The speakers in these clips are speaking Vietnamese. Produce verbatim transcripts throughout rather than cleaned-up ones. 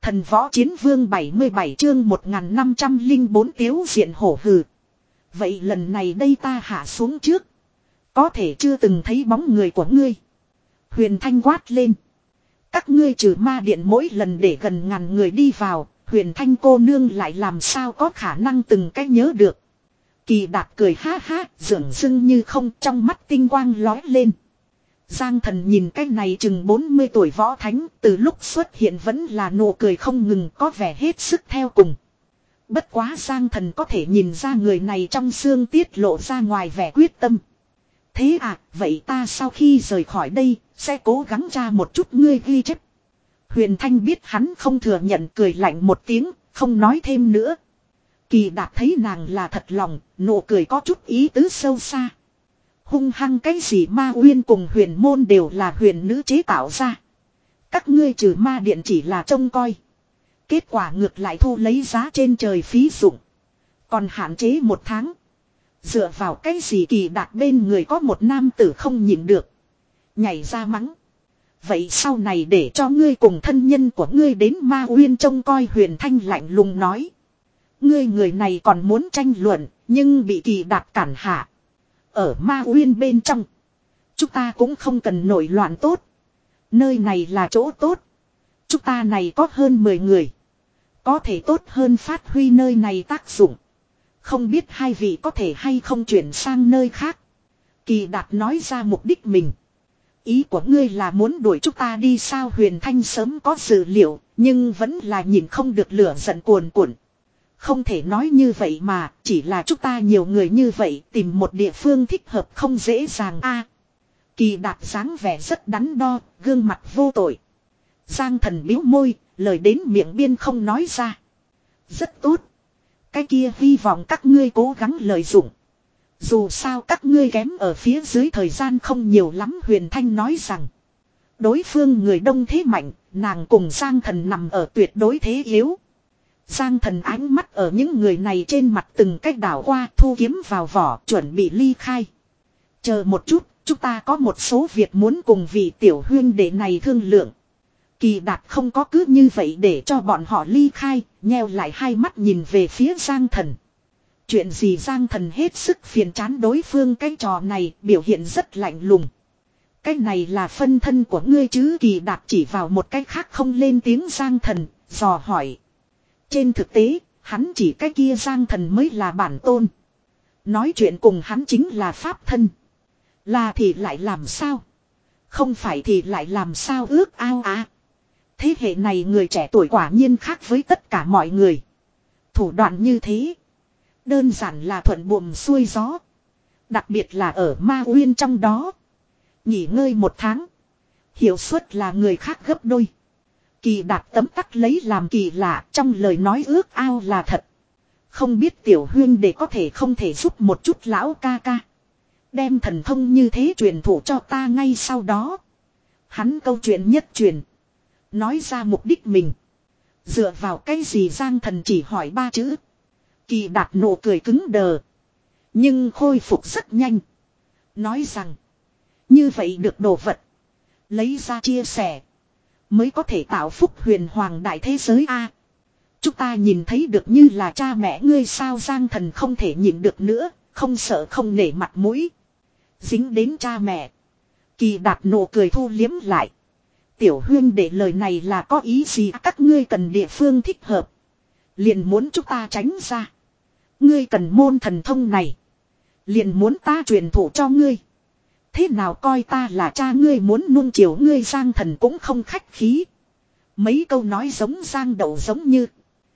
Thần võ chiến vương bảy mươi bảy chương một nghìn năm trăm lẻ bốn tiếu diện hổ hừ. Vậy lần này đây ta hạ xuống trước. Có thể chưa từng thấy bóng người của ngươi. Huyền Thanh quát lên. Các ngươi trừ ma điện mỗi lần để gần ngàn người đi vào. Huyền Thanh cô nương lại làm sao có khả năng từng cách nhớ được. Kỳ Đạt cười ha ha, dường dưng như không, trong mắt tinh quang lói lên. Giang Thần nhìn cái này chừng bốn mươi tuổi võ thánh, từ lúc xuất hiện vẫn là nụ cười không ngừng, có vẻ hết sức theo cùng. Bất quá Giang Thần có thể nhìn ra người này trong xương tiết lộ ra ngoài vẻ quyết tâm. Thế à, vậy ta sau khi rời khỏi đây, sẽ cố gắng tra một chút ngươi ghi chép. Huyền Thanh biết hắn không thừa nhận, cười lạnh một tiếng, không nói thêm nữa. Kỳ Đạt thấy nàng là thật lòng, nụ cười có chút ý tứ sâu xa. Hung hăng cái gì ma uyên cùng huyền môn đều là huyền nữ chế tạo ra. Các ngươi trừ ma điện chỉ là trông coi. Kết quả ngược lại thu lấy giá trên trời phí dụng. Còn hạn chế một tháng. Dựa vào cái gì Kỳ Đạt bên người có một nam tử không nhịn được. Nhảy ra mắng. Vậy sau này để cho ngươi cùng thân nhân của ngươi đến ma uyên trông coi. Huyền Thanh lạnh lùng nói. Ngươi người này còn muốn tranh luận, nhưng bị Kỳ Đạt cản hạ. Ở ma uyên bên trong, chúng ta cũng không cần nổi loạn tốt. Nơi này là chỗ tốt. Chúng ta này có hơn mười người. Có thể tốt hơn phát huy nơi này tác dụng. Không biết hai vị có thể hay không chuyển sang nơi khác. Kỳ Đạt nói ra mục đích mình. Ý của ngươi là muốn đuổi chúng ta đi sao? Huyền Thanh sớm có dự liệu, nhưng vẫn là nhìn không được lửa giận cuồn cuộn. Không thể nói như vậy mà, chỉ là chúng ta nhiều người như vậy, tìm một địa phương thích hợp không dễ dàng a. Kỳ Đạt dáng vẻ rất đắn đo, gương mặt vô tội. Giang Thần bĩu môi, lời đến miệng biên không nói ra. Rất tốt. Cái kia hy vọng các ngươi cố gắng lợi dụng. Dù sao các ngươi kém ở phía dưới thời gian không nhiều lắm. Huyền Thanh nói rằng. Đối phương người đông thế mạnh, nàng cùng Giang Thần nằm ở tuyệt đối thế yếu. Giang Thần ánh mắt ở những người này trên mặt từng cách đảo qua, thu kiếm vào vỏ, chuẩn bị ly khai. Chờ một chút, chúng ta có một số việc muốn cùng vị tiểu huyên đệ này thương lượng. Kỳ Đạt không có cứ như vậy để cho bọn họ ly khai, nheo lại hai mắt nhìn về phía Giang Thần. Chuyện gì? Giang Thần hết sức phiền chán đối phương cái trò này, biểu hiện rất lạnh lùng. Cái này là phân thân của ngươi chứ? Kỳ Đạt chỉ vào một cái khác không lên tiếng. Giang Thần dò hỏi. Trên thực tế, hắn chỉ cái kia Giang Thần mới là bản tôn. Nói chuyện cùng hắn chính là pháp thân. Là thì lại làm sao? Không phải thì lại làm sao? Ước ao à. Thế hệ này người trẻ tuổi quả nhiên khác với tất cả mọi người. Thủ đoạn như thế. Đơn giản là thuận buồm xuôi gió. Đặc biệt là ở ma uyên trong đó. Nghỉ ngơi một tháng. Hiệu suất là người khác gấp đôi. Kỳ Đạt tấm tắc lấy làm kỳ lạ, trong lời nói ước ao là thật. Không biết tiểu huyên để có thể không thể giúp một chút lão ca ca. Đem thần thông như thế truyền thụ cho ta ngay sau đó. Hắn câu chuyện nhất truyền. Nói ra mục đích mình. Dựa vào cái gì? Giang Thần chỉ hỏi ba chữ. Kỳ Đạt nụ cười cứng đờ. Nhưng khôi phục rất nhanh. Nói rằng. Như vậy được đồ vật. Lấy ra chia sẻ. Mới có thể tạo phúc huyền hoàng đại thế giới a. À, chúng ta nhìn thấy được như là cha mẹ ngươi sao? Giang Thần không thể nhịn được nữa. Không sợ không nể mặt mũi. Dính đến cha mẹ. Kỳ Đạt nụ cười thu liếm lại. Tiểu huyên để lời này là có ý gì? Các ngươi cần địa phương thích hợp. Liền muốn chúng ta tránh ra. Ngươi cần môn thần thông này. Liền muốn ta truyền thụ cho ngươi. Thế nào coi ta là cha ngươi muốn nuông chiều ngươi? Giang Thần cũng không khách khí. Mấy câu nói giống Giang Đậu giống như.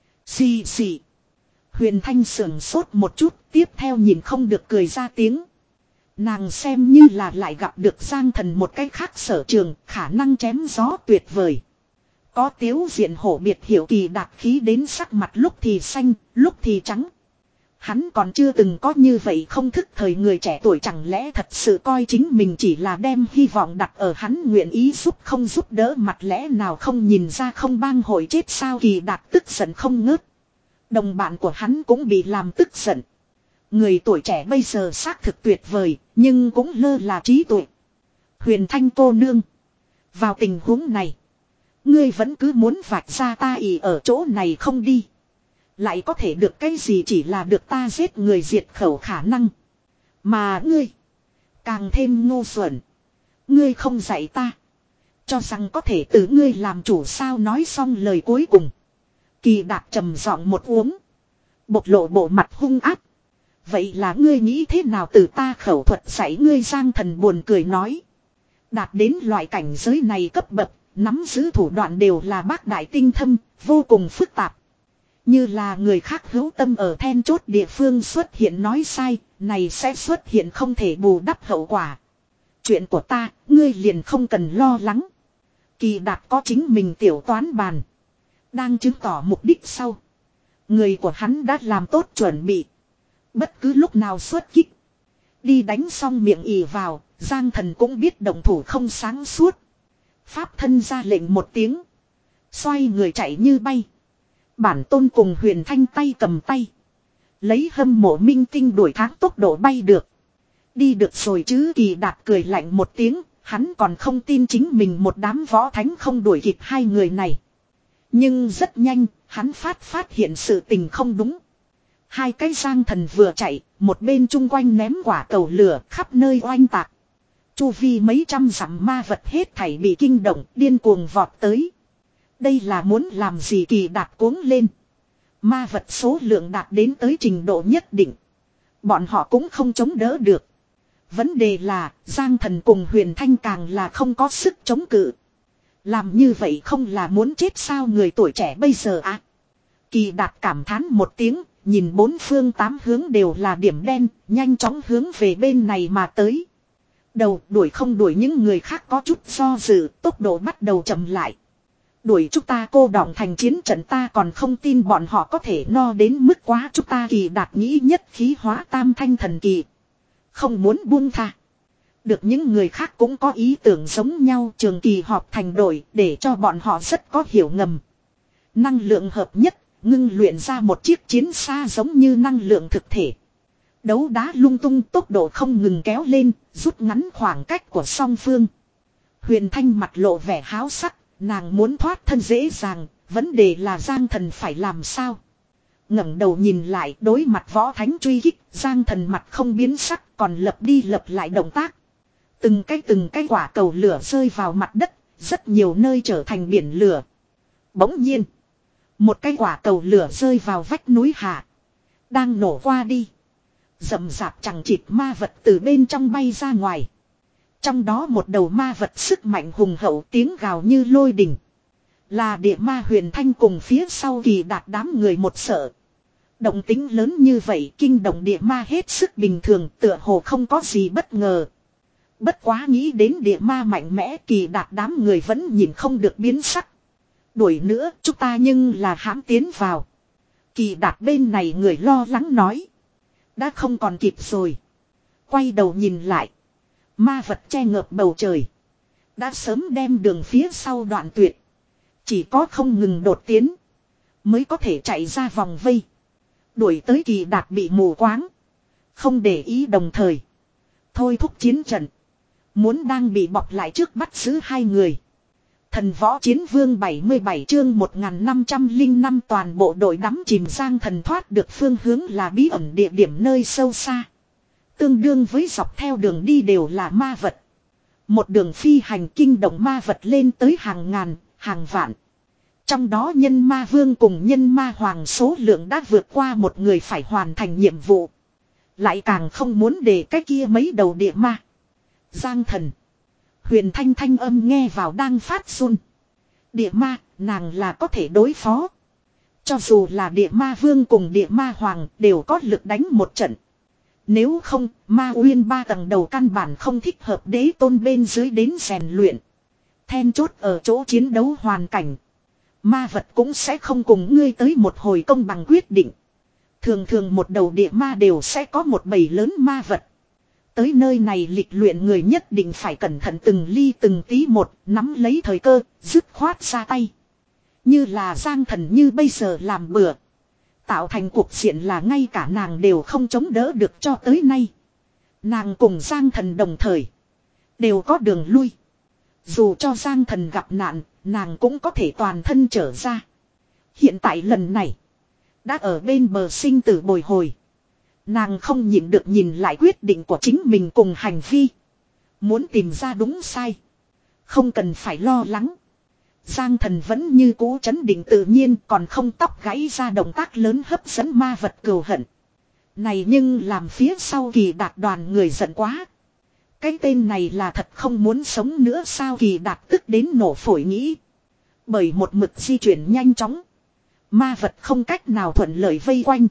Xì xì. Huyền Thanh sưởng sốt một chút, tiếp theo nhìn không được cười ra tiếng. Nàng xem như là lại gặp được Giang Thần một cách khác sở trường, khả năng chém gió tuyệt vời. Có tiếu diện hổ biệt hiểu. Kỳ Đạt khí đến sắc mặt lúc thì xanh, lúc thì trắng. Hắn còn chưa từng có như vậy không thức thời người trẻ tuổi, chẳng lẽ thật sự coi chính mình chỉ là đem hy vọng đặt ở hắn nguyện ý giúp không giúp đỡ, mặt lẽ nào không nhìn ra không bang hội chết sao? Kỳ Đạt tức giận không ngớt. Đồng bạn của hắn cũng bị làm tức giận. Người tuổi trẻ bây giờ xác thực tuyệt vời, nhưng cũng lơ là trí tuệ. Huyền Thanh cô nương. Vào tình huống này, Ngươi vẫn cứ muốn vạch ra ta ỉ ở chỗ này không đi. Lại có thể được cái gì chỉ là được ta giết người diệt khẩu khả năng. Mà ngươi. Càng thêm ngu xuẩn. Ngươi không dạy ta. Cho rằng có thể từ ngươi làm chủ sao nói xong lời cuối cùng. Kỳ Đạt trầm giọng một uống. Bộc lộ bộ mặt hung ác. Vậy là ngươi nghĩ thế nào từ ta khẩu thuật dạy ngươi Giang Thần buồn cười nói. Đạt đến loại cảnh giới này cấp bậc, nắm giữ thủ đoạn đều là bác đại tinh thâm, vô cùng phức tạp. Như là người khác hữu tâm ở then chốt địa phương xuất hiện nói sai, này sẽ xuất hiện không thể bù đắp hậu quả. Chuyện của ta, ngươi liền không cần lo lắng. Kỳ Đạt có chính mình tiểu toán bàn. Đang chứng tỏ mục đích sau. Người của hắn đã làm tốt chuẩn bị. Bất cứ lúc nào xuất kích. Đi đánh xong miệng ỉ vào, Giang Thần cũng biết động thủ không sáng suốt. Pháp thân ra lệnh một tiếng. Xoay người chạy như bay. Bản tôn cùng Huyền Thanh tay cầm tay. Lấy hâm mộ minh tinh đuổi tháng tốc độ bay được. Đi được rồi chứ. Kỳ Đạt cười lạnh một tiếng. Hắn còn không tin chính mình một đám võ thánh không đuổi kịp hai người này. Nhưng rất nhanh, hắn phát phát hiện sự tình không đúng. Hai cái Giang Thần vừa chạy, một bên chung quanh ném quả cầu lửa khắp nơi oanh tạc. Chu vi mấy trăm dặm ma vật hết thảy bị kinh động, điên cuồng vọt tới. Đây là muốn làm gì? Kỳ Đạt cuống lên. Ma vật số lượng đạt đến tới trình độ nhất định. Bọn họ cũng không chống đỡ được. Vấn đề là, Giang Thần cùng Huyền Thanh càng là không có sức chống cự. Làm như vậy không là muốn chết sao người tuổi trẻ bây giờ à? Kỳ Đạt cảm thán một tiếng, nhìn bốn phương tám hướng đều là điểm đen, nhanh chóng hướng về bên này mà tới. Đầu đuổi không đuổi những người khác có chút do dự, tốc độ bắt đầu chậm lại. Đuổi chúng ta cô đọng thành chiến trận ta còn không tin bọn họ có thể no đến mức quá chúng ta. Kỳ Đạt nghĩ nhất khí hóa tam thanh thần kỳ. Không muốn buông tha. Được những người khác cũng có ý tưởng giống nhau, trường kỳ họp thành đội để cho bọn họ rất có hiểu ngầm. Năng lượng hợp nhất, ngưng luyện ra một chiếc chiến xa giống như năng lượng thực thể. Đấu đá lung tung tốc độ không ngừng kéo lên, rút ngắn khoảng cách của song phương. Huyền Thanh mặt lộ vẻ háo sắc, nàng muốn thoát thân dễ dàng, vấn đề là Giang Thần phải làm sao. Ngẩng đầu nhìn lại đối mặt võ thánh truy kích, Giang Thần mặt không biến sắc còn lập đi lập lại động tác. Từng cái từng cái quả cầu lửa rơi vào mặt đất, rất nhiều nơi trở thành biển lửa. Bỗng nhiên, một cái quả cầu lửa rơi vào vách núi hạ. Đang nổ qua đi. Rậm rạp chẳng chịt ma vật từ bên trong bay ra ngoài. Trong đó một đầu ma vật sức mạnh hùng hậu tiếng gào như lôi đình. Là địa ma Huyền Thanh cùng phía sau Kỳ Đạt đám người một sợ. Động tính lớn như vậy kinh động địa ma hết sức bình thường, tựa hồ không có gì bất ngờ. Bất quá nghĩ đến địa ma mạnh mẽ, Kỳ Đạt đám người vẫn nhìn không được biến sắc. Đuổi nữa chúng ta nhưng là hãm tiến vào. Kỳ Đạt bên này người lo lắng nói. Đã không còn kịp rồi. Quay đầu nhìn lại. Ma vật che ngợp bầu trời. Đã sớm đem đường phía sau đoạn tuyệt. Chỉ có không ngừng đột tiến. Mới có thể chạy ra vòng vây. Đuổi tới Kỳ Đạt bị mù quáng. Không để ý đồng thời. Thôi thúc chiến trận. Muốn đang bị bọc lại trước bắt giữ hai người. Thần võ chiến vương bảy mươi bảy chương một nghìn năm trăm lẻ năm toàn bộ đội đắm chìm. Giang Thần thoát được phương hướng là bí ẩn địa điểm nơi sâu xa. Tương đương với dọc theo đường đi đều là ma vật. Một đường phi hành kinh động ma vật lên tới hàng ngàn, hàng vạn. Trong đó nhân ma vương cùng nhân ma hoàng số lượng đã vượt qua một người phải hoàn thành nhiệm vụ. Lại càng không muốn để cái kia mấy đầu địa ma. Giang Thần. Huyền Thanh thanh âm nghe vào đang phát run. Địa ma, nàng là có thể đối phó. Cho dù là địa ma vương cùng địa ma hoàng đều có lực đánh một trận. Nếu không, ma uyên ba tầng đầu căn bản không thích hợp đế tôn bên dưới đến rèn luyện. Then chốt ở chỗ chiến đấu hoàn cảnh. Ma vật cũng sẽ không cùng ngươi tới một hồi công bằng quyết định. Thường thường một đầu địa ma đều sẽ có một bầy lớn ma vật. Tới nơi này lịch luyện người nhất định phải cẩn thận từng ly từng tí một, nắm lấy thời cơ, dứt khoát ra tay. Như là Giang Thần như bây giờ làm bừa. Tạo thành cuộc diện là ngay cả nàng đều không chống đỡ được cho tới nay. Nàng cùng Giang Thần đồng thời. Đều có đường lui. Dù cho Giang Thần gặp nạn, nàng cũng có thể toàn thân trở ra. Hiện tại lần này, đã ở bên bờ sinh tử bồi hồi. Nàng không nhịn được nhìn lại quyết định của chính mình cùng hành vi. Muốn tìm ra đúng sai. Không cần phải lo lắng. Giang Thần vẫn như cũ trấn định tự nhiên, còn không tóc gãy ra động tác lớn hấp dẫn ma vật cừu hận. Này nhưng làm phía sau Kỳ Đạt đoàn người giận quá. Cái tên này là thật không muốn sống nữa sao? Kỳ Đạt tức đến nổ phổi nghĩ. Bởi một mực di chuyển nhanh chóng, ma vật không cách nào thuận lợi vây quanh.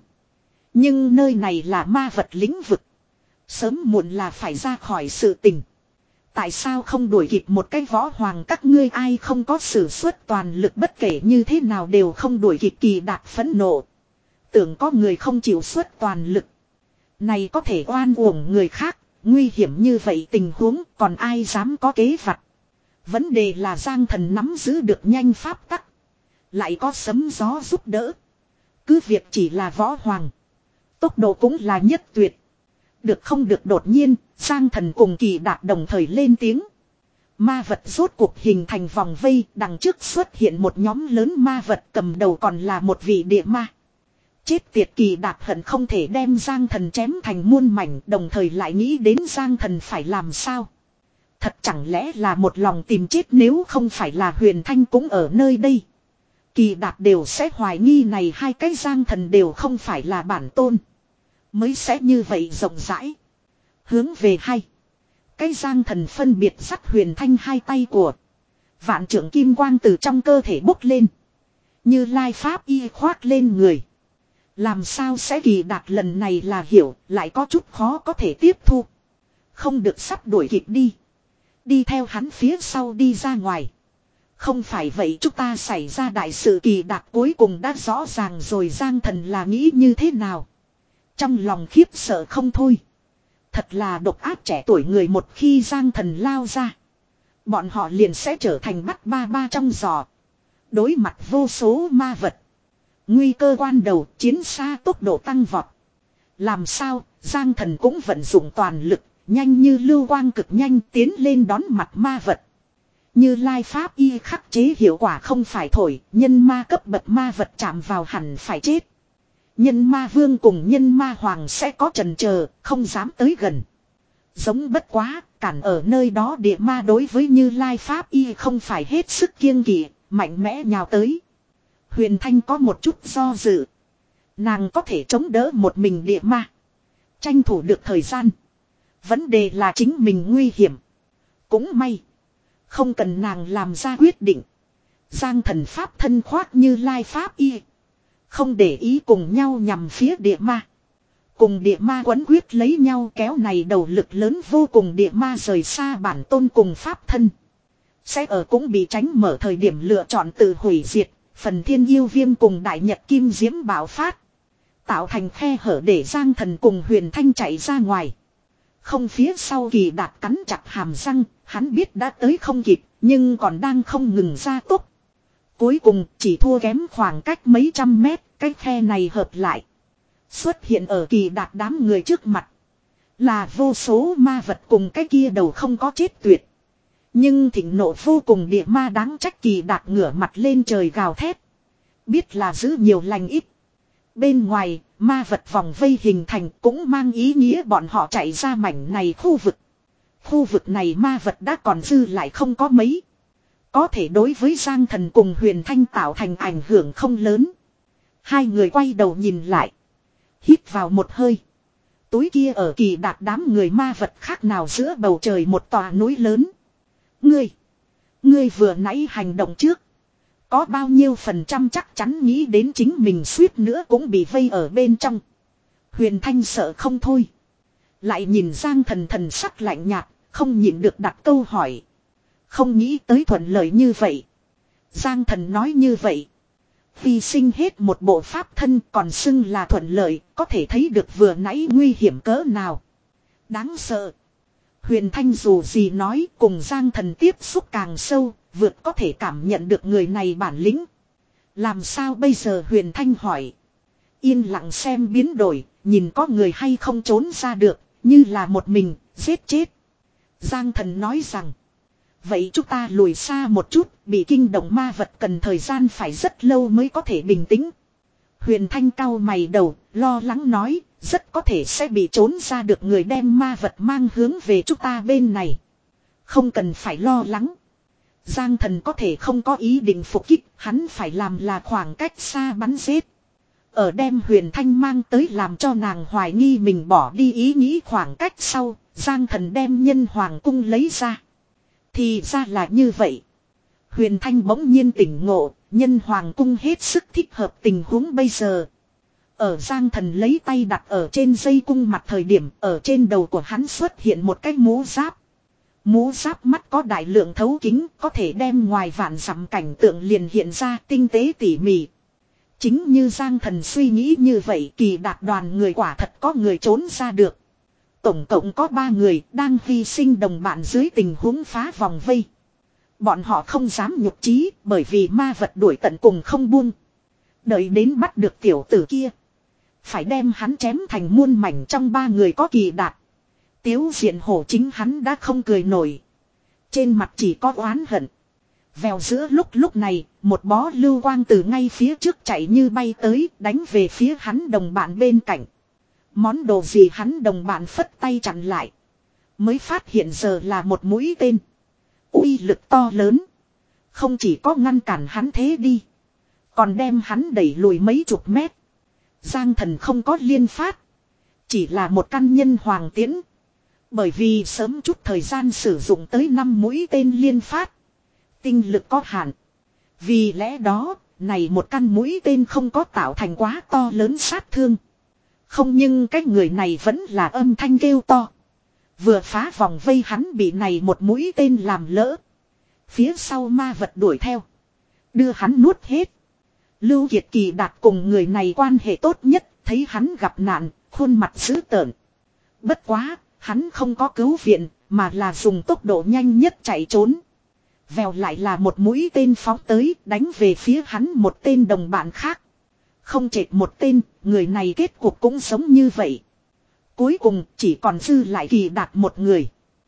Nhưng nơi này là ma vật lĩnh vực, sớm muộn là phải ra khỏi sự tình. Tại sao không đuổi kịp một cái võ hoàng các ngươi? Ai không có sử xuất toàn lực, bất kể như thế nào đều không đuổi kịp. Kỳ Đạt phẫn nộ. Tưởng có người không chịu xuất toàn lực, này có thể oan uổng người khác. Nguy hiểm như vậy tình huống còn ai dám có kế vặt. Vấn đề là Giang Thần nắm giữ được nhanh pháp tắc, lại có sấm gió giúp đỡ. Cứ việc chỉ là võ hoàng, tốc độ cũng là nhất tuyệt. Được không được? Đột nhiên Giang Thần cùng Kỳ Đạt đồng thời lên tiếng. Ma vật rốt cuộc hình thành vòng vây, đằng trước xuất hiện một nhóm lớn ma vật, cầm đầu còn là một vị địa ma. Chết tiệt! Kỳ Đạt hận không thể đem Giang Thần chém thành muôn mảnh, đồng thời lại nghĩ đến Giang Thần phải làm sao. Thật chẳng lẽ là một lòng tìm chết? Nếu không phải là Huyền Thanh cũng ở nơi đây, Kỳ Đạt đều sẽ hoài nghi này hai cái Giang Thần đều không phải là bản tôn, mới sẽ như vậy rộng rãi. Hướng về hay cái Giang Thần phân biệt dắt Huyền Thanh hai tay của. Vạn trượng kim quang từ trong cơ thể bốc lên, Như Lai pháp y khoác lên người. Làm sao sẽ? Kỳ Đạt lần này là hiểu, lại có chút khó có thể tiếp thu. Không được, sắp đuổi kịp đi. Đi theo hắn phía sau đi ra ngoài. Không phải vậy chúng ta xảy ra đại sự. Kỳ Đạt cuối cùng đã rõ ràng rồi Giang Thần là nghĩ như thế nào. Trong lòng khiếp sợ không thôi. Thật là độc ác trẻ tuổi người, một khi Giang Thần lao ra, bọn họ liền sẽ trở thành bắt ba ba trong giò. Đối mặt vô số ma vật, nguy cơ quan đầu, chiến xa tốc độ tăng vọt. Làm sao? Giang Thần cũng vận dụng toàn lực, nhanh như lưu quang cực nhanh tiến lên đón mặt ma vật. Như Lai pháp y khắc chế hiệu quả không phải thổi, nhân ma cấp bậc ma vật chạm vào hẳn phải chết. Nhân ma vương cùng nhân ma hoàng sẽ có chần chờ, không dám tới gần. Giống bất quá, cản ở nơi đó địa ma đối với Như Lai pháp y không phải hết sức kiêng kỵ, mạnh mẽ nhào tới. Huyền Thanh có một chút do dự. Nàng có thể chống đỡ một mình địa ma, tranh thủ được thời gian. Vấn đề là chính mình nguy hiểm. Cũng may, không cần nàng làm ra quyết định. Giang Thần pháp thân khoác Như Lai pháp y, không để ý cùng nhau nhằm phía địa ma. Cùng địa ma quấn quyết lấy nhau, kéo này đầu lực lớn vô cùng địa ma rời xa bản tôn cùng pháp thân. Sẽ ở cũng bị tránh mở thời điểm lựa chọn tự hủy diệt. Phần Thiên Yêu Viêm cùng Đại Nhật Kim Diễm bạo phát, tạo thành khe hở để Giang Thần cùng Huyền Thanh chạy ra ngoài. Không, phía sau Kỳ Đạt cắn chặt hàm răng, hắn biết đã tới không kịp, nhưng còn đang không ngừng gia tốc. Cuối cùng chỉ thua kém khoảng cách mấy trăm mét, cái khe này hợp lại, xuất hiện ở Kỳ Đạt đám người trước mặt. Là vô số ma vật cùng cái kia đầu không có chết tuyệt, nhưng thịnh nộ vô cùng địa ma, đáng trách. Kỳ Đạt ngửa mặt lên trời gào thét, biết là giữ nhiều lành ít. Bên ngoài, ma vật vòng vây hình thành cũng mang ý nghĩa bọn họ chạy ra mảnh này khu vực. Khu vực này ma vật đã còn dư lại không có mấy, có thể đối với Giang Thần cùng Huyền Thanh tạo thành ảnh hưởng không lớn. Hai người quay đầu nhìn lại, hít vào một hơi. Túi kia ở Kỳ Đạt đám người ma vật khác nào giữa bầu trời một tòa núi lớn. Ngươi, ngươi vừa nãy hành động trước, có bao nhiêu phần trăm chắc chắn nghĩ đến chính mình suýt nữa cũng bị vây ở bên trong? Huyền Thanh sợ không thôi. Lại nhìn Giang Thần thần sắc lạnh nhạt, không nhịn được đặt câu hỏi. Không nghĩ tới thuận lợi như vậy. Giang Thần nói như vậy, hy sinh hết một bộ pháp thân còn xưng là thuận lợi, có thể thấy được vừa nãy nguy hiểm cỡ nào. Đáng sợ. Huyền Thanh dù gì nói, cùng Giang Thần tiếp xúc càng sâu, vượt có thể cảm nhận được người này bản lĩnh. Làm sao bây giờ? Huyền Thanh hỏi. Yên lặng xem biến đổi, nhìn có người hay không trốn ra được, như là một mình, giết chết. Giang Thần nói rằng, Vậy chúng ta lùi xa một chút, bị kinh động ma vật cần thời gian phải rất lâu mới có thể bình tĩnh. Huyền Thanh cau mày đầu, lo lắng nói, rất có thể sẽ bị trốn ra được người đem ma vật mang hướng về chúng ta bên này. Không cần phải lo lắng. Giang Thần có thể không có ý định phục kích, hắn phải làm là khoảng cách xa bắn giết. Ở đem Huyền Thanh mang tới làm cho nàng hoài nghi mình bỏ đi ý nghĩ khoảng cách sau, Giang Thần đem nhân hoàng cung lấy ra. Thì ra là như vậy. Huyền Thanh bỗng nhiên tỉnh ngộ, nhân hoàng cung hết sức thích hợp tình huống bây giờ. Ở Giang Thần lấy tay đặt ở trên dây cung mặt thời điểm, ở trên đầu của hắn xuất hiện một cái mũ giáp. Mũ giáp mắt có đại lượng thấu kính, có thể đem ngoài vạn dặm cảnh tượng liền hiện ra tinh tế tỉ mỉ. Chính như Giang Thần suy nghĩ như vậy, Kỳ Đạt đoàn người quả thật có người trốn ra được. Tổng cộng có ba người đang hy sinh đồng bạn dưới tình huống phá vòng vây. Bọn họ không dám nhục chí bởi vì ma vật đuổi tận cùng không buông. Đợi đến bắt được tiểu tử kia, phải đem hắn chém thành muôn mảnh. Trong ba người có Kỳ Đạt, Tiếu Diện Hổ chính hắn đã không cười nổi. Trên mặt chỉ có oán hận. Vèo giữa lúc lúc này, một bó lưu quang từ ngay phía trước chạy như bay tới, đánh về phía hắn đồng bạn bên cạnh. Món đồ gì hắn đồng bạn phất tay chặn lại. Mới phát hiện giờ là một mũi tên. Uy lực to lớn. Không chỉ có ngăn cản hắn thế đi, còn đem hắn đẩy lùi mấy chục mét. Giang Thần không có liên phát, chỉ là một căn nhân hoàng tiễn. Bởi vì sớm chút thời gian sử dụng tới năm mũi tên liên phát, tinh lực có hạn. Vì lẽ đó, này một căn mũi tên không có tạo thành quá to lớn sát thương. Không, nhưng cái người này vẫn là âm thanh kêu to. Vừa phá vòng vây hắn bị này một mũi tên làm lỡ. Phía sau ma vật đuổi theo, đưa hắn nuốt hết. Lưu Kiệt Kỳ Đạt cùng người này quan hệ tốt nhất, thấy hắn gặp nạn, khuôn mặt dữ tợn. Bất quá, hắn không có cứu viện, mà là dùng tốc độ nhanh nhất chạy trốn. Vèo lại là một mũi tên phóng tới, đánh về phía hắn một tên đồng bạn khác. Không chệch một tên, người này kết cục cũng giống như vậy. Cuối cùng chỉ còn dư lại Kỳ Đạt một người.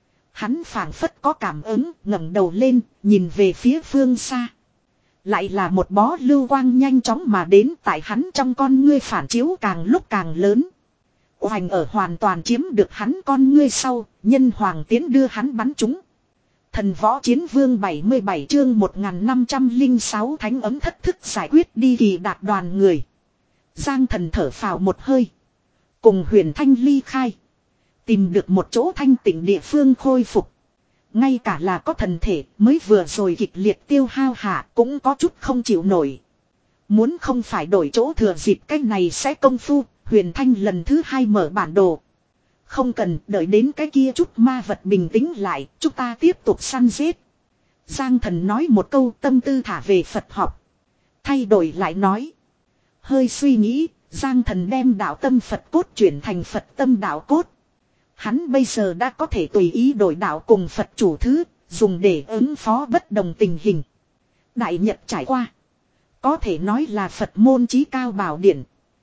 Hắn phảng phất có cảm ứng, ngẩng đầu lên, nhìn về phía phương xa. Lại là một bó lưu quang nhanh chóng mà đến, tại hắn trong con ngươi phản chiếu càng lúc càng lớn. Oanh, ở hoàn toàn chiếm được hắn con ngươi sau, nhân hoàng tiến đưa hắn bắn trúng. Thần Võ Chiến Vương bảy mươi bảy chương một nghìn năm trăm lẻ sáu thánh ấm thất thức giải quyết đi Kỳ Đạt đoàn người. Giang Thần thở phào một hơi, cùng Huyền Thanh ly khai, tìm được một chỗ thanh tịnh địa phương khôi phục. Ngay cả là có thần thể mới vừa rồi kịch liệt tiêu hao hạ cũng có chút không chịu nổi. Muốn không phải đổi chỗ thừa dịp cái này sẽ công phu, Huyền Thanh lần thứ hai mở bản đồ. Không cần, đợi đến cái kia chút ma vật bình tĩnh lại, chúng ta tiếp tục săn giết. Giang Thần nói một câu, tâm tư thả về Phật học. Thay đổi lại nói. Hơi suy nghĩ, Giang Thần đem đạo tâm Phật cốt chuyển thành Phật tâm đạo cốt. Hắn bây giờ đã có thể tùy ý đổi đạo cùng Phật chủ thứ, dùng để ứng phó bất đồng tình hình. Đại Nhật trải qua, có thể nói là Phật môn chí cao bảo điển,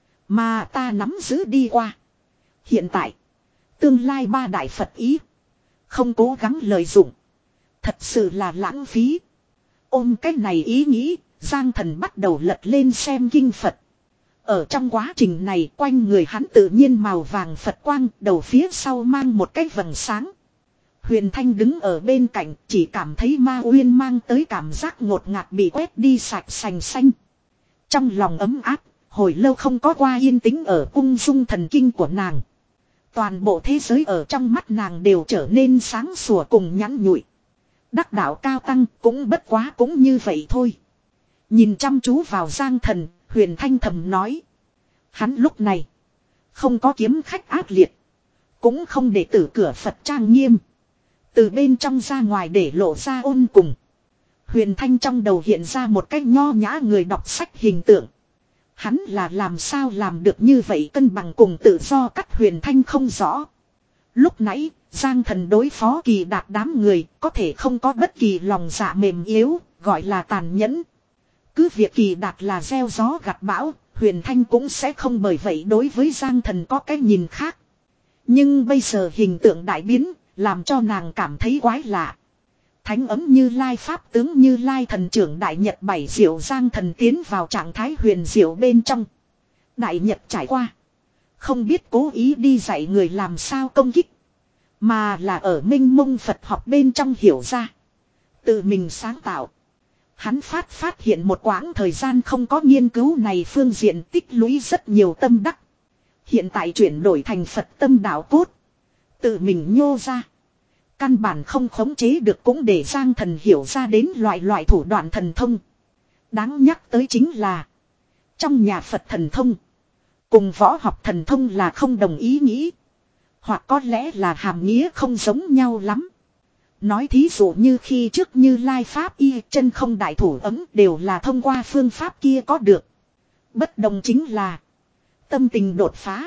mà ta nắm giữ đi qua. Hiện tại, tương lai ba đại Phật ý, không cố gắng lợi dụng, thật sự là lãng phí. Ôm cái này ý nghĩ, Giang Thần bắt đầu lật lên xem kinh Phật. Ở trong quá trình này, quanh người hắn tự nhiên màu vàng Phật quang, đầu phía sau mang một cái vầng sáng. Huyền Thanh đứng ở bên cạnh, chỉ cảm thấy ma uyên mang tới cảm giác ngột ngạt bị quét đi sạch sành xanh. Trong lòng ấm áp, hồi lâu không có qua yên tĩnh ở cung dung thần kinh của nàng. Toàn bộ thế giới ở trong mắt nàng đều trở nên sáng sủa cùng nhẵn nhụi. Đắc đạo cao tăng cũng bất quá cũng như vậy thôi. Nhìn chăm chú vào Giang Thần, Huyền Thanh thầm nói. Hắn lúc này không có kiếm khách ác liệt, cũng không để tử cửa Phật trang nghiêm. Từ bên trong ra ngoài để lộ ra ôn cùng. Huyền Thanh trong đầu hiện ra một cách nho nhã người đọc sách hình tượng. Hắn là làm sao làm được như vậy, cân bằng cùng tự do cắt Huyền Thanh không rõ. Lúc nãy, Giang Thần đối phó Kỳ Đạt đám người, có thể không có bất kỳ lòng dạ mềm yếu, gọi là tàn nhẫn. Cứ việc Kỳ Đạt là gieo gió gặt bão, Huyền Thanh cũng sẽ không bởi vậy đối với Giang Thần có cái nhìn khác. Nhưng bây giờ hình tượng đại biến, làm cho nàng cảm thấy quái lạ. Thánh ấm Như Lai pháp tướng Như Lai thần trưởng Đại Nhật bảy diệu Giang thần tiến vào trạng thái huyền diệu bên trong. Đại Nhật trải qua. Không biết cố ý đi dạy người làm sao công kích. Mà là ở minh mông Phật học bên trong hiểu ra. Tự mình sáng tạo. Hắn phát phát hiện một quãng thời gian không có nghiên cứu này phương diện tích lũy rất nhiều tâm đắc. Hiện tại chuyển đổi thành Phật tâm đạo cốt. Tự mình nhô ra. Căn bản không khống chế được cũng để Giang thần hiểu ra đến loại loại thủ đoạn thần thông. Đáng nhắc tới chính là. Trong nhà Phật thần thông. Cùng võ học thần thông là không đồng ý nghĩ. Hoặc có lẽ là hàm nghĩa không giống nhau lắm. Nói thí dụ như khi trước Như Lai Pháp y chân không đại thủ ấm đều là thông qua phương pháp kia có được. Bất đồng chính là. Tâm tình đột phá.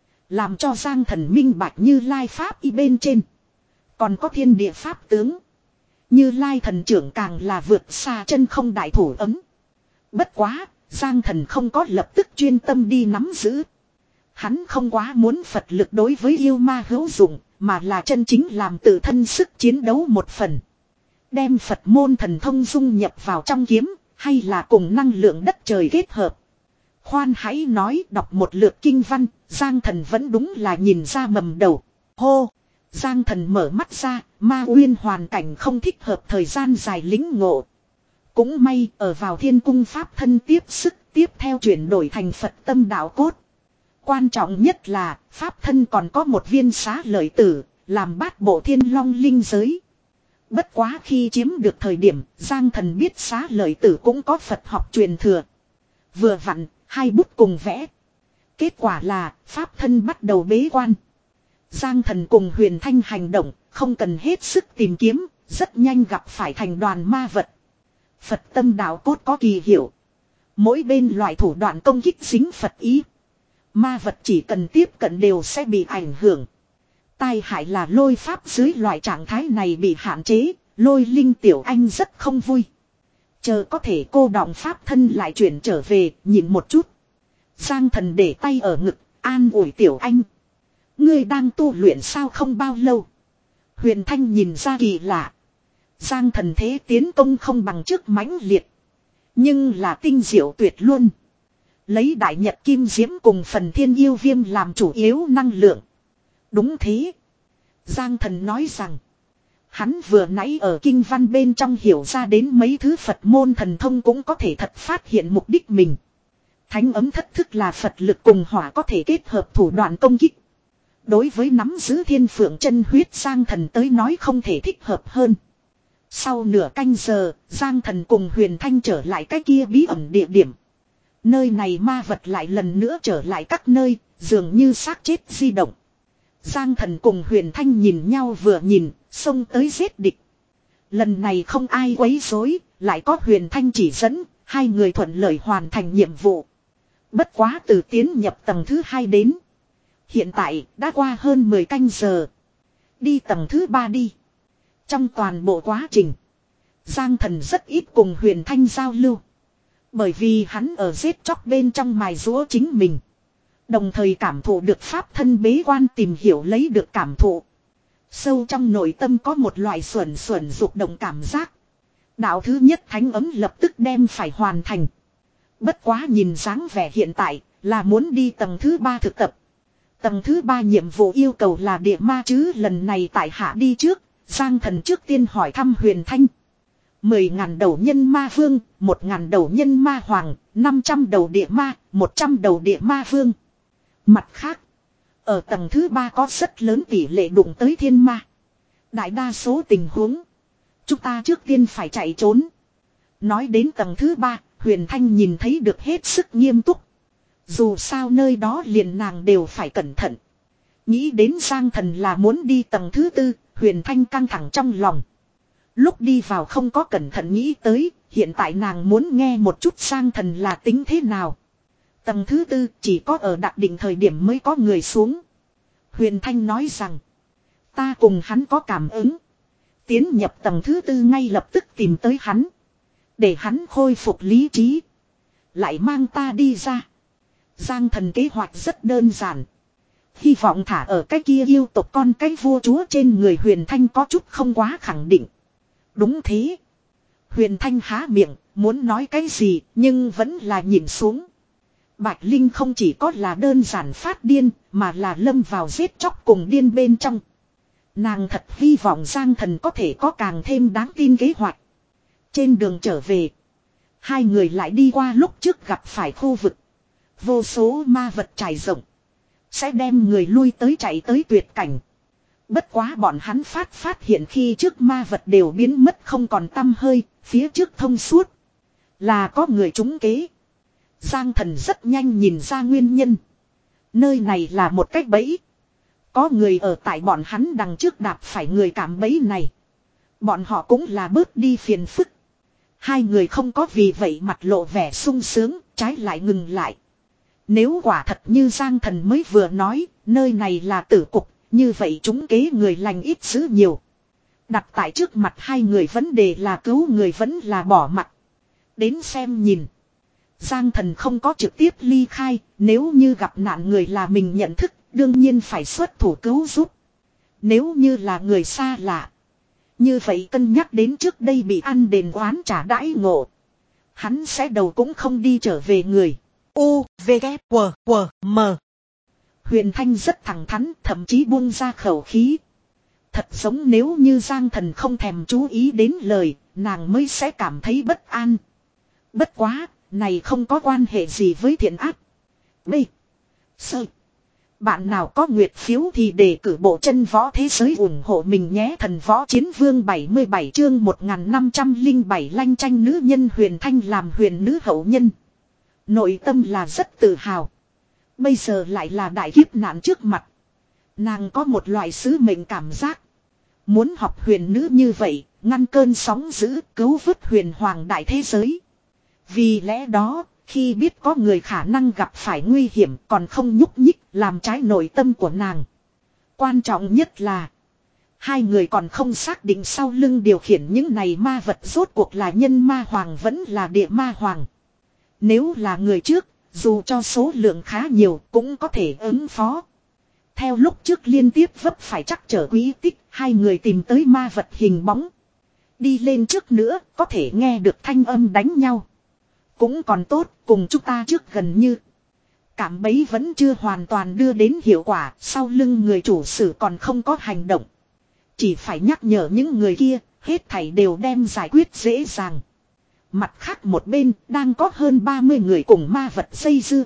Làm cho Giang thần minh bạch Như Lai Pháp y bên trên. Còn có thiên địa Pháp tướng. Như Lai thần trưởng càng là vượt xa chân không đại thủ ấm. Bất quá, Giang thần không có lập tức chuyên tâm đi nắm giữ. Hắn không quá muốn Phật lực đối với yêu ma hữu dụng, mà là chân chính làm tự thân sức chiến đấu một phần. Đem Phật môn thần thông dung nhập vào trong kiếm, hay là cùng năng lượng đất trời kết hợp. Khoan hãy nói đọc một lượt kinh văn, Giang thần vẫn đúng là nhìn ra mầm đầu. Hô! Giang thần mở mắt ra, ma uyên hoàn cảnh không thích hợp thời gian dài lính ngộ. Cũng may ở vào thiên cung pháp thân tiếp sức tiếp theo chuyển đổi thành Phật tâm đạo cốt. Quan trọng nhất là pháp thân còn có một viên xá lợi tử, làm bát bộ thiên long linh giới. Bất quá khi chiếm được thời điểm, Giang thần biết xá lợi tử cũng có Phật học truyền thừa. Vừa vặn, hai bút cùng vẽ. Kết quả là, pháp thân bắt đầu bế quan. Giang thần cùng Huyền Thanh hành động, không cần hết sức tìm kiếm, rất nhanh gặp phải thành đoàn ma vật. Phật tâm đạo cốt có kỳ hiệu. Mỗi bên loại thủ đoạn công kích dính Phật ý. Ma vật chỉ cần tiếp cận đều sẽ bị ảnh hưởng. Tai hại là lôi pháp dưới loại trạng thái này bị hạn chế, lôi linh tiểu anh rất không vui. Chờ có thể cô đọng pháp thân lại chuyển trở về, nhìn một chút. Giang thần để tay ở ngực, an ủi tiểu anh. Ngươi đang tu luyện sao không bao lâu. Huyền Thanh nhìn ra kỳ lạ. Giang thần thế tiến công không bằng trước mãnh liệt. Nhưng là tinh diệu tuyệt luôn. Lấy đại nhật kim diễm cùng phần thiên yêu viêm làm chủ yếu năng lượng. Đúng thế. Giang thần nói rằng. Hắn vừa nãy ở kinh văn bên trong hiểu ra đến mấy thứ Phật môn thần thông cũng có thể thật phát hiện mục đích mình. Thánh ấm thất thức là Phật lực cùng hỏa có thể kết hợp thủ đoạn công kích. Đối với nắm giữ thiên phượng chân huyết Giang thần tới nói không thể thích hợp hơn. Sau nửa canh giờ, Giang thần cùng Huyền Thanh trở lại cái kia bí ẩn địa điểm. Nơi này ma vật lại lần nữa trở lại các nơi, dường như xác chết di động. Giang thần cùng Huyền Thanh nhìn nhau vừa nhìn, xông tới giết địch. Lần này không ai quấy rối, lại có Huyền Thanh chỉ dẫn, hai người thuận lợi hoàn thành nhiệm vụ. Bất quá từ tiến nhập tầng thứ hai đến. Hiện tại đã qua hơn mười canh giờ. Đi tầng thứ ba đi. Trong toàn bộ quá trình, Giang thần rất ít cùng Huyền Thanh giao lưu. Bởi vì hắn ở giết chóc bên trong mài rũa chính mình. Đồng thời cảm thụ được pháp thân bế quan tìm hiểu lấy được cảm thụ. Sâu trong nội tâm có một loại xuẩn xuẩn dục động cảm giác. Đạo thứ nhất thánh ấm lập tức đem phải hoàn thành. Bất quá nhìn dáng vẻ hiện tại là muốn đi tầng thứ ba thực tập. Tầng thứ ba nhiệm vụ yêu cầu là địa ma chứ lần này tại hạ đi trước. Giang thần trước tiên hỏi thăm Huyền Thanh. Mười ngàn đầu nhân ma vương, một ngàn đầu nhân ma hoàng, năm trăm đầu địa ma, một trăm đầu địa ma vương. Mặt khác, ở tầng thứ ba có rất lớn tỷ lệ đụng tới thiên ma. Đại đa số tình huống, chúng ta trước tiên phải chạy trốn. Nói đến tầng thứ ba, Huyền Thanh nhìn thấy được hết sức nghiêm túc. Dù sao nơi đó liền nàng đều phải cẩn thận. Nghĩ đến Giang thần là muốn đi tầng thứ tư, Huyền Thanh căng thẳng trong lòng. Lúc đi vào không có cẩn thận nghĩ tới, hiện tại nàng muốn nghe một chút Giang thần là tính thế nào. Tầng thứ tư chỉ có ở đặc định thời điểm mới có người xuống. Huyền Thanh nói rằng, ta cùng hắn có cảm ứng. Tiến nhập tầng thứ tư ngay lập tức tìm tới hắn. Để hắn khôi phục lý trí. Lại mang ta đi ra. Giang thần kế hoạch rất đơn giản. Hy vọng thả ở cái kia yêu tộc con cái vua chúa trên người Huyền Thanh có chút không quá khẳng định. Đúng thế. Huyền Thanh há miệng, muốn nói cái gì, nhưng vẫn là nhìn xuống. Bạch Linh không chỉ có là đơn giản phát điên, mà là lâm vào giết chóc cùng điên bên trong. Nàng thật hy vọng Giang Thần có thể có càng thêm đáng tin kế hoạch. Trên đường trở về, hai người lại đi qua lúc trước gặp phải khu vực. Vô số ma vật trải rộng, sẽ đem người lui tới chạy tới tuyệt cảnh. Bất quá bọn hắn phát phát hiện khi trước ma vật đều biến mất không còn tăm hơi, phía trước thông suốt. Là có người trúng kế. Giang Thần rất nhanh nhìn ra nguyên nhân. Nơi này là một cái bẫy. Có người ở tại bọn hắn đằng trước đạp phải người cảm bẫy này. Bọn họ cũng là bớt đi phiền phức. Hai người không có vì vậy mặt lộ vẻ sung sướng, trái lại ngừng lại. Nếu quả thật như Giang Thần mới vừa nói, nơi này là tử cục, như vậy chúng kế người lành ít dữ nhiều. Đặt tại trước mặt hai người vấn đề là cứu người vẫn là bỏ mặt. Đến xem nhìn. Giang Thần không có trực tiếp ly khai, nếu như gặp nạn người là mình nhận thức, đương nhiên phải xuất thủ cứu giúp. Nếu như là người xa lạ, như vậy cân nhắc đến trước đây bị ăn đền oán trả đãi ngộ, hắn sẽ đầu cũng không đi trở về người. U, V, K, W, W, M. Huyền Thanh rất thẳng thắn, thậm chí buông ra khẩu khí. Thật giống nếu như Giang Thần không thèm chú ý đến lời, nàng mới sẽ cảm thấy bất an. Bất quá, này không có quan hệ gì với thiện ác. B. Sơ. Bạn nào có nguyệt phiếu thì đề cử bộ chân võ thế giới ủng hộ mình nhé. Thần võ chiến vương bảy mươi bảy chương một nghìn năm trăm lẻ bảy lanh tranh nữ nhân Huyền Thanh làm huyền nữ hậu nhân. Nội tâm là rất tự hào. Bây giờ lại là đại kiếp nạn trước mặt. Nàng có một loại sứ mệnh cảm giác. Muốn học huyền nữ như vậy, ngăn cơn sóng dữ, cứu vớt huyền hoàng đại thế giới. Vì lẽ đó, khi biết có người khả năng gặp phải nguy hiểm còn không nhúc nhích làm trái nội tâm của nàng. Quan trọng nhất là, hai người còn không xác định sau lưng điều khiển những này ma vật rốt cuộc là nhân ma hoàng vẫn là địa ma hoàng. Nếu là người trước, dù cho số lượng khá nhiều cũng có thể ứng phó. Theo lúc trước liên tiếp vấp phải chắc trở quý tích, hai người tìm tới ma vật hình bóng. Đi lên trước nữa, có thể nghe được thanh âm đánh nhau. Cũng còn tốt, cùng chúng ta trước gần như. Cảm bấy vẫn chưa hoàn toàn đưa đến hiệu quả, sau lưng người chủ sử còn không có hành động. Chỉ phải nhắc nhở những người kia, hết thảy đều đem giải quyết dễ dàng. Mặt khác một bên, đang có hơn ba mươi người cùng ma vật dây dưa.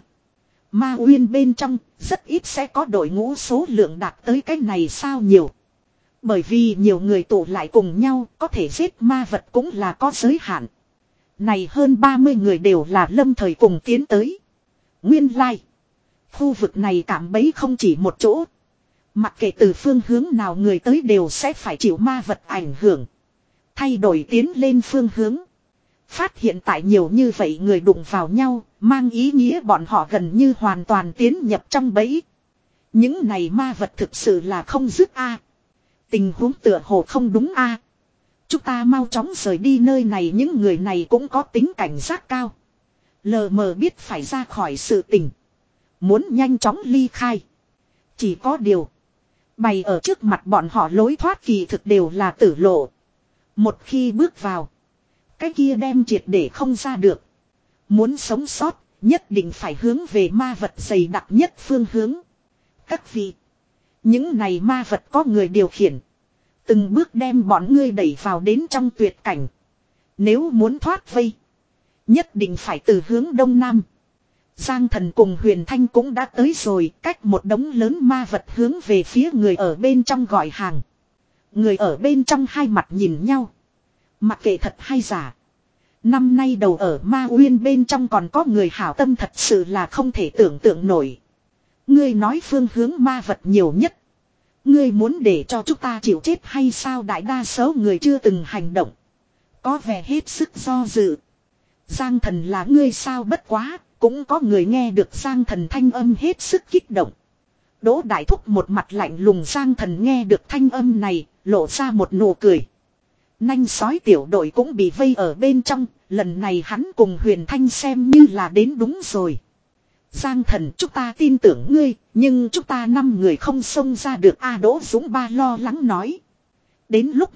Ma uyên bên trong, rất ít sẽ có đội ngũ số lượng đạt tới cái này sao nhiều. Bởi vì nhiều người tụ lại cùng nhau, có thể giết ma vật cũng là có giới hạn. Này hơn ba mươi người đều là lâm thời cùng tiến tới. Nguyên lai. Like. Khu vực này cảm bấy không chỉ một chỗ. Mặc kệ từ phương hướng nào người tới đều sẽ phải chịu ma vật ảnh hưởng. Thay đổi tiến lên phương hướng. Phát hiện tại nhiều như vậy người đụng vào nhau, mang ý nghĩa bọn họ gần như hoàn toàn tiến nhập trong bẫy. Những này ma vật thực sự là không dứt a. Tình huống tựa hồ không đúng a. Chúng ta mau chóng rời đi nơi này, những người này cũng có tính cảnh giác cao. Lờ mờ biết phải ra khỏi sự tình. Muốn nhanh chóng ly khai. Chỉ có điều. Bày ở trước mặt bọn họ lối thoát kỳ thực đều là tử lộ. Một khi bước vào. Cái kia đem triệt để không ra được. Muốn sống sót, nhất định phải hướng về ma vật dày đặc nhất phương hướng. Các vị. Những này ma vật có người điều khiển. Từng bước đem bọn ngươi đẩy vào đến trong tuyệt cảnh. Nếu muốn thoát vây. Nhất định phải từ hướng đông nam. Giang Thần cùng Huyền Thanh cũng đã tới rồi. Cách một đống lớn ma vật hướng về phía người ở bên trong gọi hàng. Người ở bên trong hai mặt nhìn nhau. Mặc kệ thật hay giả. Năm nay đầu ở Ma Uyên bên trong còn có người hảo tâm thật sự là không thể tưởng tượng nổi. Ngươi nói phương hướng ma vật nhiều nhất. Ngươi muốn để cho chúng ta chịu chết hay sao? Đại đa số người chưa từng hành động. Có vẻ hết sức do dự. Giang Thần là ngươi sao? Bất quá, cũng có người nghe được Giang Thần thanh âm hết sức kích động. Đỗ Đại Thúc một mặt lạnh lùng. Giang Thần nghe được thanh âm này, lộ ra một nụ cười. Nanh sói tiểu đội cũng bị vây ở bên trong, lần này hắn cùng Huyền Thanh xem như là đến đúng rồi. Giang Thần, chúng ta tin tưởng ngươi, nhưng chúng ta năm người không xông ra được. A Đỗ Dũng Ba lo lắng nói. Đến lúc này,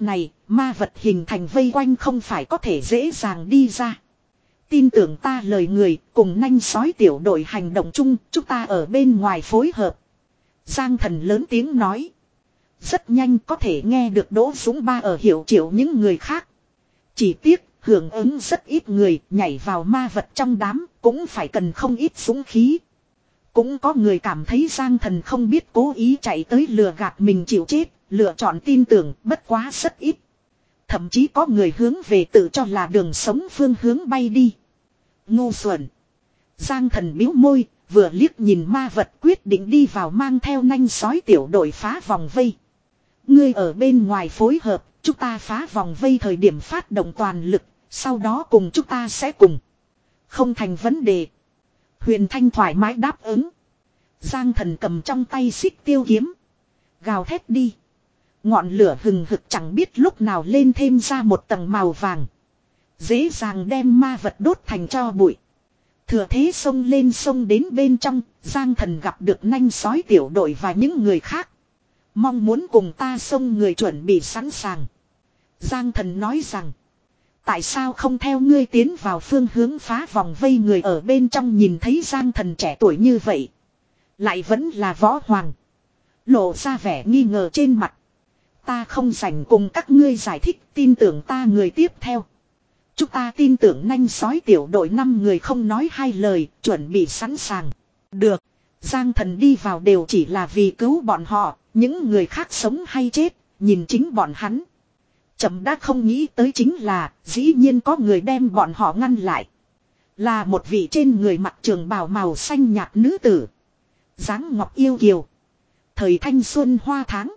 ma vật hình thành vây quanh không phải có thể dễ dàng đi ra. Tin tưởng ta lời người, cùng nanh sói tiểu đội hành động chung, chúng ta ở bên ngoài phối hợp. Giang Thần lớn tiếng nói. Rất nhanh có thể nghe được Đỗ Dũng Ba ở hiệu triệu những người khác. Chỉ tiếc, hưởng ứng rất ít người nhảy vào ma vật trong đám, cũng phải cần không ít dũng khí. Cũng có người cảm thấy Giang Thần không biết cố ý chạy tới lừa gạt mình chịu chết, lựa chọn tin tưởng, bất quá rất ít. Thậm chí có người hướng về tự cho là đường sống phương hướng bay đi. Ngu xuẩn. Giang Thần bĩu môi, vừa liếc nhìn ma vật quyết định đi vào mang theo nanh sói tiểu đội phá vòng vây. Ngươi ở bên ngoài phối hợp, chúng ta phá vòng vây thời điểm phát động toàn lực, sau đó cùng chúng ta sẽ cùng. Không thành vấn đề. Huyền Thanh thoải mái đáp ứng. Giang Thần cầm trong tay xích tiêu kiếm. Gào thét đi. Ngọn lửa hừng hực chẳng biết lúc nào lên thêm ra một tầng màu vàng. Dễ dàng đem ma vật đốt thành tro bụi. Thừa thế xông lên sông đến bên trong, Giang Thần gặp được nanh sói tiểu đội và những người khác. Mong muốn cùng ta xông người chuẩn bị sẵn sàng. Giang Thần nói rằng. Tại sao không theo ngươi tiến vào phương hướng phá vòng vây người ở bên trong nhìn thấy Giang Thần trẻ tuổi như vậy. Lại vẫn là võ hoàng. Lộ ra vẻ nghi ngờ trên mặt. Ta không rảnh cùng các ngươi giải thích, tin tưởng ta người tiếp theo. Chúng ta tin tưởng nanh sói tiểu đội năm người không nói hai lời, chuẩn bị sẵn sàng. Được, Giang Thần đi vào đều chỉ là vì cứu bọn họ, những người khác sống hay chết, nhìn chính bọn hắn. Chậm đã không nghĩ tới chính là, dĩ nhiên có người đem bọn họ ngăn lại. Là một vị trên người mặc trường bào màu xanh nhạt nữ tử. Dáng ngọc yêu kiều. Thời thanh xuân hoa tháng.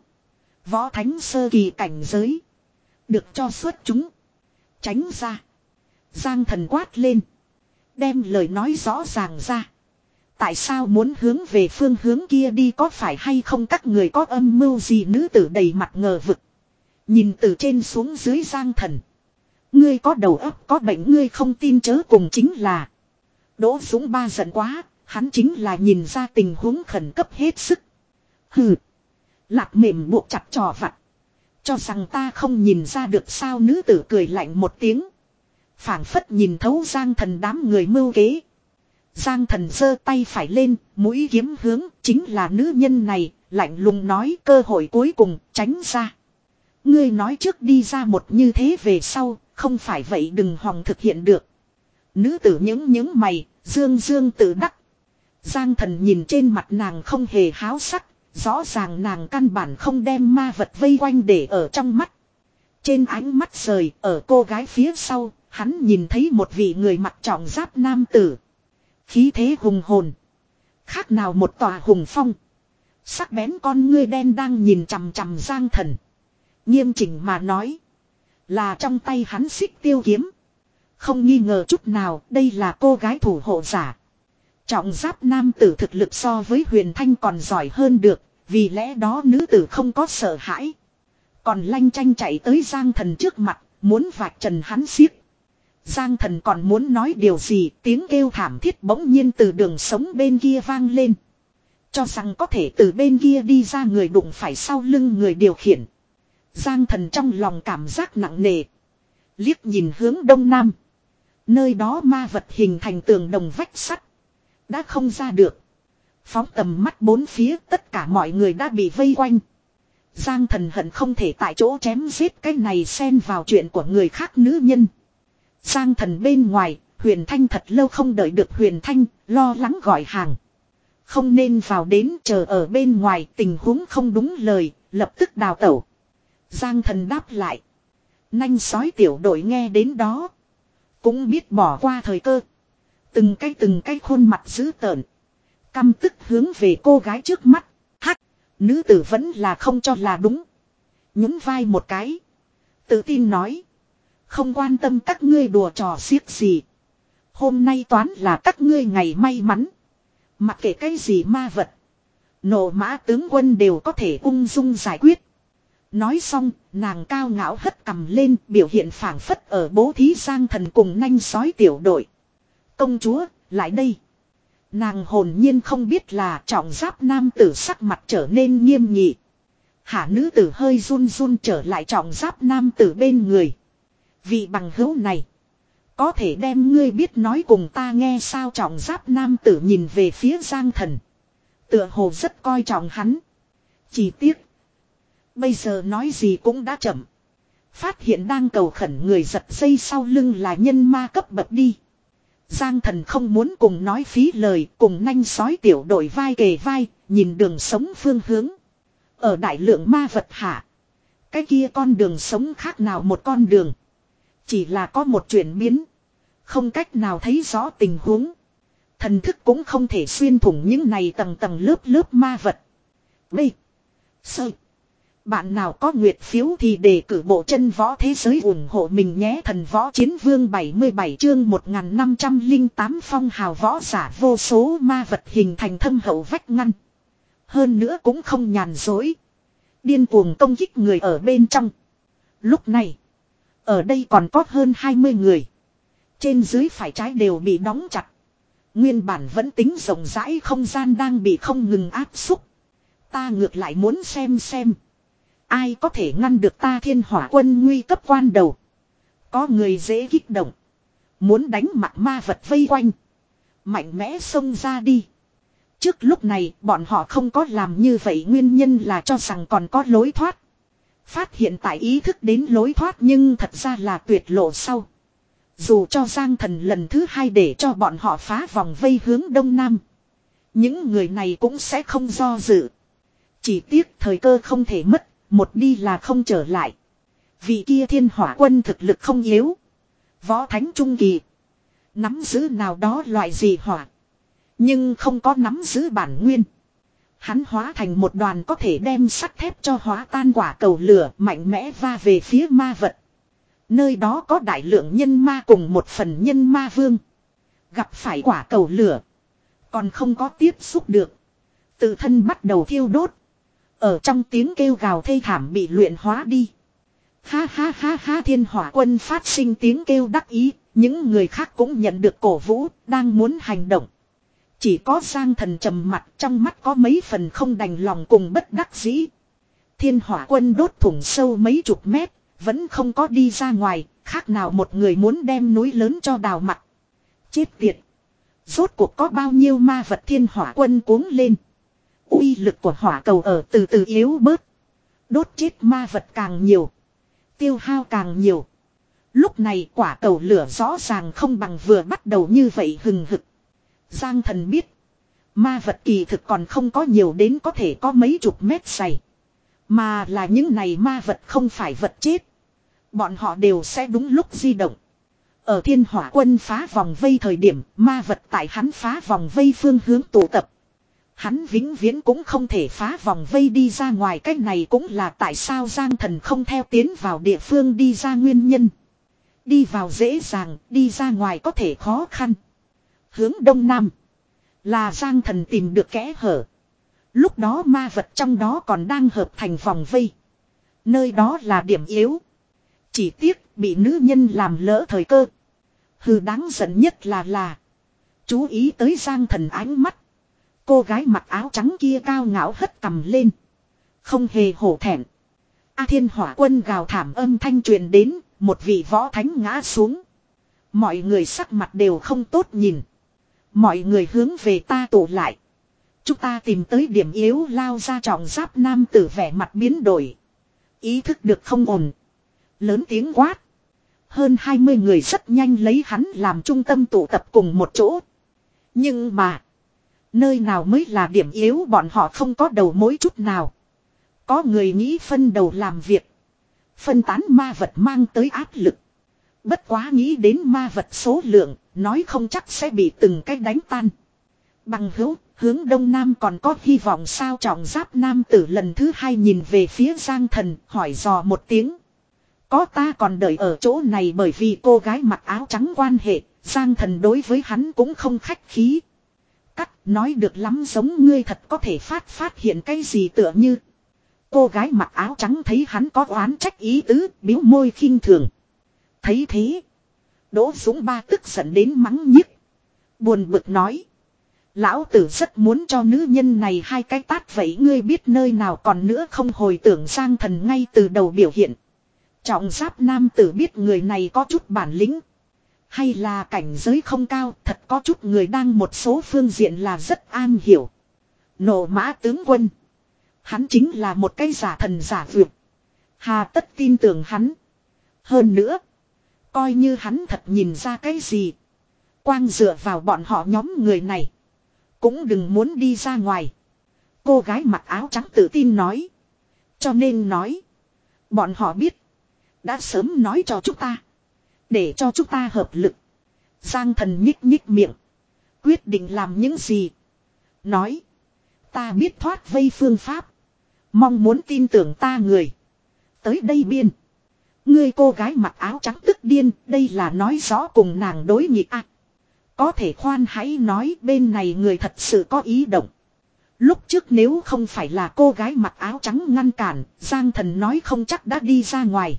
Võ thánh sơ kỳ cảnh giới. Được cho xuất chúng. Tránh ra. Giang Thần quát lên. Đem lời nói rõ ràng ra. Tại sao muốn hướng về phương hướng kia đi, có phải hay không các người có âm mưu gì? Nữ tử đầy mặt ngờ vực. Nhìn từ trên xuống dưới Giang Thần. Ngươi có đầu óc có bệnh, ngươi không tin chớ cùng chính là. Đỗ Dũng Ba giận quá, hắn chính là nhìn ra tình huống khẩn cấp hết sức. Hừ. Lạc mềm buộc chặt trò vặt. Cho rằng ta không nhìn ra được sao? Nữ tử cười lạnh một tiếng. Phảng phất nhìn thấu Giang Thần đám người mưu kế. Giang Thần giơ tay phải lên, mũi kiếm hướng, chính là nữ nhân này, lạnh lùng nói cơ hội cuối cùng, tránh ra. Ngươi nói trước đi ra một như thế về sau, không phải vậy đừng hòng thực hiện được. Nữ tử những những mày, dương dương tự đắc. Giang Thần nhìn trên mặt nàng không hề háo sắc, rõ ràng nàng căn bản không đem ma vật vây quanh để ở trong mắt. Trên ánh mắt rời, ở cô gái phía sau, hắn nhìn thấy một vị người mặc trọng giáp nam tử. Khí thế hùng hồn. Khác nào một tòa hùng phong. Sắc bén con ngươi đen đang nhìn chằm chằm Giang Thần. Nghiêm chỉnh mà nói. Là trong tay hắn xích tiêu kiếm. Không nghi ngờ chút nào đây là cô gái thủ hộ giả. Trọng giáp nam tử thực lực so với Huyền Thanh còn giỏi hơn được. Vì lẽ đó nữ tử không có sợ hãi. Còn lanh chanh chạy tới Giang Thần trước mặt. Muốn vạch trần hắn xiết. Giang Thần còn muốn nói điều gì, tiếng kêu thảm thiết bỗng nhiên từ đường sống bên kia vang lên. Cho rằng có thể từ bên kia đi ra người đụng phải sau lưng người điều khiển. Giang Thần trong lòng cảm giác nặng nề. Liếc nhìn hướng đông nam. Nơi đó ma vật hình thành tường đồng vách sắt. Đã không ra được. Phóng tầm mắt bốn phía, tất cả mọi người đã bị vây quanh. Giang Thần hận không thể tại chỗ chém giết cái này xen vào chuyện của người khác nữ nhân. Giang Thần bên ngoài, Huyền Thanh thật lâu không đợi được Huyền Thanh, lo lắng gọi hàng. Không nên vào đến, chờ ở bên ngoài, tình huống không đúng lời, lập tức đào tẩu. Giang Thần đáp lại. Nanh sói tiểu đội nghe đến đó. Cũng biết bỏ qua thời cơ. Từng cái từng cái khuôn mặt dữ tợn. Căm tức hướng về cô gái trước mắt. Hắc, nữ tử vẫn là không cho là đúng. Nhún vai một cái. Tự tin nói. Không quan tâm các ngươi đùa trò xiếc gì. Hôm nay toán là các ngươi ngày may mắn. Mặc kệ cái gì ma vật. Nộ mã tướng quân đều có thể ung dung giải quyết. Nói xong, nàng cao ngạo hất cầm lên, biểu hiện phảng phất ở bố thí Giang Thần cùng nanh sói tiểu đội. Công chúa, lại đây. Nàng hồn nhiên không biết là trọng giáp nam tử sắc mặt trở nên nghiêm nghị. Hạ nữ tử hơi run run trở lại trọng giáp nam tử bên người. Vị bằng hữu này. Có thể đem ngươi biết nói cùng ta nghe sao trọng giáp nam tử nhìn về phía Giang Thần. Tựa hồ rất coi trọng hắn. Chỉ tiếc. Bây giờ nói gì cũng đã chậm. Phát hiện đang cầu khẩn người giật dây sau lưng là nhân ma cấp bậc đi. Giang Thần không muốn cùng nói phí lời, cùng nanh sói tiểu đội vai kề vai, nhìn đường sống phương hướng. Ở đại lượng ma vật hạ. Cái kia con đường sống khác nào một con đường. Chỉ là có một chuyển biến. Không cách nào thấy rõ tình huống. Thần thức cũng không thể xuyên thủng những này tầng tầng lớp lớp ma vật. B. Sơ. Bạn nào có nguyệt phiếu thì đề cử bộ chân võ thế giới ủng hộ mình nhé. Thần võ chiến vương bảy mươi bảy chương một nghìn năm trăm lẻ tám phong hào võ giả vô số ma vật hình thành thâm hậu vách ngăn. Hơn nữa cũng không nhàn dối. Điên cuồng công kích người ở bên trong. Lúc này. Ở đây còn có hơn hai mươi người. Trên dưới phải trái đều bị đóng chặt. Nguyên bản vẫn tính rộng rãi không gian đang bị không ngừng áp xúc. Ta ngược lại muốn xem xem. Ai có thể ngăn được ta thiên hỏa quân nguy cấp quan đầu. Có người dễ kích động. Muốn đánh mặt ma vật vây quanh. Mạnh mẽ xông ra đi. Trước lúc này bọn họ không có làm như vậy nguyên nhân là cho rằng còn có lối thoát. Phát hiện tại ý thức đến lối thoát nhưng thật ra là tuyệt lộ sau. Dù cho Giang Thần lần thứ hai để cho bọn họ phá vòng vây hướng đông nam. Những người này cũng sẽ không do dự. Chỉ tiếc thời cơ không thể mất. Một đi là không trở lại. Vị kia thiên hỏa quân thực lực không yếu. Võ thánh trung kỳ. Nắm giữ nào đó loại gì hỏa. Nhưng không có nắm giữ bản nguyên. Hắn hóa thành một đoàn có thể đem sắt thép cho hóa tan quả cầu lửa mạnh mẽ va về phía ma vật. Nơi đó có đại lượng nhân ma cùng một phần nhân ma vương. Gặp phải quả cầu lửa. Còn không có tiếp xúc được. Tự thân bắt đầu thiêu đốt. Ở trong tiếng kêu gào thê thảm bị luyện hóa đi. Ha ha ha ha thiên hỏa quân phát sinh tiếng kêu đắc ý. Những người khác cũng nhận được cổ vũ, đang muốn hành động. Chỉ có Giang Thần trầm mặt trong mắt có mấy phần không đành lòng cùng bất đắc dĩ. Thiên hỏa quân đốt thủng sâu mấy chục mét, vẫn không có đi ra ngoài, khác nào một người muốn đem núi lớn cho đào mặt. Chết tiệt! Rốt cuộc có bao nhiêu ma vật thiên hỏa quân cuống lên. Uy lực của hỏa cầu ở từ từ yếu bớt. Đốt chết ma vật càng nhiều. Tiêu hao càng nhiều. Lúc này quả cầu lửa rõ ràng không bằng vừa bắt đầu như vậy hừng hực. Giang Thần biết. Ma vật kỳ thực còn không có nhiều đến có thể có mấy chục mét dày. Mà là những này ma vật không phải vật chết. Bọn họ đều sẽ đúng lúc di động. Ở thiên hỏa quân phá vòng vây thời điểm ma vật tại hắn phá vòng vây phương hướng tụ tập. Hắn vĩnh viễn cũng không thể phá vòng vây đi ra ngoài. Cái này cũng là tại sao Giang Thần không theo tiến vào địa phương đi ra nguyên nhân. Đi vào dễ dàng, đi ra ngoài có thể khó khăn. Hướng đông nam là Giang Thần tìm được kẽ hở. Lúc đó ma vật trong đó còn đang hợp thành vòng vây. Nơi đó là điểm yếu. Chỉ tiếc bị nữ nhân làm lỡ thời cơ. Hừ, đáng giận nhất là là chú ý tới Giang Thần ánh mắt. Cô gái mặc áo trắng kia cao ngạo hất cằm lên. Không hề hổ thẹn. A thiên hỏa quân gào thảm âm thanh truyền đến. Một vị võ thánh ngã xuống. Mọi người sắc mặt đều không tốt nhìn. Mọi người hướng về ta tụ lại. Chúng ta tìm tới điểm yếu lao ra trọng giáp nam tử vẻ mặt biến đổi. Ý thức được không ổn. Lớn tiếng quát. Hơn hai mươi người rất nhanh lấy hắn làm trung tâm tụ tập cùng một chỗ. Nhưng mà. Nơi nào mới là điểm yếu bọn họ không có đầu mối chút nào. Có người nghĩ phân đầu làm việc. Phân tán ma vật mang tới áp lực. Bất quá nghĩ đến ma vật số lượng, nói không chắc sẽ bị từng cái đánh tan. Bằng hữu, hướng đông nam còn có hy vọng sao trọng giáp nam tử lần thứ hai nhìn về phía Giang Thần, hỏi dò một tiếng. Có, ta còn đợi ở chỗ này bởi vì cô gái mặc áo trắng quan hệ, Giang Thần đối với hắn cũng không khách khí. Cắt, nói được lắm giống ngươi thật có thể phát phát hiện cái gì tựa như. Cô gái mặc áo trắng thấy hắn có oán trách ý tứ, biếu môi khinh thường. Thấy thế, Đỗ Dũng Ba tức giận đến mắng nhiếc. Buồn bực nói. Lão tử rất muốn cho nữ nhân này hai cái tát vậy ngươi biết nơi nào còn nữa không hồi tưởng Giang Thần ngay từ đầu biểu hiện. Trọng giáp nam tử biết người này có chút bản lĩnh. Hay là cảnh giới không cao, thật có chút người đang một số phương diện là rất an hiểu. Nộ mã tướng quân. Hắn chính là một cái giả thần giả vượt. Hà tất tin tưởng hắn. Hơn nữa, coi như hắn thật nhìn ra cái gì. Quang dựa vào bọn họ nhóm người này. Cũng đừng muốn đi ra ngoài. Cô gái mặc áo trắng tự tin nói. Cho nên nói. Bọn họ biết. Đã sớm nói cho chúng ta. Để cho chúng ta hợp lực. Giang Thần nhích nhích miệng. Quyết định làm những gì. Nói. Ta biết thoát vây phương pháp. Mong muốn tin tưởng ta người. Tới đây biên. Ngươi cô gái mặc áo trắng tức điên. Đây là nói rõ cùng nàng đối nghịch à. Có thể khoan hãy nói bên này người thật sự có ý động. Lúc trước nếu không phải là cô gái mặc áo trắng ngăn cản. Giang Thần nói không chắc đã đi ra ngoài.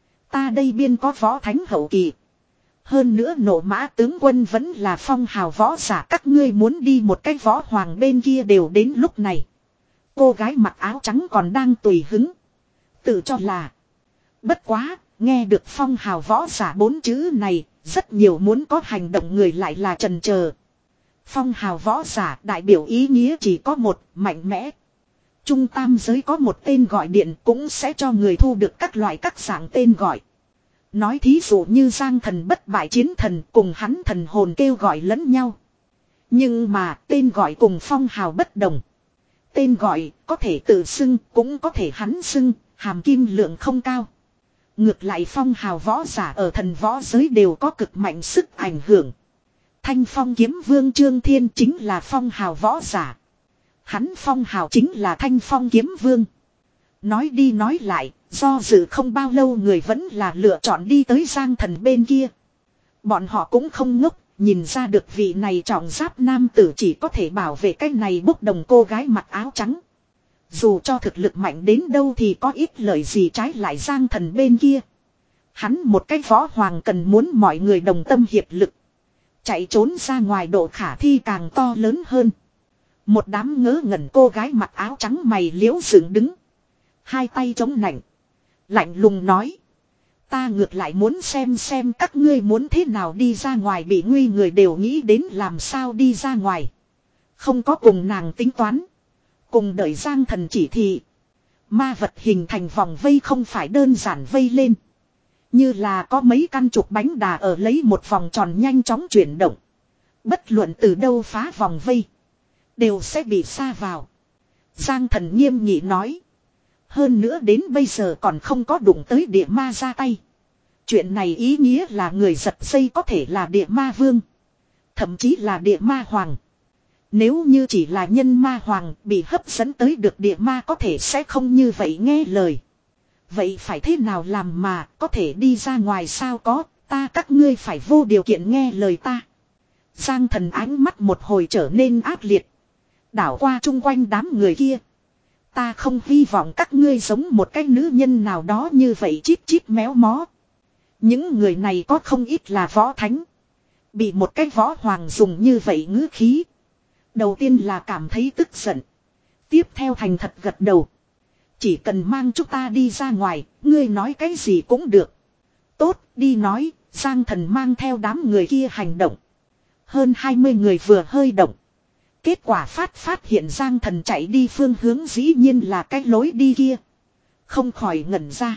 Ta đây biên có võ thánh hậu kỳ. Hơn nữa nộ mã tướng quân vẫn là phong hào võ giả. Các ngươi muốn đi một cái võ hoàng bên kia đều đến lúc này. Cô gái mặc áo trắng còn đang tùy hứng. Tự cho là. Bất quá, nghe được phong hào võ giả bốn chữ này. Rất nhiều muốn có hành động người lại là chần chờ. Phong hào võ giả đại biểu ý nghĩa chỉ có một, mạnh mẽ. Trung tam giới có một tên gọi điện cũng sẽ cho người thu được các loại các dạng tên gọi. Nói thí dụ như Giang Thần bất bại chiến thần cùng hắn thần hồn kêu gọi lẫn nhau. Nhưng mà tên gọi cùng phong hào bất đồng. Tên gọi có thể tự xưng cũng có thể hắn xưng, hàm kim lượng không cao. Ngược lại phong hào võ giả ở thần võ giới đều có cực mạnh sức ảnh hưởng. Thanh phong kiếm vương Trương Thiên chính là phong hào võ giả. Hắn phong hào chính là thanh phong kiếm vương. Nói đi nói lại, do dự không bao lâu người vẫn là lựa chọn đi tới Giang Thần bên kia. Bọn họ cũng không ngốc, nhìn ra được vị này trọng giáp nam tử chỉ có thể bảo vệ cái này bốc đồng cô gái mặc áo trắng. Dù cho thực lực mạnh đến đâu thì có ít lời gì trái lại Giang Thần bên kia. Hắn một cái võ hoàng cần muốn mọi người đồng tâm hiệp lực. Chạy trốn ra ngoài độ khả thi càng to lớn hơn. Một đám ngớ ngẩn cô gái mặc áo trắng mày liễu dựng đứng. Hai tay chống nạnh. Lạnh lùng nói. Ta ngược lại muốn xem xem các ngươi muốn thế nào đi ra ngoài bị nguy người đều nghĩ đến làm sao đi ra ngoài. Không có cùng nàng tính toán. Cùng đợi Giang Thần chỉ thị. Ma vật hình thành vòng vây không phải đơn giản vây lên. Như là có mấy căn trục bánh đà ở lấy một vòng tròn nhanh chóng chuyển động. Bất luận từ đâu phá vòng vây. Đều sẽ bị sa vào. Giang Thần nghiêm nghị nói. Hơn nữa đến bây giờ còn không có đụng tới địa ma ra tay. Chuyện này ý nghĩa là người giật dây có thể là địa ma vương. Thậm chí là địa ma hoàng. Nếu như chỉ là nhân ma hoàng bị hấp dẫn tới được địa ma có thể sẽ không như vậy nghe lời. Vậy phải thế nào làm mà có thể đi ra ngoài sao có, ta các ngươi phải vô điều kiện nghe lời ta. Giang Thần ánh mắt một hồi trở nên ác liệt. Đảo qua chung quanh đám người kia. Ta không hy vọng các ngươi giống một cái nữ nhân nào đó như vậy chít chít méo mó. Những người này có không ít là võ thánh. Bị một cái võ hoàng dùng như vậy ngữ khí. Đầu tiên là cảm thấy tức giận. Tiếp theo thành thật gật đầu. Chỉ cần mang chúng ta đi ra ngoài, ngươi nói cái gì cũng được. Tốt, đi nói, Giang Thần mang theo đám người kia hành động. Hơn hai mươi người vừa hơi động. Kết quả phát phát hiện Giang Thần chạy đi phương hướng dĩ nhiên là cái lối đi kia. Không khỏi ngẩn ra.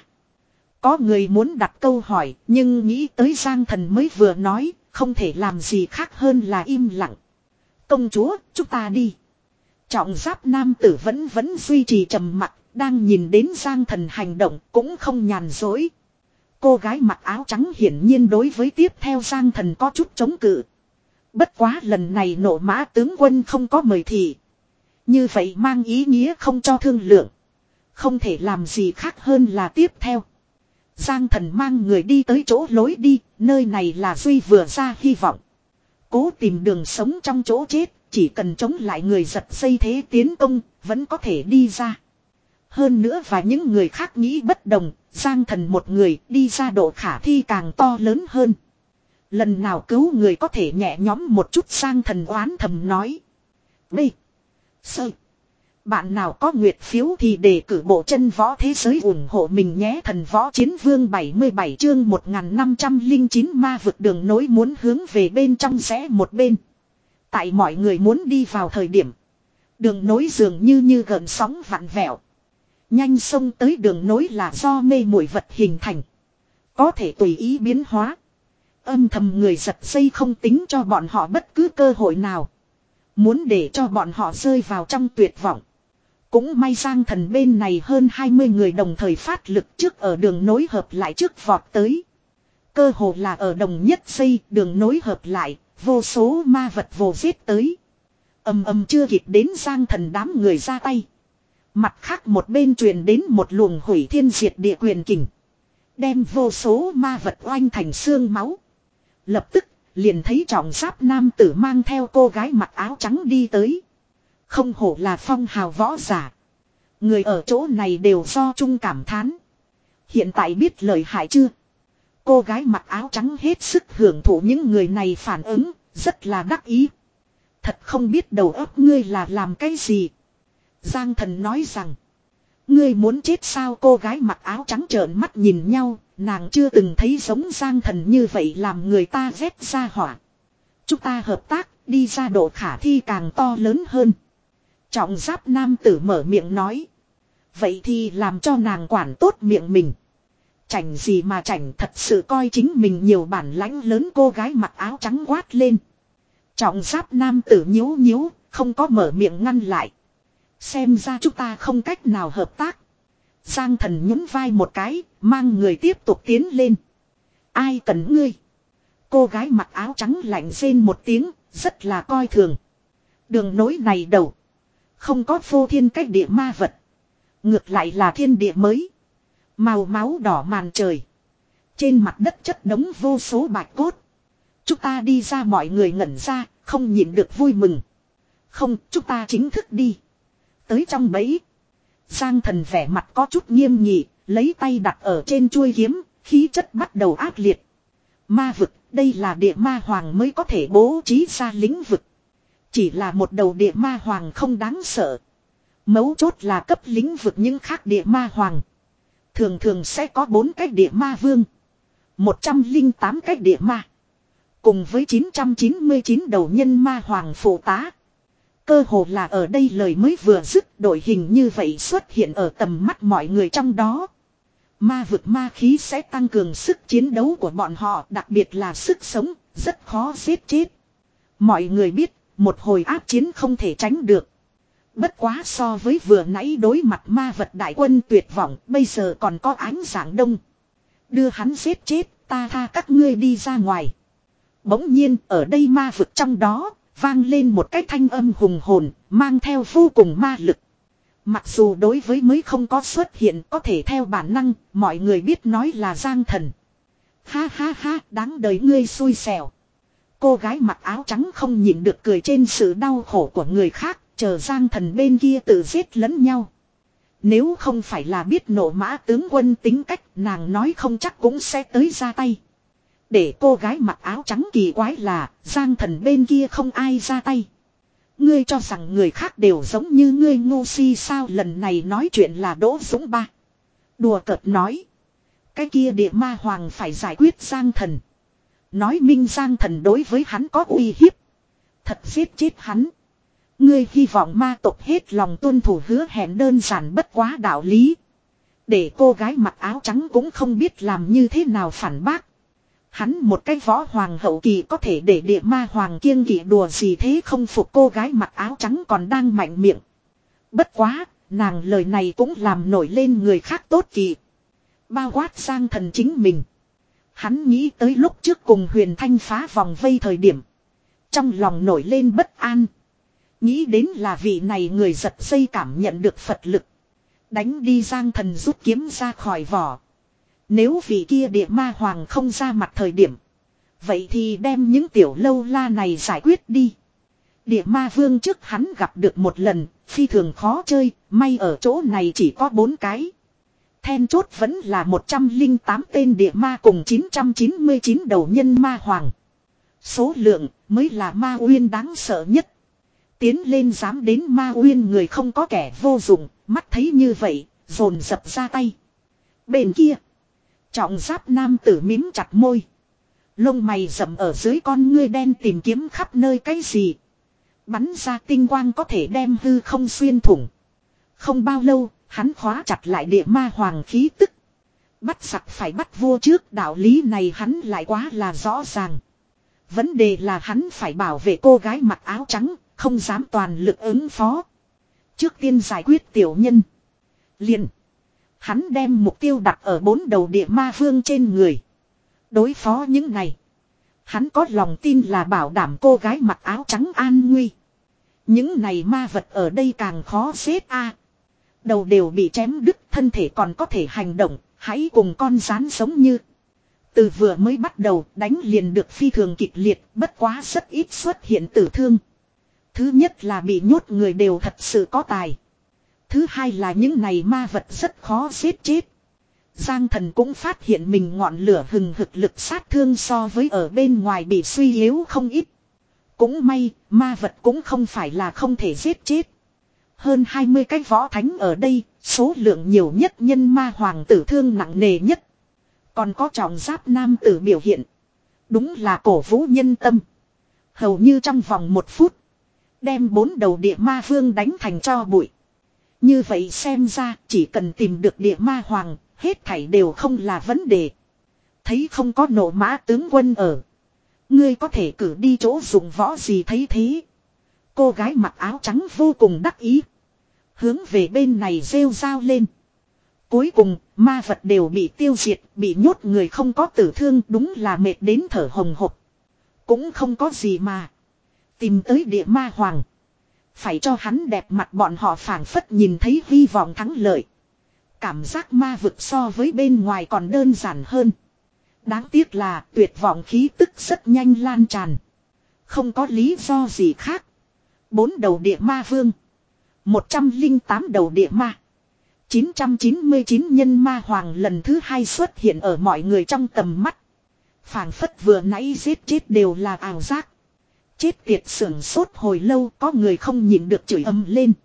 Có người muốn đặt câu hỏi, nhưng nghĩ tới Giang Thần mới vừa nói, không thể làm gì khác hơn là im lặng. Công chúa, chúng ta đi. Trọng giáp nam tử vẫn vẫn duy trì trầm mặc, đang nhìn đến Giang Thần hành động cũng không nhàn dối. Cô gái mặc áo trắng hiển nhiên đối với tiếp theo Giang Thần có chút chống cự. Bất quá lần này nộ mã tướng quân không có mời thị. Như vậy mang ý nghĩa không cho thương lượng. Không thể làm gì khác hơn là tiếp theo. Giang Thần mang người đi tới chỗ lối đi, nơi này là Duy vừa ra hy vọng. Cố tìm đường sống trong chỗ chết, chỉ cần chống lại người giật dây thế tiến công, vẫn có thể đi ra. Hơn nữa và những người khác nghĩ bất đồng, Giang Thần một người đi ra độ khả thi càng to lớn hơn. Lần nào cứu người có thể nhẹ nhõm một chút Giang Thần oán thầm nói. B. Sơ. Bạn nào có nguyệt phiếu thì đề cử bộ chân võ thế giới ủng hộ mình nhé. Thần võ chiến vương bảy mươi bảy chương một nghìn năm trăm lẻ chín ma vực đường nối muốn hướng về bên trong rẽ một bên. Tại mọi người muốn đi vào thời điểm. Đường nối dường như như gợn sóng vặn vẹo. Nhanh xông tới đường nối là do mê muội vật hình thành. Có thể tùy ý biến hóa. Âm thầm người giật dây không tính cho bọn họ bất cứ cơ hội nào. Muốn để cho bọn họ rơi vào trong tuyệt vọng. Cũng may Giang Thần bên này hơn hai mươi người đồng thời phát lực trước ở đường nối hợp lại trước vọt tới. Cơ hồ là ở đồng nhất giây đường nối hợp lại, vô số ma vật vồ giết tới. Ầm ầm chưa kịp đến Giang Thần đám người ra tay. Mặt khác một bên truyền đến một luồng hủy thiên diệt địa quyền kình. Đem vô số ma vật oanh thành xương máu. Lập tức liền thấy trọng giáp nam tử mang theo cô gái mặc áo trắng đi tới. Không hổ là phong hào võ giả. Người ở chỗ này đều do chung cảm thán. Hiện tại biết lời hại chưa? Cô gái mặc áo trắng hết sức hưởng thụ những người này phản ứng, rất là đắc ý. Thật không biết đầu óc ngươi là làm cái gì. Giang Thần nói rằng. Ngươi muốn chết sao? Cô gái mặc áo trắng trợn mắt nhìn nhau. Nàng chưa từng thấy giống Giang Thần như vậy làm người ta ghét ra hỏa. Chúng ta hợp tác, đi ra độ khả thi càng to lớn hơn. Trọng giáp nam tử mở miệng nói. Vậy thì làm cho nàng quản tốt miệng mình. Chảnh gì mà chảnh, thật sự coi chính mình nhiều bản lãnh lớn. Cô gái mặc áo trắng quát lên. Trọng giáp nam tử nhíu nhíu, không có mở miệng ngăn lại. Xem ra chúng ta không cách nào hợp tác. Giang Thần nhún vai một cái, mang người tiếp tục tiến lên. Ai cần ngươi? Cô gái mặc áo trắng lạnh rên một tiếng, rất là coi thường. Đường nối này đầu. Không có phô thiên cách địa ma vật. Ngược lại là thiên địa mới. Màu máu đỏ màn trời. Trên mặt đất chất đống vô số bạch cốt. Chúng ta đi ra, mọi người ngẩn ra, không nhịn được vui mừng. Không, chúng ta chính thức đi. Tới trong bẫy. Giang Thần vẻ mặt có chút nghiêm nghị, lấy tay đặt ở trên chuôi kiếm, khí chất bắt đầu ác liệt. Ma vực, đây là địa ma hoàng mới có thể bố trí ra lĩnh vực. Chỉ là một đầu địa ma hoàng không đáng sợ. Mấu chốt là cấp lĩnh vực những khác địa ma hoàng. Thường thường sẽ có bốn cái địa ma vương. một trăm lẻ tám cái địa ma. Cùng với chín trăm chín mươi chín đầu nhân ma hoàng phụ tá. Cơ hồ là ở đây lời mới vừa dứt, đội hình như vậy xuất hiện ở tầm mắt mọi người trong đó. Ma vực ma khí sẽ tăng cường sức chiến đấu của bọn họ, đặc biệt là sức sống, rất khó giết chết. Mọi người biết, một hồi áp chiến không thể tránh được. Bất quá so với vừa nãy đối mặt ma vật đại quân tuyệt vọng, bây giờ còn có ánh sáng đông. Đưa hắn giết chết, ta tha các ngươi đi ra ngoài. Bỗng nhiên ở đây ma vực trong đó, vang lên một cái thanh âm hùng hồn, mang theo vô cùng ma lực. Mặc dù đối với mới không có xuất hiện, có thể theo bản năng, mọi người biết nói là Giang Thần. Ha ha ha, đáng đời ngươi xui xẻo. Cô gái mặc áo trắng không nhịn được cười trên sự đau khổ của người khác, chờ Giang Thần bên kia tự giết lẫn nhau. Nếu không phải là biết nộ mã tướng quân tính cách, nàng nói không chắc cũng sẽ tới ra tay. Để cô gái mặc áo trắng kỳ quái là, Giang Thần bên kia không ai ra tay. Ngươi cho rằng người khác đều giống như ngươi ngu si sao? Lần này nói chuyện là Đỗ Dũng Ba. Đùa cợt nói. Cái kia địa ma hoàng phải giải quyết Giang Thần. Nói minh Giang Thần đối với hắn có uy hiếp. Thật giết chết hắn. Ngươi hy vọng ma tộc hết lòng tuân thủ hứa hẹn đơn giản bất quá đạo lý. Để cô gái mặc áo trắng cũng không biết làm như thế nào phản bác. Hắn một cái võ hoàng hậu kỳ có thể để địa ma hoàng kiêng kỵ đùa gì thế? Không phục cô gái mặc áo trắng còn đang mạnh miệng. Bất quá, nàng lời này cũng làm nổi lên người khác tốt kỳ. Bao quát Giang Thần chính mình. Hắn nghĩ tới lúc trước cùng Huyền Thanh phá vòng vây thời điểm. Trong lòng nổi lên bất an. Nghĩ đến là vị này người giật dây cảm nhận được Phật lực. Đánh đi Giang Thần rút kiếm ra khỏi vỏ. Nếu vị kia địa ma hoàng không ra mặt thời điểm. Vậy thì đem những tiểu lâu la này giải quyết đi. Địa ma vương trước hắn gặp được một lần, phi thường khó chơi, may ở chỗ này chỉ có bốn cái. Then chốt vẫn là một trăm lẻ tám tên địa ma cùng chín trăm chín mươi chín đầu nhân ma hoàng. Số lượng mới là ma uyên đáng sợ nhất. tiến lên dám đến Ma Uyên người không có kẻ vô dụng, mắt thấy như vậy, dồn dập ra tay. Bên kia, trọng giáp nam tử mím chặt môi. Lông mày rậm ở dưới con ngươi đen tìm kiếm khắp nơi cái gì. Bắn ra tinh quang có thể đem hư không xuyên thủng. Không bao lâu, hắn khóa chặt lại địa ma hoàng khí tức. Bắt giặc phải bắt vua trước, đạo lý này hắn lại quá là rõ ràng. Vấn đề là hắn phải bảo vệ cô gái mặc áo trắng, không dám toàn lực ứng phó. Trước tiên giải quyết tiểu nhân. Liền. Hắn đem mục tiêu đặt ở bốn đầu địa ma vương trên người. Đối phó những này. Hắn có lòng tin là bảo đảm cô gái mặc áo trắng an nguy. Những này ma vật ở đây càng khó xếp a. Đầu đều bị chém đứt, thân thể còn có thể hành động, hãy cùng con rắn giống như. Từ vừa mới bắt đầu đánh liền được phi thường kịch liệt, bất quá rất ít xuất hiện tử thương. Thứ nhất là bị nhốt người đều thật sự có tài. Thứ hai là những này ma vật rất khó giết chết. Giang Thần cũng phát hiện mình ngọn lửa hừng hực lực sát thương so với ở bên ngoài bị suy yếu không ít. Cũng may, ma vật cũng không phải là không thể giết chết. Hơn hai mươi cái võ thánh ở đây, số lượng nhiều nhất nhân ma hoàng tử thương nặng nề nhất. Còn có trọng giáp nam tử biểu hiện. Đúng là cổ vũ nhân tâm. Hầu như trong vòng một phút, đem bốn đầu địa ma vương đánh thành tro bụi. Như vậy xem ra, chỉ cần tìm được địa ma hoàng, hết thảy đều không là vấn đề. Thấy không có nộ mã tướng quân ở. Ngươi có thể cử đi chỗ dụng võ gì thấy thế. Cô gái mặc áo trắng vô cùng đắc ý. Hướng về bên này rêu rao lên. Cuối cùng, ma vật đều bị tiêu diệt, bị nhốt người không có tử thương, đúng là mệt đến thở hồng hộc. Cũng không có gì mà. Tìm tới địa ma hoàng. Phải cho hắn đẹp mặt, bọn họ phảng phất nhìn thấy hy vọng thắng lợi. Cảm giác ma vực so với bên ngoài còn đơn giản hơn. Đáng tiếc là tuyệt vọng khí tức rất nhanh lan tràn. Không có lý do gì khác. Bốn đầu địa ma vương. Một trăm linh tám đầu địa ma. chín trăm chín mươi chín nhân ma hoàng lần thứ hai xuất hiện ở mọi người trong tầm mắt. Phảng phất vừa nãy giết chết đều là ảo giác. Chết tiệt, sưởng sốt hồi lâu, có người không nhịn được chửi ầm lên.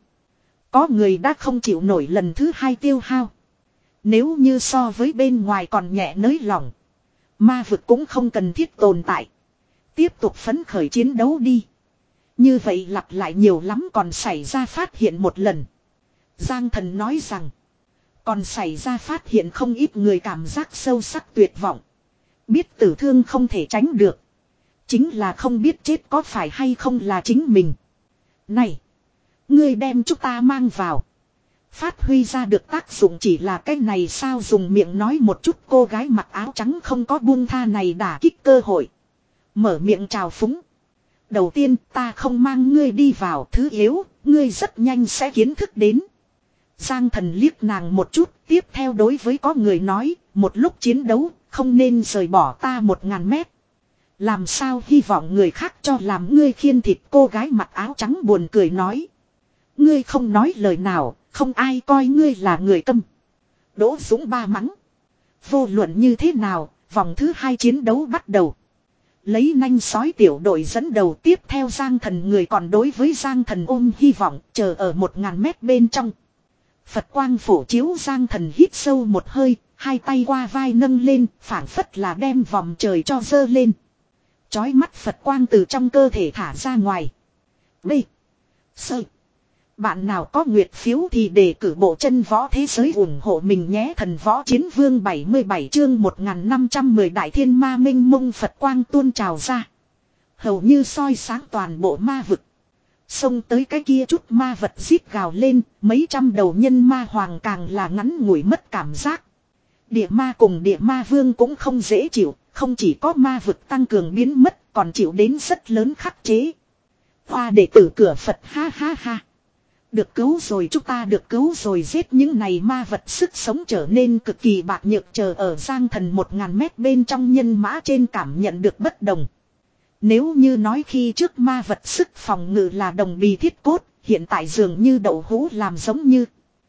Có người đã không chịu nổi lần thứ hai tiêu hao. Nếu như so với bên ngoài còn nhẹ nới lỏng, ma vực cũng không cần thiết tồn tại. Tiếp tục phấn khởi chiến đấu đi. Như vậy lặp lại nhiều lắm còn xảy ra phát hiện một lần. Giang Thần nói rằng, còn xảy ra phát hiện không ít người cảm giác sâu sắc tuyệt vọng. Biết tử thương không thể tránh được. Chính là không biết chết có phải hay không là chính mình. Này, ngươi đem chúng ta mang vào. Phát huy ra được tác dụng chỉ là cái này sao, dùng miệng nói một chút. Cô gái mặc áo trắng không có buông tha này đả kích cơ hội. Mở miệng chào phúng. Đầu tiên ta không mang ngươi đi vào, thứ yếu, ngươi rất nhanh sẽ kiến thức đến. Giang Thần liếc nàng một chút, tiếp theo đối với có người nói, một lúc chiến đấu, không nên rời bỏ ta một ngàn mét. Làm sao hy vọng người khác cho làm ngươi khiên thịt, cô gái mặc áo trắng buồn cười nói. Ngươi không nói lời nào, không ai coi ngươi là người câm. Đỗ Dũng ba mắng. Vô luận như thế nào, vòng thứ hai chiến đấu bắt đầu. Lấy nanh sói tiểu đội dẫn đầu, tiếp theo Giang Thần người còn đối với Giang Thần ôm hy vọng, chờ ở một ngàn mét bên trong. Phật quang phổ chiếu, Giang Thần hít sâu một hơi, hai tay qua vai nâng lên, phảng phất là đem vòng trời cho dơ lên. Chói mắt Phật quang từ trong cơ thể thả ra ngoài. B. Sơ. Bạn nào có nguyệt phiếu thì đề cử bộ chân võ thế giới ủng hộ mình nhé. Thần võ chiến vương bảy mươi bảy chương một nghìn năm trăm mười đại thiên ma minh mông Phật quang tuôn trào ra. Hầu như soi sáng toàn bộ ma vực. Xông tới cái kia chút ma vật rít gào lên, mấy trăm đầu nhân ma hoàng càng là ngắn ngủi mất cảm giác. Địa ma cùng địa ma vương cũng không dễ chịu, không chỉ có ma vực tăng cường biến mất, còn chịu đến rất lớn khắc chế. Hoa đệ tử cửa Phật ha ha ha. Được cứu rồi, chúng ta được cứu rồi, giết những này ma vật sức sống trở nên cực kỳ bạc nhược, chờ ở Giang Thần một ngàn mét bên trong nhân mã trên cảm nhận được bất đồng. Nếu như nói khi trước ma vật sức phòng ngự là đồng bì thiết cốt, hiện tại dường như đậu hũ làm giống như.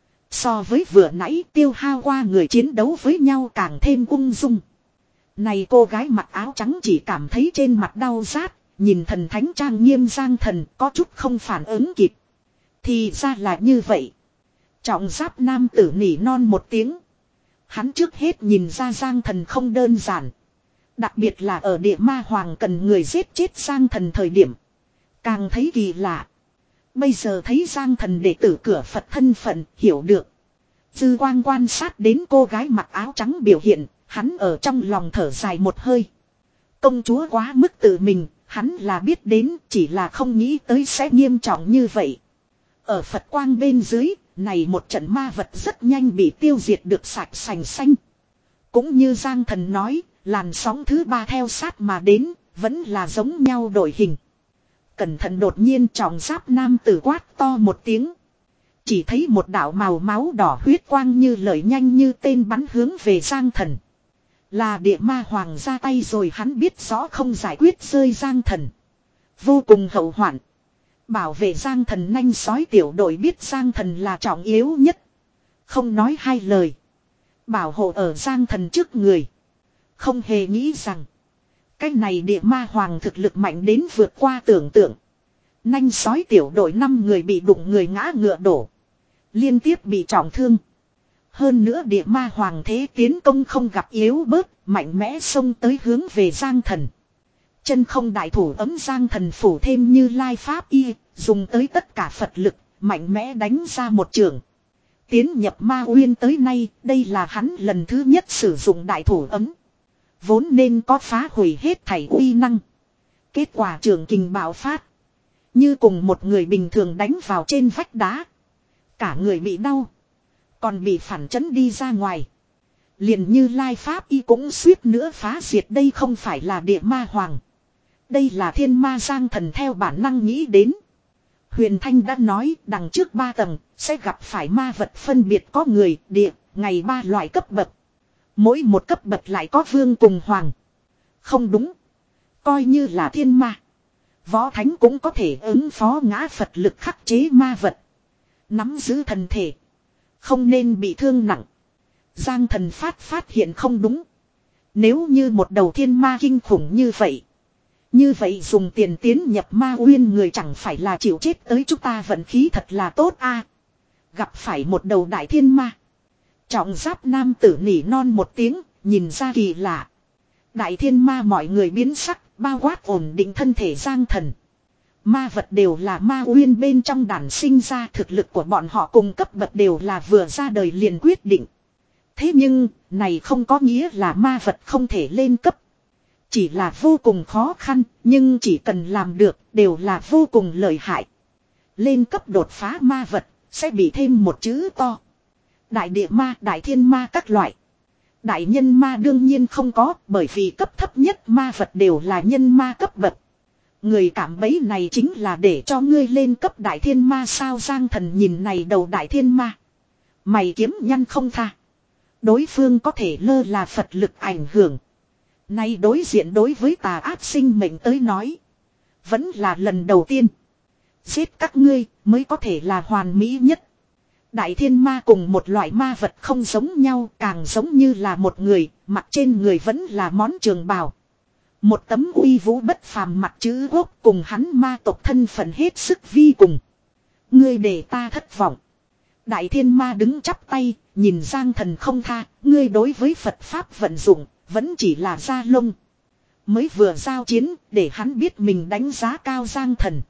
So với vừa nãy tiêu hao qua người chiến đấu với nhau càng thêm ung dung. Này cô gái mặc áo trắng chỉ cảm thấy trên mặt đau rát, nhìn thần thánh trang nghiêm Giang Thần có chút không phản ứng kịp. Thì ra là như vậy. Trọng giáp nam tử nỉ non một tiếng. Hắn trước hết nhìn ra Giang Thần không đơn giản. Đặc biệt là ở địa ma hoàng cần người giết chết Giang Thần thời điểm. Càng thấy kỳ lạ. Bây giờ thấy Giang Thần đệ tử cửa Phật thân phận hiểu được. Dư quang quan sát đến cô gái mặc áo trắng biểu hiện. Hắn ở trong lòng thở dài một hơi. Công chúa quá mức tự mình. Hắn là biết đến chỉ là không nghĩ tới sẽ nghiêm trọng như vậy. Ở Phật quang bên dưới. Này một trận ma vật rất nhanh bị tiêu diệt được sạch sành xanh. Cũng như Giang Thần nói. Làn sóng thứ ba theo sát mà đến. Vẫn là giống nhau đổi hình. Cẩn thận đột nhiên trọng giáp nam tử quát to một tiếng. Chỉ thấy một đạo màu máu đỏ huyết quang như lợi nhanh như tên bắn hướng về Giang Thần. Là địa ma hoàng ra tay rồi, hắn biết rõ không giải quyết rơi Giang Thần. Vô cùng hậu hoạn. Bảo vệ Giang Thần nhanh sói tiểu đội biết Giang Thần là trọng yếu nhất. Không nói hai lời. Bảo hộ ở Giang Thần trước người. Không hề nghĩ rằng. Cái này địa ma hoàng thực lực mạnh đến vượt qua tưởng tượng. Nhanh sói tiểu đội năm người bị đụng người ngã ngựa đổ. Liên tiếp bị trọng thương. Hơn nữa địa ma hoàng thế tiến công không gặp yếu bớt. Mạnh mẽ xông tới hướng về Giang Thần. Chân không đại thủ ấm Giang Thần phủ thêm như lai pháp y. Dùng tới tất cả Phật lực. Mạnh mẽ đánh ra một trường. Tiến nhập ma uyên tới nay. Đây là hắn lần thứ nhất sử dụng đại thủ ấm. Vốn nên có phá hủy hết thảy uy năng. Kết quả trường kình bạo phát. Như cùng một người bình thường đánh vào trên vách đá. Cả người bị đau. Còn bị phản chấn đi ra ngoài. Liền như lai pháp y cũng suýt nữa phá diệt, đây không phải là địa ma hoàng. Đây là thiên ma Giang Thần theo bản năng nghĩ đến. Huyền Thanh đã nói đằng trước ba tầng sẽ gặp phải ma vật phân biệt có người, địa, ngày ba loại cấp bậc. Mỗi một cấp bậc lại có vương cùng hoàng. Không đúng. Coi như là thiên ma. Võ thánh cũng có thể ứng phó ngã Phật lực khắc chế ma vật. Nắm giữ thần thể. Không nên bị thương nặng. Giang Thần phát phát hiện không đúng. Nếu như một đầu thiên ma kinh khủng như vậy. Như vậy dùng tiền tiến nhập ma uyên người chẳng phải là chịu chết tới, chúng ta vận khí thật là tốt a. Gặp phải một đầu đại thiên ma. Trọng giáp nam tử nỉ non một tiếng, nhìn ra kỳ lạ. Đại thiên ma mọi người biến sắc, bao quát ổn định thân thể Giang Thần. Ma vật đều là ma uyên bên trong đản sinh ra, thực lực của bọn họ cùng cấp bậc đều là vừa ra đời liền quyết định. Thế nhưng, này không có nghĩa là ma vật không thể lên cấp. Chỉ là vô cùng khó khăn, nhưng chỉ cần làm được, đều là vô cùng lợi hại. Lên cấp đột phá ma vật, sẽ bị thêm một chữ to. Đại địa ma, đại thiên ma các loại. Đại nhân ma đương nhiên không có, bởi vì cấp thấp nhất ma vật đều là nhân ma cấp bậc. Người cảm bấy này chính là để cho ngươi lên cấp đại thiên ma sao? Giang Thần nhìn này đầu đại thiên ma. Mày kiếm nhăn không tha. Đối phương có thể lơ là Phật lực ảnh hưởng. Nay đối diện đối với tà ác sinh mệnh tới nói. Vẫn là lần đầu tiên. Giết các ngươi mới có thể là hoàn mỹ nhất. Đại thiên ma cùng một loại ma vật không giống nhau, càng giống như là một người, mặt trên người vẫn là món trường bào. Một tấm uy vũ bất phàm mặt chữ quốc cùng hắn ma tộc thân phận hết sức vi cùng. Ngươi để ta thất vọng. Đại thiên ma đứng chắp tay, nhìn Giang Thần không tha, ngươi đối với Phật Pháp vận dụng, vẫn chỉ là da lông. Mới vừa giao chiến, để hắn biết mình đánh giá cao Giang Thần.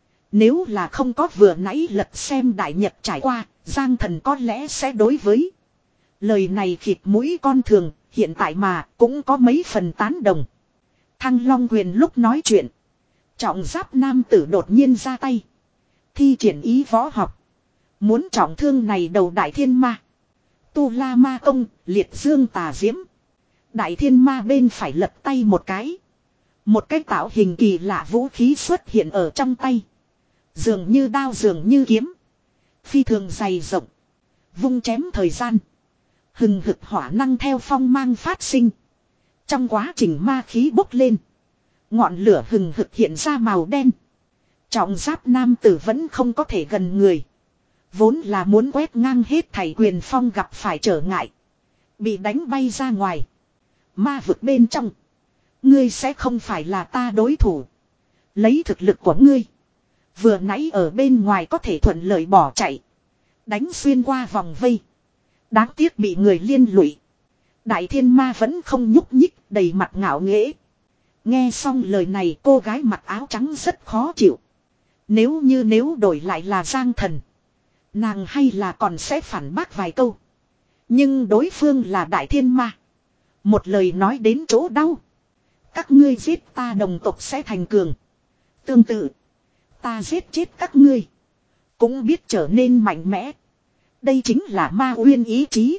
Nếu là không có vừa nãy lật xem đại nhật trải qua, Giang Thần có lẽ sẽ đối với lời này khịt mũi con thường, hiện tại mà cũng có mấy phần tán đồng. Thăng Long Quyền lúc nói chuyện, trọng giáp nam tử đột nhiên ra tay, thi triển ý võ học, muốn trọng thương này đầu đại thiên ma. Tu La Ma Công, liệt dương tà diễm. Đại thiên ma bên phải lật tay một cái, một cái tạo hình kỳ lạ vũ khí xuất hiện ở trong tay, dường như đao dường như kiếm, phi thường dày rộng, vung chém thời gian, hừng hực hỏa năng theo phong mang phát sinh. Trong quá trình ma khí bốc lên, ngọn lửa hừng hực hiện ra màu đen. Trọng giáp nam tử vẫn không có thể gần người, vốn là muốn quét ngang hết thảy quyền phong gặp phải trở ngại, bị đánh bay ra ngoài. Ma vực bên trong, ngươi sẽ không phải là ta đối thủ. Lấy thực lực của ngươi. Vừa nãy ở bên ngoài có thể thuận lợi bỏ chạy. Đánh xuyên qua vòng vây. Đáng tiếc bị người liên lụy. Đại thiên ma vẫn không nhúc nhích, đầy mặt ngạo nghễ. Nghe xong lời này cô gái mặc áo trắng rất khó chịu. Nếu như nếu đổi lại là Giang Thần. Nàng hay là còn sẽ phản bác vài câu. Nhưng đối phương là đại thiên ma. Một lời nói đến chỗ đau. Các ngươi giết ta đồng tộc sẽ thành cường. Tương tự. Ta giết chết các ngươi. Cũng biết trở nên mạnh mẽ. Đây chính là ma uyên ý chí.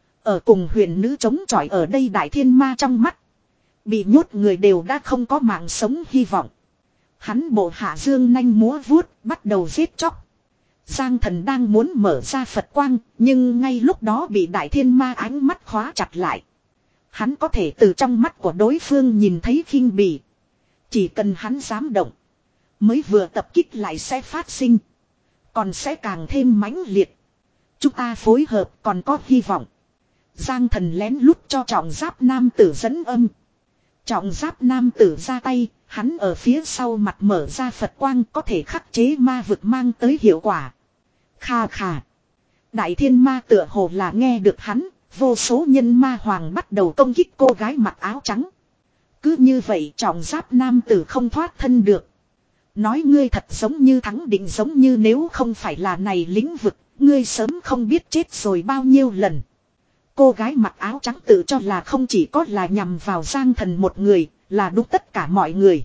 Ở cùng huyền nữ chống chọi ở đây đại thiên ma trong mắt. Bị nhốt người đều đã không có mạng sống hy vọng. Hắn bộ hạ dương nanh múa vuốt bắt đầu giết chóc. Giang Thần đang muốn mở ra Phật quang. Nhưng ngay lúc đó bị đại thiên ma ánh mắt khóa chặt lại. Hắn có thể từ trong mắt của đối phương nhìn thấy khinh bỉ. Chỉ cần hắn dám động. Mới vừa tập kích lại sẽ phát sinh. Còn sẽ càng thêm mãnh liệt. Chúng ta phối hợp còn có hy vọng. Giang Thần lén lút cho trọng giáp nam tử dẫn âm. Trọng giáp nam tử ra tay. Hắn ở phía sau mặt mở ra Phật quang có thể khắc chế ma vực mang tới hiệu quả. Kha kha. Đại thiên ma tựa hồ là nghe được hắn. Vô số nhân ma hoàng bắt đầu công kích cô gái mặc áo trắng. Cứ như vậy trọng giáp nam tử không thoát thân được. Nói ngươi thật giống như thắng định giống như nếu không phải là này lĩnh vực. Ngươi sớm không biết chết rồi bao nhiêu lần. Cô gái mặc áo trắng tự cho là không chỉ có là nhằm vào Giang Thần một người. Là đúng tất cả mọi người.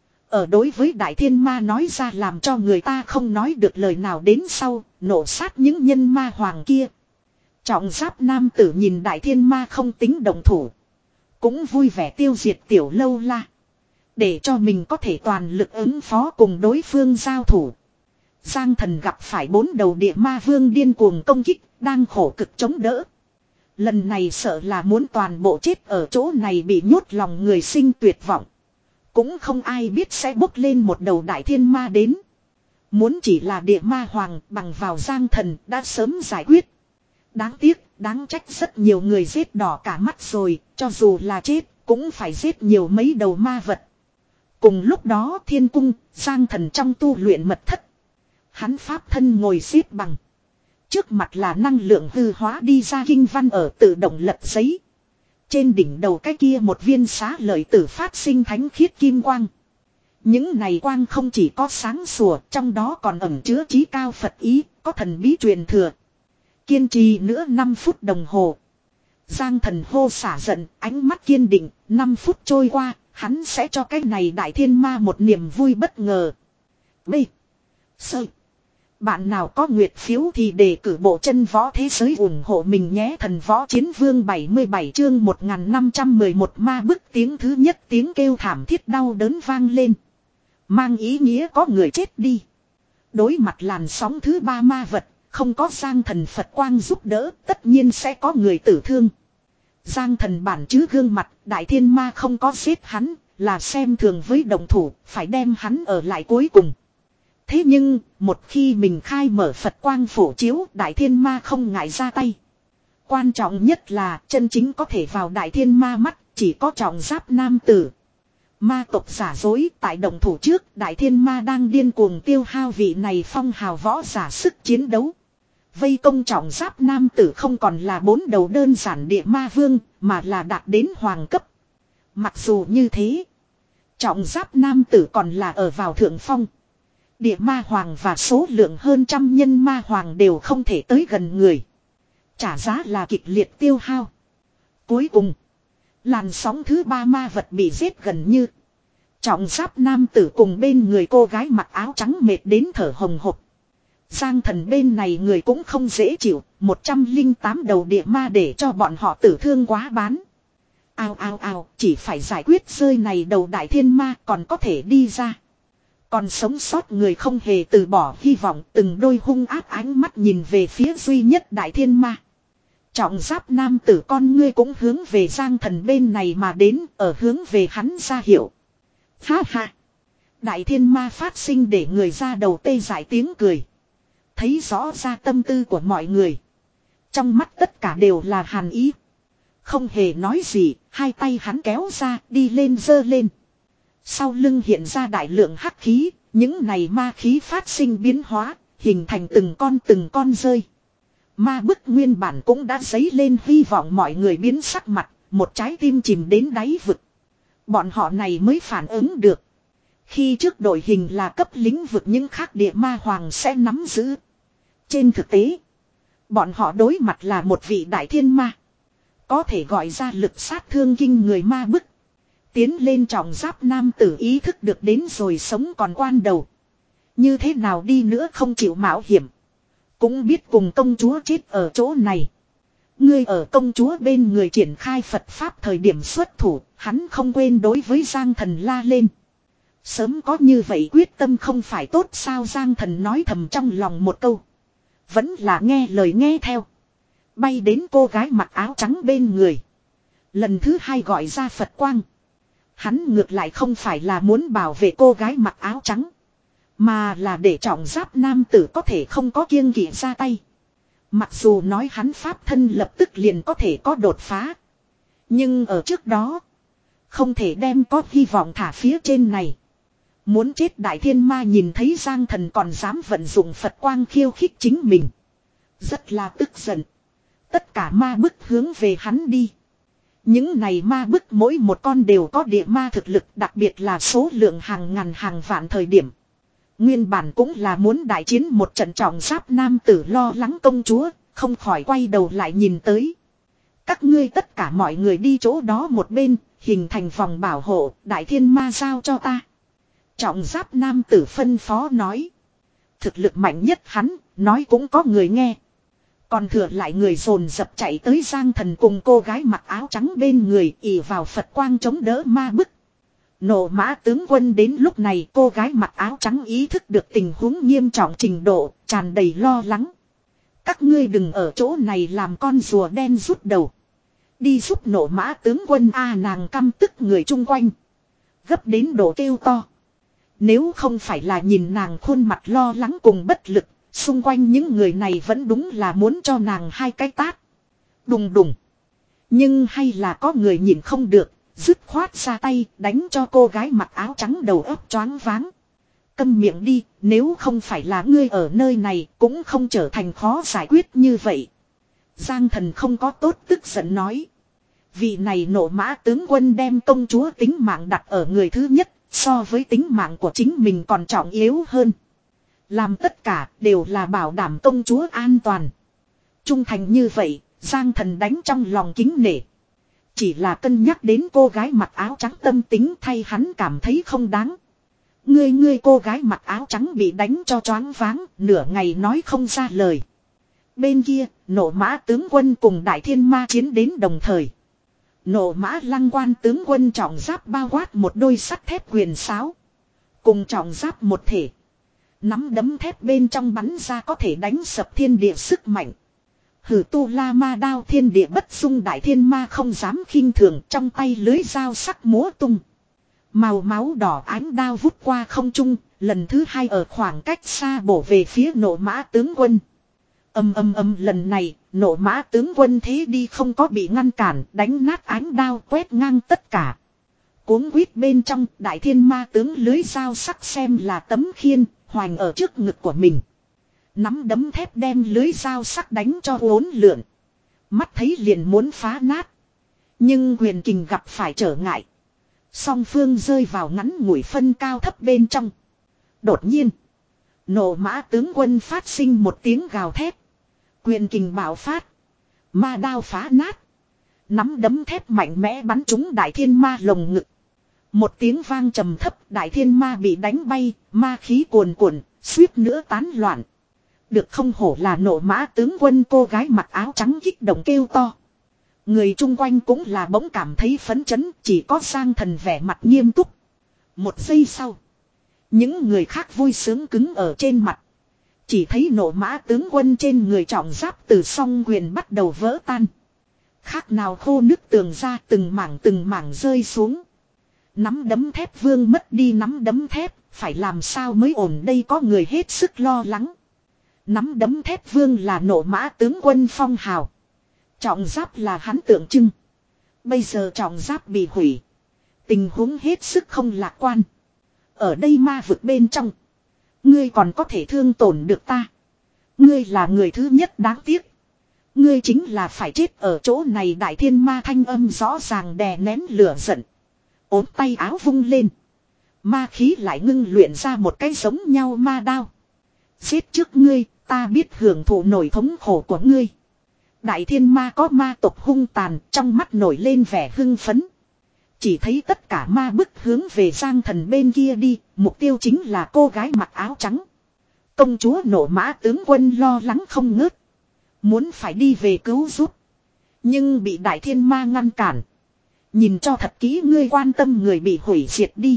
Ở đối với đại thiên ma nói ra làm cho người ta không nói được lời nào đến sau. Nổ sát những nhân ma hoàng kia. Trọng giáp nam tử nhìn đại thiên ma không tính động thủ. Cũng vui vẻ tiêu diệt tiểu lâu la. Để cho mình có thể toàn lực ứng phó cùng đối phương giao thủ. Giang Thần gặp phải bốn đầu địa ma vương điên cuồng công kích. Đang khổ cực chống đỡ. Lần này sợ là muốn toàn bộ chết ở chỗ này bị nhốt lòng người sinh tuyệt vọng. Cũng không ai biết sẽ bốc lên một đầu đại thiên ma đến. Muốn chỉ là địa ma hoàng bằng vào Giang Thần đã sớm giải quyết. Đáng tiếc, đáng trách rất nhiều người giết đỏ cả mắt rồi, cho dù là chết, cũng phải giết nhiều mấy đầu ma vật. Cùng lúc đó thiên cung, Giang Thần trong tu luyện mật thất. Hắn pháp thân ngồi xếp bằng. Trước mặt là năng lượng hư hóa đi ra kinh văn ở tự động lật giấy. Trên đỉnh đầu cái kia một viên xá lợi tử phát sinh thánh khiết kim quang. Những này quang không chỉ có sáng sủa, trong đó còn ẩn chứa chí cao Phật ý, có thần bí truyền thừa. Kiên trì nữa năm phút đồng hồ. Giang Thần hô xả giận, ánh mắt kiên định, năm phút trôi qua, hắn sẽ cho cái này đại thiên ma một niềm vui bất ngờ. B. Sơ. Bạn nào có nguyệt phiếu thì đề cử bộ chân võ thế giới ủng hộ mình nhé. Thần võ chiến vương bảy mươi bảy chương một nghìn năm trăm mười một ma bức tiếng thứ nhất tiếng kêu thảm thiết đau đớn vang lên. Mang ý nghĩa có người chết đi. Đối mặt làn sóng thứ ba ma vật. Không có Giang Thần Phật quang giúp đỡ, tất nhiên sẽ có người tử thương. Giang Thần bản chứ gương mặt, đại thiên ma không có giết hắn, là xem thường với đồng thủ, phải đem hắn ở lại cuối cùng. Thế nhưng, một khi mình khai mở Phật quang phổ chiếu, đại thiên ma không ngại ra tay. Quan trọng nhất là, chân chính có thể vào đại thiên ma mắt, chỉ có trọng giáp nam tử. Ma tộc giả dối, tại đồng thủ trước, đại thiên ma đang điên cuồng tiêu hao vị này phong hào võ giả sức chiến đấu. Vây công trọng giáp nam tử không còn là bốn đầu đơn giản địa ma vương, mà là đạt đến hoàng cấp. Mặc dù như thế, trọng giáp nam tử còn là ở vào thượng phong. Địa ma hoàng và số lượng hơn trăm nhân ma hoàng đều không thể tới gần người. Trả giá là kịch liệt tiêu hao. Cuối cùng, làn sóng thứ ba ma vật bị giết gần như. Trọng giáp nam tử cùng bên người cô gái mặc áo trắng mệt đến thở hồng hộc. Giang Thần bên này người cũng không dễ chịu, một trăm lẻ tám đầu địa ma để cho bọn họ tử thương quá bán. Ao ao ao, chỉ phải giải quyết rơi này đầu đại thiên ma còn có thể đi ra. Còn sống sót người không hề từ bỏ hy vọng, từng đôi hung ác ánh mắt nhìn về phía duy nhất đại thiên ma. Trọng giáp nam tử con ngươi cũng hướng về Giang Thần bên này mà đến, ở hướng về hắn ra hiệu. Ha ha! Đại thiên ma phát sinh để người ra đầu tê dại tiếng cười. Thấy rõ ra tâm tư của mọi người. Trong mắt tất cả đều là hàn ý. Không hề nói gì, hai tay hắn kéo ra đi lên giơ lên. Sau lưng hiện ra đại lượng hắc khí, những này ma khí phát sinh biến hóa, hình thành từng con từng con rơi. Ma bức nguyên bản cũng đã dấy lên hy vọng mọi người biến sắc mặt, một trái tim chìm đến đáy vực. Bọn họ này mới phản ứng được. Khi trước đội hình là cấp lĩnh vực những khác địa ma hoàng sẽ nắm giữ. Trên thực tế, bọn họ đối mặt là một vị đại thiên ma. Có thể gọi ra lực sát thương kinh người ma bức. Tiến lên trọng giáp nam tử ý thức được đến rồi sống còn quan đầu. Như thế nào đi nữa không chịu mạo hiểm. Cũng biết cùng công chúa chết ở chỗ này. Ngươi ở công chúa bên người triển khai Phật Pháp thời điểm xuất thủ, hắn không quên đối với Giang Thần la lên. Sớm có như vậy quyết tâm không phải tốt sao, Giang Thần nói thầm trong lòng một câu. Vẫn là nghe lời nghe theo. Bay đến cô gái mặc áo trắng bên người. Lần thứ hai gọi ra Phật quang. Hắn ngược lại không phải là muốn bảo vệ cô gái mặc áo trắng. Mà là để trọng giáp nam tử có thể không có kiêng kỵ ra tay. Mặc dù nói hắn pháp thân lập tức liền có thể có đột phá. Nhưng ở trước đó, không thể đem có hy vọng thả phía trên này. Muốn chết đại thiên ma nhìn thấy Giang Thần còn dám vận dụng Phật quang khiêu khích chính mình. Rất là tức giận. Tất cả ma bức hướng về hắn đi. Những này ma bức mỗi một con đều có địa ma thực lực, đặc biệt là số lượng hàng ngàn hàng vạn thời điểm. Nguyên bản cũng là muốn đại chiến một trận trọng giáp nam tử lo lắng công chúa, không khỏi quay đầu lại nhìn tới. Các ngươi tất cả mọi người đi chỗ đó một bên, hình thành vòng bảo hộ, đại thiên ma giao cho ta. Trọng giáp nam tử phân phó nói. Thực lực mạnh nhất hắn, nói cũng có người nghe. Còn thừa lại người dồn dập chạy tới Giang Thần cùng cô gái mặc áo trắng bên người, ỉ vào Phật quang chống đỡ ma bức. Nộ mã tướng quân đến lúc này cô gái mặc áo trắng ý thức được tình huống nghiêm trọng trình độ, tràn đầy lo lắng. Các ngươi đừng ở chỗ này làm con rùa đen rút đầu. Đi giúp nộ mã tướng quân a nàng căm tức người chung quanh. Gấp đến độ kêu to. Nếu không phải là nhìn nàng khuôn mặt lo lắng cùng bất lực, xung quanh những người này vẫn đúng là muốn cho nàng hai cái tát. Đùng đùng. Nhưng hay là có người nhìn không được. Dứt khoát ra tay đánh cho cô gái mặc áo trắng đầu óc choáng váng. Câm miệng đi, nếu không phải là ngươi ở nơi này cũng không trở thành khó giải quyết như vậy. Giang Thần không có tốt tức giận nói. Vị này nộ mã tướng quân đem công chúa tính mạng đặt ở người thứ nhất, so với tính mạng của chính mình còn trọng yếu hơn. Làm tất cả đều là bảo đảm công chúa an toàn. Trung thành như vậy, Giang Thần đánh trong lòng kính nể. Chỉ là cân nhắc đến cô gái mặc áo trắng tâm tính thay hắn cảm thấy không đáng. Ngươi ngươi cô gái mặc áo trắng bị đánh cho choáng váng, nửa ngày nói không ra lời. Bên kia, nộ mã tướng quân cùng đại thiên ma chiến đến đồng thời. Nộ mã lăng quan tướng quân trọng giáp bao quát một đôi sắt thép quyền sáo. Cùng trọng giáp một thể. Nắm đấm thép bên trong bắn ra có thể đánh sập thiên địa sức mạnh. Hử tu la ma đao thiên địa bất xung, đại thiên ma không dám khinh thường, trong tay lưới dao sắc múa tung. Màu máu đỏ ánh đao vút qua không trung, lần thứ hai ở khoảng cách xa bổ về phía nộ mã tướng quân. Âm âm âm lần này, nộ mã tướng quân thế đi không có bị ngăn cản, đánh nát ánh đao quét ngang tất cả. Cuống quýt bên trong, đại thiên ma tướng lưới dao sắc xem là tấm khiên, hoành ở trước ngực của mình. Nắm đấm thép đem lưới dao sắc đánh cho uốn lượn. Mắt thấy liền muốn phá nát. Nhưng quyền kình gặp phải trở ngại. Song phương rơi vào ngắn ngủi phân cao thấp bên trong. Đột nhiên. Nộ mã tướng quân phát sinh một tiếng gào thét. Quyền kình bạo phát. Ma đao phá nát. Nắm đấm thép mạnh mẽ bắn trúng đại thiên ma lồng ngực. Một tiếng vang trầm thấp, đại thiên ma bị đánh bay, ma khí cuồn cuộn, suýt nữa tán loạn. Được không hổ là nộ mã tướng quân, cô gái mặc áo trắng kích động kêu to. Người chung quanh cũng là bỗng cảm thấy phấn chấn, chỉ có Giang Thần vẻ mặt nghiêm túc. Một giây sau, những người khác vui sướng cứng ở trên mặt. Chỉ thấy nộ mã tướng quân trên người trọng giáp từ song quyền bắt đầu vỡ tan. Khác nào khô nước tường ra, từng mảng từng mảng rơi xuống. Nắm đấm thép vương mất đi nắm đấm thép, phải làm sao mới ổn đây, có người hết sức lo lắng. Nắm đấm thép vương là nộ mã tướng quân phong hào. Trọng giáp là hắn tượng trưng. Bây giờ trọng giáp bị hủy. Tình huống hết sức không lạc quan. Ở đây ma vực bên trong. Ngươi còn có thể thương tổn được ta. Ngươi là người thứ nhất đáng tiếc. Ngươi chính là phải chết ở chỗ này. Đại thiên ma thanh âm rõ ràng đè nén lửa giận. Ốm tay áo vung lên. Ma khí lại ngưng luyện ra một cái giống nhau ma đao. Giết trước ngươi, ta biết hưởng thụ nổi thống khổ của ngươi. Đại thiên ma có ma tộc hung tàn, trong mắt nổi lên vẻ hưng phấn. Chỉ thấy tất cả ma bức hướng về Giang Thần bên kia đi, mục tiêu chính là cô gái mặc áo trắng. Công chúa Nộ Mã tướng quân lo lắng không ngớt. Muốn phải đi về cứu giúp. Nhưng bị đại thiên ma ngăn cản. Nhìn cho thật kỹ, ngươi quan tâm người bị hủy diệt đi.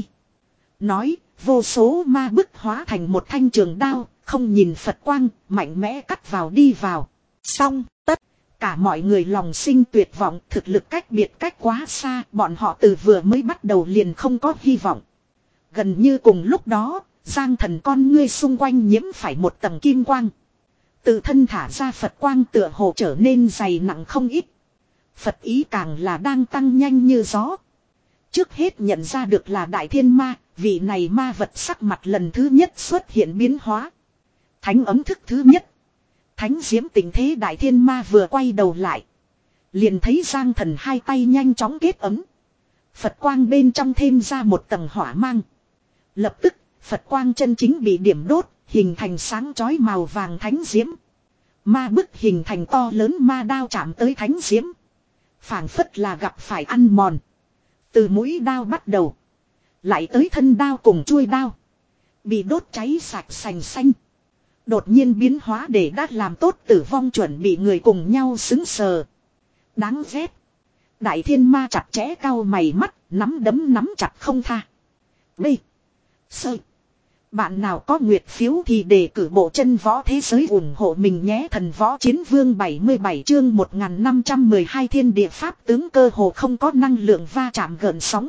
Nói, vô số ma bức hóa thành một thanh trường đao, không nhìn Phật quang, mạnh mẽ cắt vào đi vào. Xong, tất cả mọi người lòng sinh tuyệt vọng, thực lực cách biệt cách quá xa, bọn họ từ vừa mới bắt đầu liền không có hy vọng. Gần như cùng lúc đó, Giang Thần con ngươi xung quanh nhiễm phải một tầng kim quang. Tự thân thả ra Phật quang tựa hồ trở nên dày nặng không ít. Phật ý càng là đang tăng nhanh như gió. Trước hết nhận ra được là đại thiên ma, vị này ma vật sắc mặt lần thứ nhất xuất hiện biến hóa. Thánh ấm thức thứ nhất. Thánh diễm tình thế đại thiên ma vừa quay đầu lại. Liền thấy Giang Thần hai tay nhanh chóng kết ấm. Phật quang bên trong thêm ra một tầng hỏa mang. Lập tức, Phật quang chân chính bị điểm đốt, hình thành sáng chói màu vàng thánh diễm. Ma bức hình thành to lớn ma đao chạm tới thánh diễm. Phảng phất là gặp phải ăn mòn. Từ mũi đao bắt đầu. Lại tới thân đao cùng chuôi đao. Bị đốt cháy sạch sành xanh. Đột nhiên biến hóa để đã làm tốt tử vong chuẩn bị người cùng nhau xứng sờ. Đáng ghét. Đại thiên ma chặt chẽ cau mày mắt, nắm đấm nắm chặt không tha. B. Sơ. Bạn nào có nguyệt phiếu thì đề cử bộ chân võ thế giới ủng hộ mình nhé. Thần võ chiến vương bảy mươi bảy chương một nghìn năm trăm mười hai thiên địa pháp tướng cơ hồ không có năng lượng va chạm gợn sóng.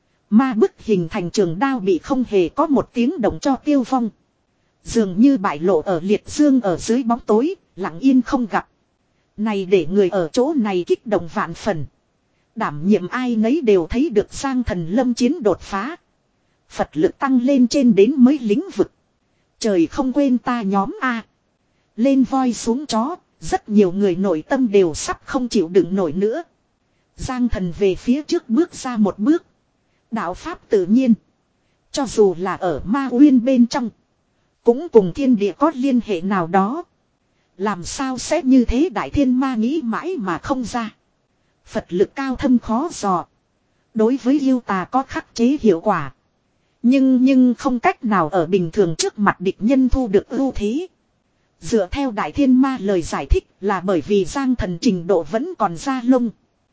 Ma bức hình thành trường đao bị không hề có một tiếng động cho tiêu vong. Dường như bại lộ ở liệt dương ở dưới bóng tối, lặng yên không gặp. Này để người ở chỗ này kích động vạn phần. Đảm nhiệm ai nấy đều thấy được Giang Thần lâm chiến đột phá. Phật lực tăng lên trên đến mấy lĩnh vực. Trời không quên ta nhóm A. Lên voi xuống chó, rất nhiều người nội tâm đều sắp không chịu đựng nổi nữa. Giang Thần về phía trước bước ra một bước. Đạo pháp tự nhiên. Cho dù là ở ma uyên bên trong. Cũng cùng thiên địa có liên hệ nào đó. Làm sao sẽ như thế đại thiên ma nghĩ mãi mà không ra. Phật lực cao thâm khó dò. Đối với yêu tà có khắc chế hiệu quả. Nhưng nhưng không cách nào ở bình thường trước mặt địch nhân thu được ưu thế. Dựa theo đại thiên ma lời giải thích là bởi vì Giang Thần trình độ vẫn còn ra lông.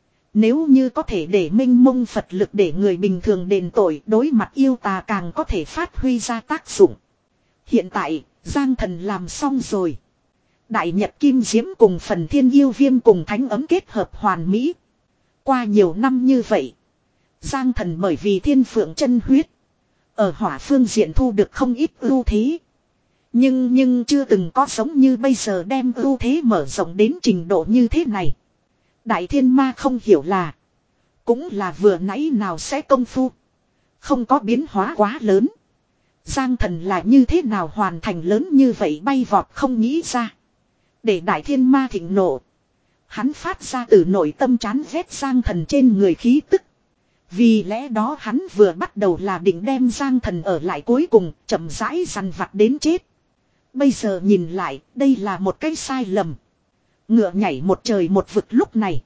Nếu như có thể để minh mông Phật lực để người bình thường đền tội, đối mặt yêu tà càng có thể phát huy ra tác dụng. Hiện tại, Giang Thần làm xong rồi. Đại Nhật Kim Diễm cùng phần thiên yêu viêm cùng thánh ấm kết hợp hoàn mỹ. Qua nhiều năm như vậy, Giang Thần bởi vì thiên phượng chân huyết, ở hỏa phương diện thu được không ít ưu thế. Nhưng nhưng chưa từng có giống như bây giờ đem ưu thế mở rộng đến trình độ như thế này. Đại thiên ma không hiểu là, cũng là vừa nãy nào sẽ công phu, không có biến hóa quá lớn. Giang Thần là như thế nào hoàn thành lớn như vậy bay vọt không nghĩ ra. Để đại thiên ma thịnh nộ. Hắn phát ra từ nội tâm chán ghét Giang Thần trên người khí tức. Vì lẽ đó hắn vừa bắt đầu là định đem Giang Thần ở lại cuối cùng, chậm rãi dằn vặt đến chết. Bây giờ nhìn lại, đây là một cái sai lầm. Ngựa nhảy một trời một vực lúc này.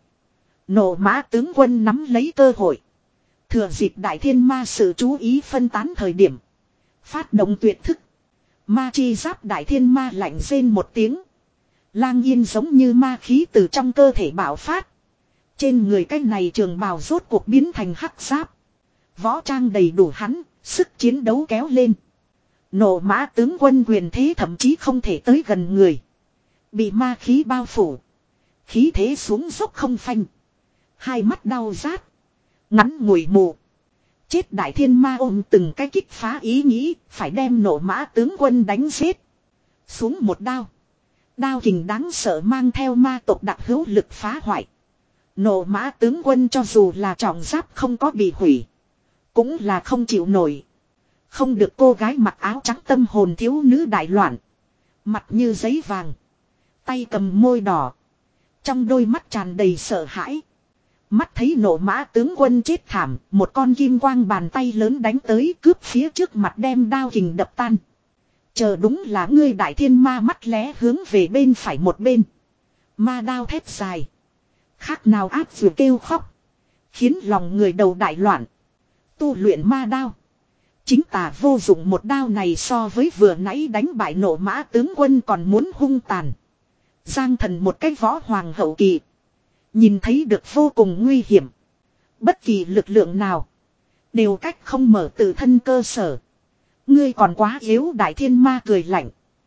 Nộ Mã tướng quân nắm lấy cơ hội. Thừa dịp đại thiên ma sự chú ý phân tán thời điểm. Phát động tuyệt thức. Ma chi giáp đại thiên ma lạnh rên một tiếng. Lang yên giống như ma khí từ trong cơ thể bạo phát. Trên người cái này trường bào rốt cuộc biến thành hắc giáp. Võ trang đầy đủ hắn, sức chiến đấu kéo lên. Nộ Mã tướng quân quyền thế thậm chí không thể tới gần người. Bị ma khí bao phủ. Khí thế xuống dốc không phanh. Hai mắt đau rát. Ngắn ngủi mù. Chết đại thiên ma ôm từng cái kích phá ý nghĩ, phải đem Nộ Mã tướng quân đánh giết. Xuống một đao. Đao kình đáng sợ mang theo ma tộc đặc hữu lực phá hoại. Nộ Mã tướng quân cho dù là trọng giáp không có bị hủy, Cũng là không chịu nổi. Không được cô gái mặc áo trắng tâm hồn thiếu nữ đại loạn. Mặt như giấy vàng. Tay cầm môi đỏ. Trong đôi mắt tràn đầy sợ hãi. Mắt thấy nộ mã tướng quân chết thảm. Một con kim quang bàn tay lớn đánh tới cướp phía trước mặt đem đao kình đập tan. Chờ đúng là ngươi đại thiên ma mắt lé hướng về bên phải một bên. Ma đao thép dài. Khác nào áp vừa kêu khóc. Khiến lòng người đầu đại loạn. Tu luyện ma đao. Chính tà vô dụng một đao này so với vừa nãy đánh bại nộ mã tướng quân còn muốn hung tàn. Giang Thần một cái võ hoàng hậu kỳ. Nhìn thấy được vô cùng nguy hiểm. Bất kỳ lực lượng nào. Đều cách không mở tự thân cơ sở. Ngươi còn quá yếu đại thiên ma cười lạnh.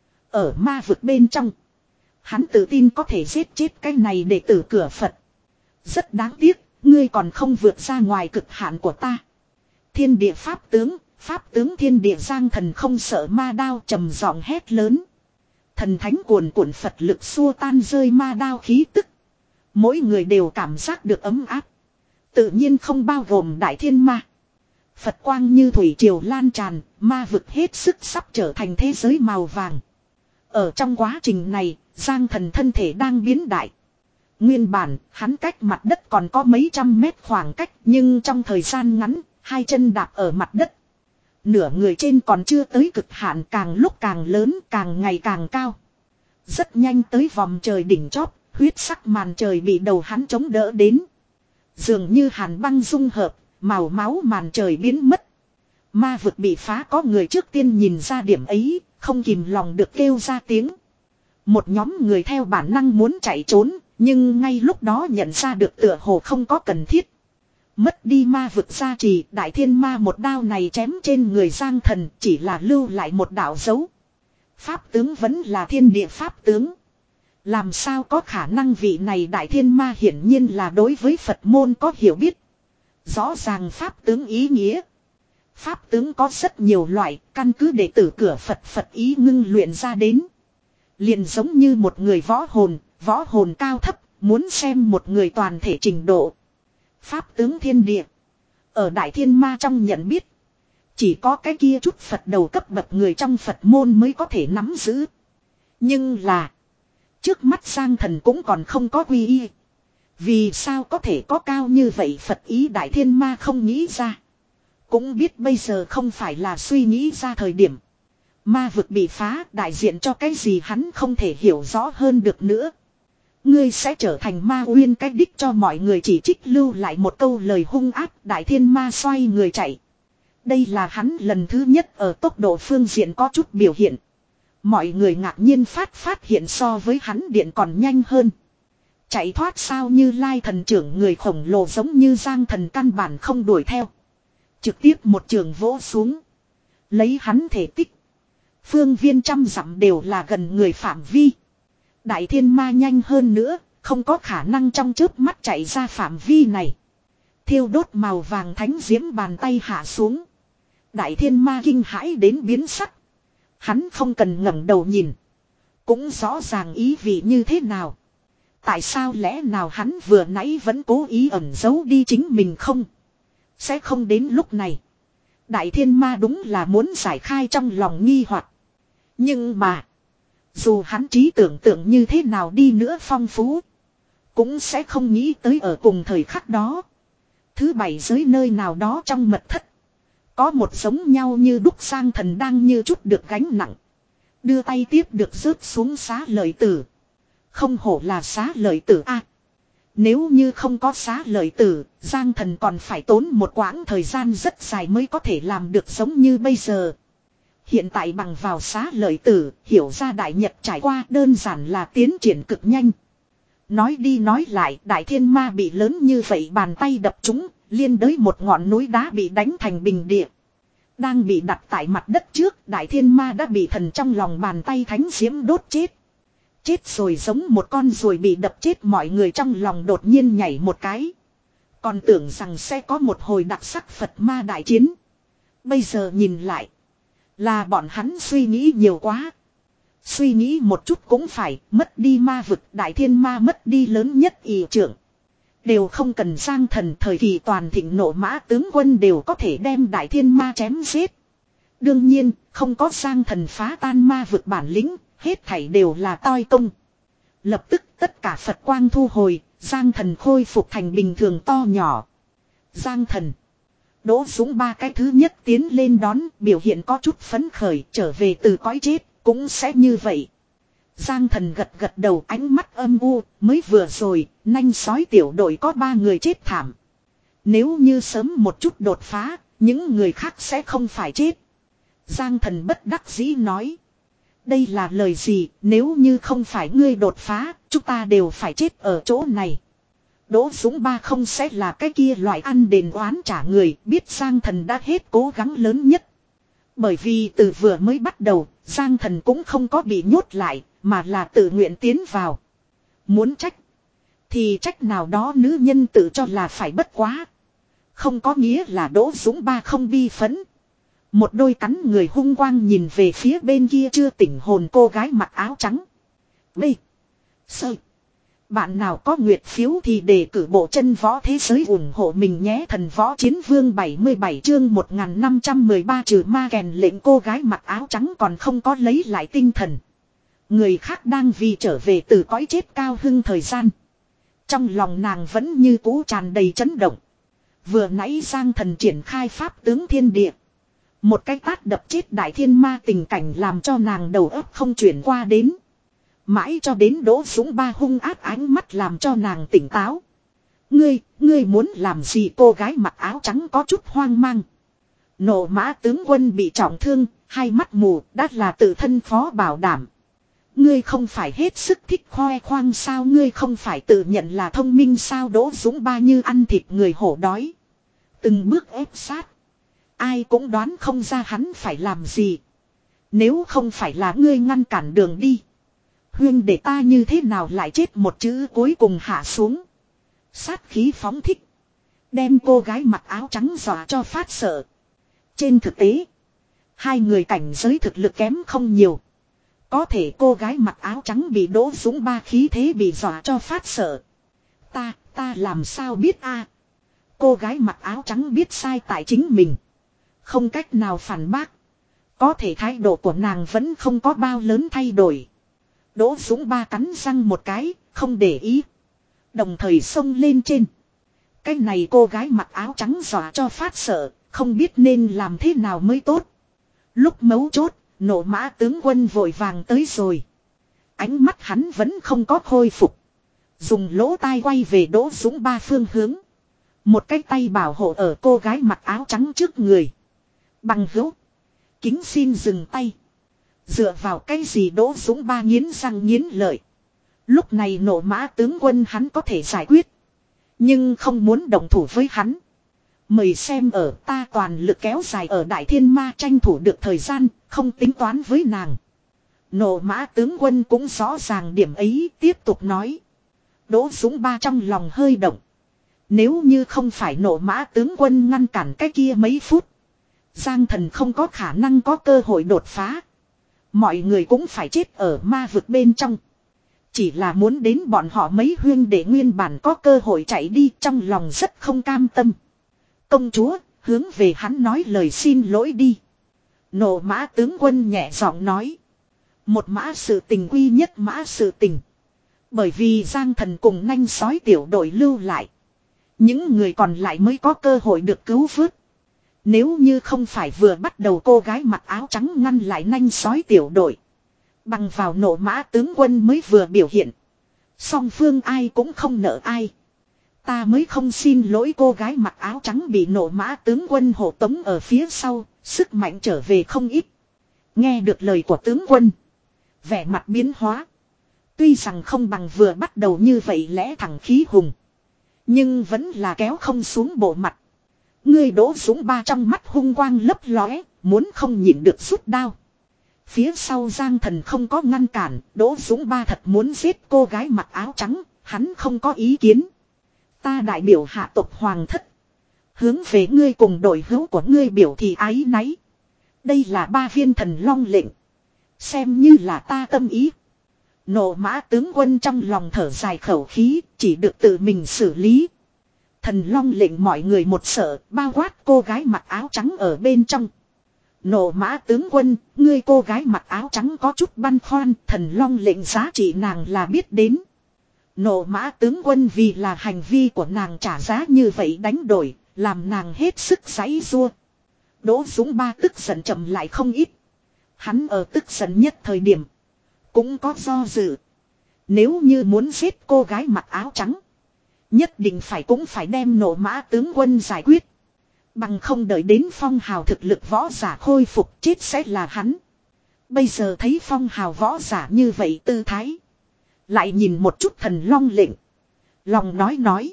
Ở ma vực bên trong. Hắn tự tin có thể giết chết cái này để tử cửa Phật. Rất đáng tiếc. Ngươi còn không vượt ra ngoài cực hạn của ta. Thiên địa pháp tướng. Pháp tướng thiên địa Giang Thần không sợ ma đao trầm giọng hét lớn. Thần thánh cuồn cuộn Phật lực xua tan rơi ma đao khí tức. Mỗi người đều cảm giác được ấm áp. Tự nhiên không bao gồm đại thiên ma. Phật quang như thủy triều lan tràn, ma vực hết sức sắp trở thành thế giới màu vàng. Ở trong quá trình này, Giang Thần thân thể đang biến đại. Nguyên bản, hắn cách mặt đất còn có mấy trăm mét khoảng cách, nhưng trong thời gian ngắn, hai chân đạp ở mặt đất. Nửa người trên còn chưa tới cực hạn, càng lúc càng lớn, càng ngày càng cao. Rất nhanh tới vòng trời đỉnh chóp, huyết sắc màn trời bị đầu hắn chống đỡ đến. Dường như hàn băng dung hợp, màu máu màn trời biến mất. Ma vực bị phá có người trước tiên nhìn ra điểm ấy, không kìm lòng được kêu ra tiếng. Một nhóm người theo bản năng muốn chạy trốn, nhưng ngay lúc đó nhận ra được tựa hồ không có cần thiết. Mất đi ma vực gia trì, đại thiên ma một đao này chém trên người Giang Thần chỉ là lưu lại một đạo dấu. Pháp tướng vẫn là thiên địa pháp tướng. Làm sao có khả năng vị này đại thiên ma hiển nhiên là đối với Phật môn có hiểu biết. Rõ ràng pháp tướng ý nghĩa. Pháp tướng có rất nhiều loại, căn cứ đệ tử cửa Phật Phật ý ngưng luyện ra đến. Liền giống như một người võ hồn, võ hồn cao thấp, muốn xem một người toàn thể trình độ. Pháp tướng thiên địa. Ở đại thiên ma trong nhận biết. Chỉ có cái kia chút Phật đầu cấp bậc người trong Phật môn mới có thể nắm giữ. Nhưng là. Trước mắt Giang Thần cũng còn không có quy y. Vì sao có thể có cao như vậy Phật ý đại thiên ma không nghĩ ra. Cũng biết bây giờ không phải là suy nghĩ ra thời điểm. Ma vực bị phá đại diện cho cái gì hắn không thể hiểu rõ hơn được nữa. Ngươi sẽ trở thành ma uyên cách đích cho mọi người chỉ trích lưu lại một câu lời hung ác đại thiên ma xoay người chạy. Đây là hắn lần thứ nhất ở tốc độ phương diện có chút biểu hiện. Mọi người ngạc nhiên phát phát hiện so với hắn điện còn nhanh hơn. Chạy thoát sao Như Lai thần trưởng người khổng lồ giống như Giang Thần căn bản không đuổi theo. Trực tiếp một trường vỗ xuống. Lấy hắn thể tích. Phương viên trăm dặm đều là gần người phạm vi. Đại thiên ma nhanh hơn nữa, không có khả năng trong chớp mắt chạy ra phạm vi này. Thiêu đốt màu vàng thánh diễm bàn tay hạ xuống. Đại thiên ma kinh hãi đến biến sắc. Hắn không cần ngẩng đầu nhìn. Cũng rõ ràng ý vị như thế nào. Tại sao lẽ nào hắn vừa nãy vẫn cố ý ẩn giấu đi chính mình không? Sẽ không đến lúc này. Đại thiên ma đúng là muốn giải khai trong lòng nghi hoặc. Nhưng mà. Dù hắn trí tưởng tượng như thế nào đi nữa phong phú. Cũng sẽ không nghĩ tới ở cùng thời khắc đó. Thứ bảy giới nơi nào đó trong mật thất. Có một giống nhau như đúc Giang Thần đang như chút được gánh nặng. Đưa tay tiếp được rớt xuống xá lợi tử. Không hổ là xá lợi tử a. Nếu như không có xá lợi tử, Giang Thần còn phải tốn một quãng thời gian rất dài mới có thể làm được giống như bây giờ. Hiện tại bằng vào xá lợi tử, hiểu ra đại nhật trải qua đơn giản là tiến triển cực nhanh. Nói đi nói lại, đại thiên ma bị lớn như vậy bàn tay đập trúng, liên đới một ngọn núi đá bị đánh thành bình địa. Đang bị đặt tại mặt đất trước, đại thiên ma đã bị thần trong lòng bàn tay thánh diễm đốt chết. Chết rồi giống một con ruồi bị đập chết mọi người trong lòng đột nhiên nhảy một cái. Còn tưởng rằng sẽ có một hồi đặc sắc Phật ma đại chiến. Bây giờ nhìn lại. Là bọn hắn suy nghĩ nhiều quá. Suy nghĩ một chút cũng phải, mất đi ma vực đại thiên ma mất đi lớn nhất ý trưởng. Đều không cần Giang Thần thời kỳ toàn thịnh nộ mã tướng quân đều có thể đem đại thiên ma chém giết. Đương nhiên, không có Giang Thần phá tan ma vực bản lĩnh, hết thảy đều là toi công. Lập tức tất cả Phật quang thu hồi, Giang Thần khôi phục thành bình thường to nhỏ. Giang Thần. Đỗ Dũng ba cái thứ nhất tiến lên đón, biểu hiện có chút phấn khởi, trở về từ cõi chết, cũng sẽ như vậy. Giang Thần gật gật đầu, ánh mắt âm u, mới vừa rồi, nanh sói tiểu đội có ba người chết thảm. Nếu như sớm một chút đột phá, những người khác sẽ không phải chết. Giang Thần bất đắc dĩ nói. Đây là lời gì, nếu như không phải ngươi đột phá, chúng ta đều phải chết ở chỗ này. Đỗ Dũng ba không sẽ là cái kia loại ăn đền oán trả người, biết Giang Thần đã hết cố gắng lớn nhất. Bởi vì từ vừa mới bắt đầu, Giang Thần cũng không có bị nhốt lại, mà là tự nguyện tiến vào. Muốn trách, thì trách nào đó nữ nhân tự cho là phải bất quá. Không có nghĩa là Đỗ Dũng ba không bi phẫn. Một đôi cắn người hung quang nhìn về phía bên kia chưa tỉnh hồn cô gái mặc áo trắng. B. Sơ. Bạn nào có nguyệt phiếu thì đề cử bộ chân võ thế giới ủng hộ mình nhé. Thần võ chiến vương bảy mươi bảy chương một nghìn năm trăm mười ba trừ ma kèn lệnh cô gái mặc áo trắng còn không có lấy lại tinh thần. Người khác đang vì trở về từ cõi chết cao hưng thời gian. Trong lòng nàng vẫn như cũ tràn đầy chấn động. Vừa nãy Giang Thần triển khai pháp tướng thiên địa. Một cái tát đập chết đại thiên ma tình cảnh làm cho nàng đầu óc không chuyển qua đến. Mãi cho đến Đỗ Dũng ba hung ác ánh mắt làm cho nàng tỉnh táo. Ngươi, ngươi muốn làm gì? Cô gái mặc áo trắng có chút hoang mang. Nộ mã tướng quân bị trọng thương, hai mắt mù, đã là tự thân phó bảo đảm. Ngươi không phải hết sức thích khoe khoang sao? Ngươi không phải tự nhận là thông minh sao? Đỗ Dũng ba như ăn thịt người hổ đói. Từng bước ép sát. Ai cũng đoán không ra hắn phải làm gì. Nếu không phải là ngươi ngăn cản đường đi. Huyên để ta như thế nào lại chết một chữ cuối cùng hạ xuống. Sát khí phóng thích. Đem cô gái mặc áo trắng dọa cho phát sợ. Trên thực tế. Hai người cảnh giới thực lực kém không nhiều. Có thể cô gái mặc áo trắng bị Đỗ Dũng ba khí thế bị dọa cho phát sợ. Ta, ta làm sao biết a? Cô gái mặc áo trắng biết sai tại chính mình. Không cách nào phản bác. Có thể thái độ của nàng vẫn không có bao lớn thay đổi. Đỗ Dũng ba cắn răng một cái, không để ý. Đồng thời xông lên trên. Cái này cô gái mặc áo trắng dọa cho phát sợ, không biết nên làm thế nào mới tốt. Lúc mấu chốt, nộ mã tướng quân vội vàng tới rồi. Ánh mắt hắn vẫn không có khôi phục. Dùng lỗ tai quay về Đỗ Dũng ba phương hướng. Một cái tay bảo hộ ở cô gái mặc áo trắng trước người. Bằng hữu. Kính xin dừng tay. Dựa vào cái gì? Đỗ Dũng ba nghiến răng nghiến lợi. Lúc này nộ mã tướng quân hắn có thể giải quyết. Nhưng không muốn động thủ với hắn. Mời xem ở ta toàn lực kéo dài ở đại thiên ma tranh thủ được thời gian, không tính toán với nàng. Nộ mã tướng quân cũng rõ ràng điểm ấy, tiếp tục nói. Đỗ Dũng ba trong lòng hơi động. Nếu như không phải nộ mã tướng quân ngăn cản cái kia mấy phút. Giang Thần không có khả năng có cơ hội đột phá. Mọi người cũng phải chết ở ma vực bên trong. Chỉ là muốn đến bọn họ mấy huyên để nguyên bản có cơ hội chạy đi, trong lòng rất không cam tâm. Công chúa, hướng về hắn nói lời xin lỗi đi. Nộ mã tướng quân nhẹ giọng nói. Một mã sự tình quy nhất mã sự tình. Bởi vì Giang Thần cùng nanh sói tiểu đội lưu lại. Những người còn lại mới có cơ hội được cứu vớt. Nếu như không phải vừa bắt đầu cô gái mặc áo trắng ngăn lại nanh sói tiểu đội. Bằng vào nộ mã tướng quân mới vừa biểu hiện. Song phương ai cũng không nợ ai. Ta mới không xin lỗi. Cô gái mặc áo trắng bị nộ mã tướng quân hộ tống ở phía sau. Sức mạnh trở về không ít. Nghe được lời của tướng quân. Vẻ mặt biến hóa. Tuy rằng không bằng vừa bắt đầu như vậy lẽ thẳng khí hùng. Nhưng vẫn là kéo không xuống bộ mặt. Ngươi Đỗ Dũng ba trong mắt hung quang lấp lóe, muốn không nhịn được rút đao. Phía sau Giang Thần không có ngăn cản, Đỗ Dũng ba thật muốn giết cô gái mặc áo trắng, hắn không có ý kiến. Ta đại biểu hạ tộc hoàng thất. Hướng về ngươi cùng đội hữu của ngươi biểu thị ái náy. Đây là ba viên thần long lệnh. Xem như là ta tâm ý. Nộ mã tướng quân trong lòng thở dài khẩu khí, chỉ được tự mình xử lý, Thần long lệnh mọi người một sợ, bao quát cô gái mặc áo trắng ở bên trong. Nộ mã tướng quân, ngươi cô gái mặc áo trắng có chút băn khoăn, thần long lệnh giá trị nàng là biết đến. Nộ mã tướng quân vì là hành vi của nàng trả giá như vậy đánh đổi, làm nàng hết sức giãy giụa. Đỗ Dũng Ba tức giận chậm lại không ít. Hắn ở tức giận nhất thời điểm cũng có do dự. Nếu như muốn giết cô gái mặc áo trắng, nhất định phải cũng phải đem nộ mã tướng quân giải quyết. Bằng không đợi đến phong hào thực lực võ giả khôi phục chết sẽ là hắn. Bây giờ thấy phong hào võ giả như vậy tư thái. Lại nhìn một chút thần long lệnh. Lòng nói nói.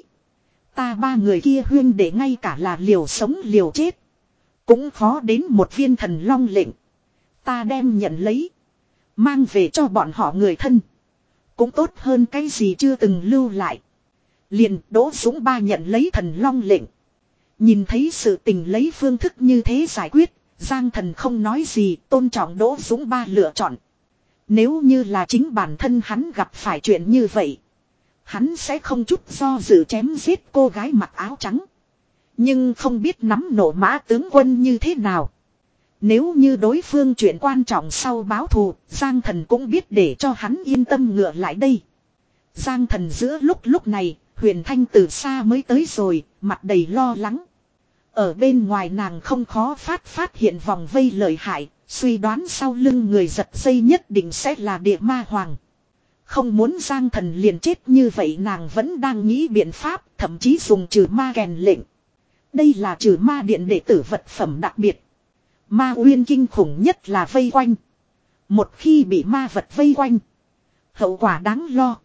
Ta ba người kia huyên để ngay cả là liều sống liều chết. Cũng khó đến một viên thần long lệnh. Ta đem nhận lấy. Mang về cho bọn họ người thân. Cũng tốt hơn cái gì chưa từng lưu lại. Liền Đỗ Dũng Ba nhận lấy thần long lệnh. Nhìn thấy sự tình lấy phương thức như thế giải quyết. Giang Thần không nói gì, tôn trọng Đỗ Dũng Ba lựa chọn. Nếu như là chính bản thân hắn gặp phải chuyện như vậy, hắn sẽ không chút do dự chém giết cô gái mặc áo trắng. Nhưng không biết nắm nộ mã tướng quân như thế nào. Nếu như đối phương chuyện quan trọng sau báo thù, Giang Thần cũng biết để cho hắn yên tâm ngựa lại đây. Giang Thần giữa lúc lúc này, Huyền Thanh từ xa mới tới rồi, mặt đầy lo lắng. Ở bên ngoài nàng không khó phát phát hiện vòng vây lợi hại, suy đoán sau lưng người giật dây nhất định sẽ là địa ma hoàng. Không muốn Giang Thần liền chết như vậy, nàng vẫn đang nghĩ biện pháp, thậm chí dùng trừ ma kèn lệnh. Đây là trừ ma điện đệ tử vật phẩm đặc biệt. Ma uyên kinh khủng nhất là vây quanh. Một khi bị ma vật vây quanh, hậu quả đáng lo.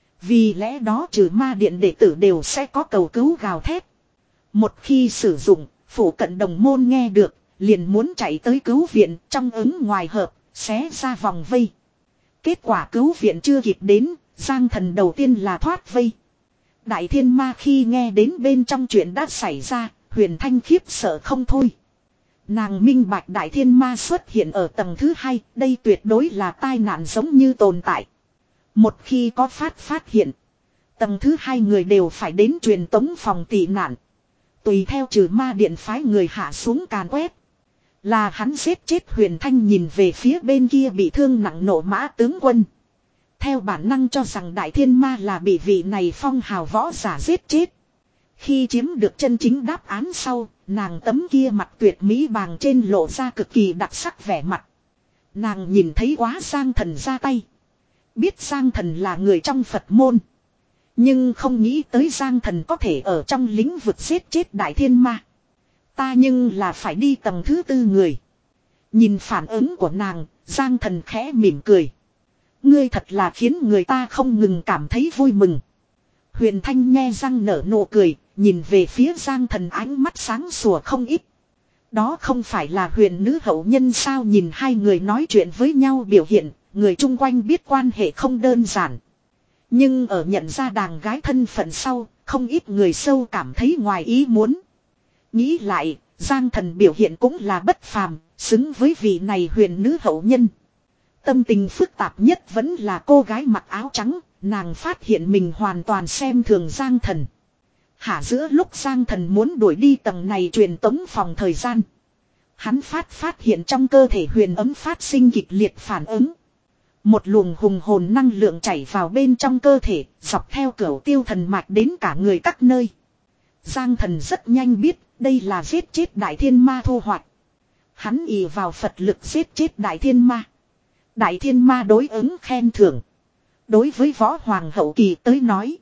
Vì lẽ đó trừ ma điện đệ tử đều sẽ có cầu cứu gào thét. Một khi sử dụng, phủ cận đồng môn nghe được, liền muốn chạy tới cứu viện, trong ứng ngoài hợp, xé ra vòng vây. Kết quả cứu viện chưa kịp đến, Giang Thần đầu tiên là thoát vây. Đại thiên ma khi nghe đến bên trong chuyện đã xảy ra, Huyền Thanh khiếp sợ không thôi. Nàng minh bạch đại thiên ma xuất hiện ở tầng thứ hai, đây tuyệt đối là tai nạn giống như tồn tại. Một khi có phát phát hiện, tầng thứ hai người đều phải đến truyền tống phòng tị nạn. Tùy theo trừ ma điện phái người hạ xuống càn quét. Là hắn giết chết Huyền Thanh nhìn về phía bên kia bị thương nặng nộ mã tướng quân. Theo bản năng cho rằng đại thiên ma là bị vị này phong hào võ giả giết chết. Khi chiếm được chân chính đáp án sau, nàng tấm kia mặt tuyệt mỹ bàng trên lộ ra cực kỳ đặc sắc vẻ mặt. Nàng nhìn thấy quá Giang Thần ra tay. Biết Giang Thần là người trong Phật môn. Nhưng không nghĩ tới Giang Thần có thể ở trong lĩnh vực giết chết đại thiên ma. Ta nhưng là phải đi tầng thứ tư người. Nhìn phản ứng của nàng, Giang Thần khẽ mỉm cười. Ngươi thật là khiến người ta không ngừng cảm thấy vui mừng. Huyền Thanh nhe răng nở nụ cười, nhìn về phía Giang Thần ánh mắt sáng sủa không ít. Đó không phải là huyền nữ hậu nhân sao? Nhìn hai người nói chuyện với nhau biểu hiện, người chung quanh biết quan hệ không đơn giản. Nhưng ở nhận ra đàng gái thân phận sau, không ít người sâu cảm thấy ngoài ý muốn. Nghĩ lại, Giang Thần biểu hiện cũng là bất phàm, xứng với vị này huyền nữ hậu nhân. Tâm tình phức tạp nhất vẫn là cô gái mặc áo trắng, nàng phát hiện mình hoàn toàn xem thường Giang Thần. Hả, giữa lúc Giang Thần muốn đuổi đi tầng này truyền tống phòng thời gian, hắn phát phát hiện trong cơ thể huyền ấm phát sinh kịch liệt phản ứng. Một luồng hùng hồn năng lượng chảy vào bên trong cơ thể, dọc theo cửu tiêu thần mạch đến cả người các nơi. Giang Thần rất nhanh biết, đây là giết chết đại thiên ma thu hoạch. Hắn ỷ vào Phật lực giết chết đại thiên ma. Đại thiên ma đối ứng khen thưởng. Đối với võ hoàng hậu kỳ tới nói,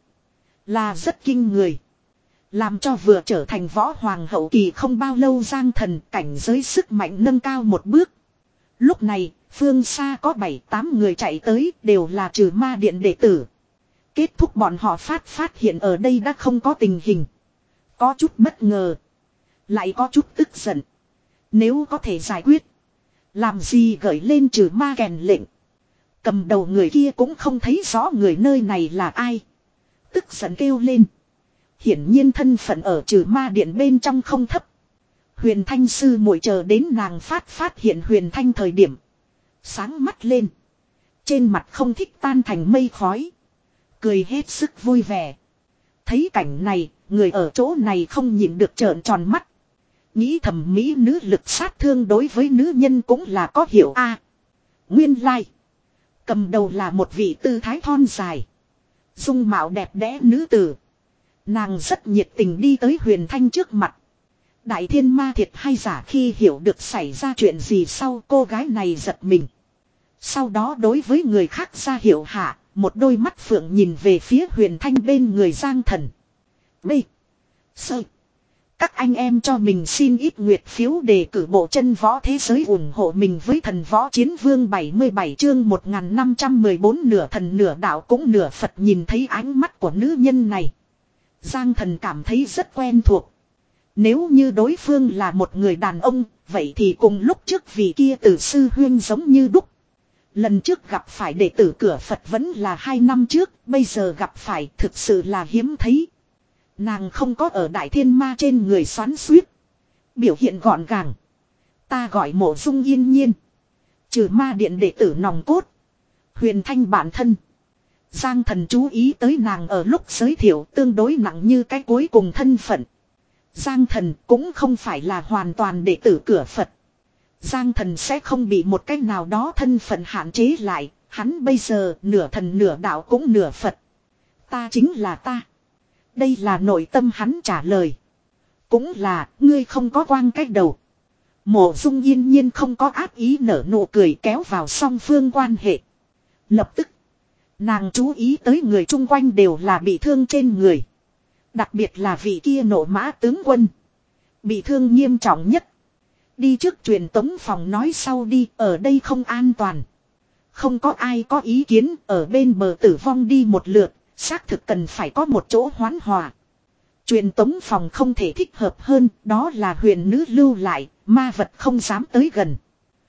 là rất kinh người. Làm cho vừa trở thành võ hoàng hậu kỳ không bao lâu Giang Thần cảnh giới sức mạnh nâng cao một bước. Lúc này, phương xa có bảy tám người chạy tới, đều là trừ ma điện đệ tử. Kết thúc bọn họ phát phát hiện ở đây đã không có tình hình. Có chút bất ngờ. Lại có chút tức giận. Nếu có thể giải quyết, làm gì gửi lên trừ ma kèn lệnh. Cầm đầu người kia cũng không thấy rõ người nơi này là ai. Tức giận kêu lên. Hiển nhiên thân phận ở trừ ma điện bên trong không thấp. Huyền Thanh sư muội chờ đến nàng phát phát hiện Huyền Thanh thời điểm, sáng mắt lên. Trên mặt không thích tan thành mây khói. Cười hết sức vui vẻ. Thấy cảnh này, người ở chỗ này không nhịn được trợn tròn mắt. Nghĩ thầm mỹ nữ lực sát thương đối với nữ nhân cũng là có hiểu a. À, nguyên lai. Like. Cầm đầu là một vị tư thái thon dài. Dung mạo đẹp đẽ nữ tử. Nàng rất nhiệt tình đi tới Huyền Thanh trước mặt. Đại thiên ma thiệt hay giả khi hiểu được xảy ra chuyện gì sau cô gái này giật mình. Sau đó đối với người khác ra hiểu hạ, một đôi mắt phượng nhìn về phía Huyền Thanh bên người Giang Thần. B. Sơ. Các anh em cho mình xin ít nguyệt phiếu đề cử bộ chân võ thế giới ủng hộ mình với thần võ chiến vương bảy mươi bảy chương một nghìn năm trăm mười bốn nửa thần nửa đạo cũng nửa Phật nhìn thấy ánh mắt của nữ nhân này. Giang Thần cảm thấy rất quen thuộc. Nếu như đối phương là một người đàn ông, vậy thì cùng lúc trước vị kia tử sư huyên giống như đúc. Lần trước gặp phải đệ tử cửa Phật vẫn là hai năm trước, bây giờ gặp phải thực sự là hiếm thấy. Nàng không có ở đại thiên ma trên người xoắn xuýt. Biểu hiện gọn gàng. Ta gọi Mộ Dung Yên Nhiên. Trừ ma điện đệ tử nòng cốt. Huyền Thanh bản thân. Giang Thần chú ý tới nàng ở lúc giới thiệu tương đối nặng như cái cuối cùng thân phận. Giang Thần cũng không phải là hoàn toàn đệ tử cửa Phật. Giang Thần sẽ không bị một cách nào đó thân phận hạn chế lại. Hắn bây giờ nửa thần nửa đạo cũng nửa Phật. Ta chính là ta. Đây là nội tâm hắn trả lời. Cũng là ngươi không có quang cách đầu. Mộ Dung Yên Nhiên không có ác ý nở nụ cười kéo vào song phương quan hệ. Lập tức. Nàng chú ý tới người chung quanh đều là bị thương trên người. Đặc biệt là vị kia nộ mã tướng quân. Bị thương nghiêm trọng nhất. Đi trước truyền tống phòng nói sau đi, ở đây không an toàn. Không có ai có ý kiến, ở bên bờ tử vong đi một lượt, xác thực cần phải có một chỗ hoán hòa. Truyền tống phòng không thể thích hợp hơn, đó là huyền nữ lưu lại, ma vật không dám tới gần.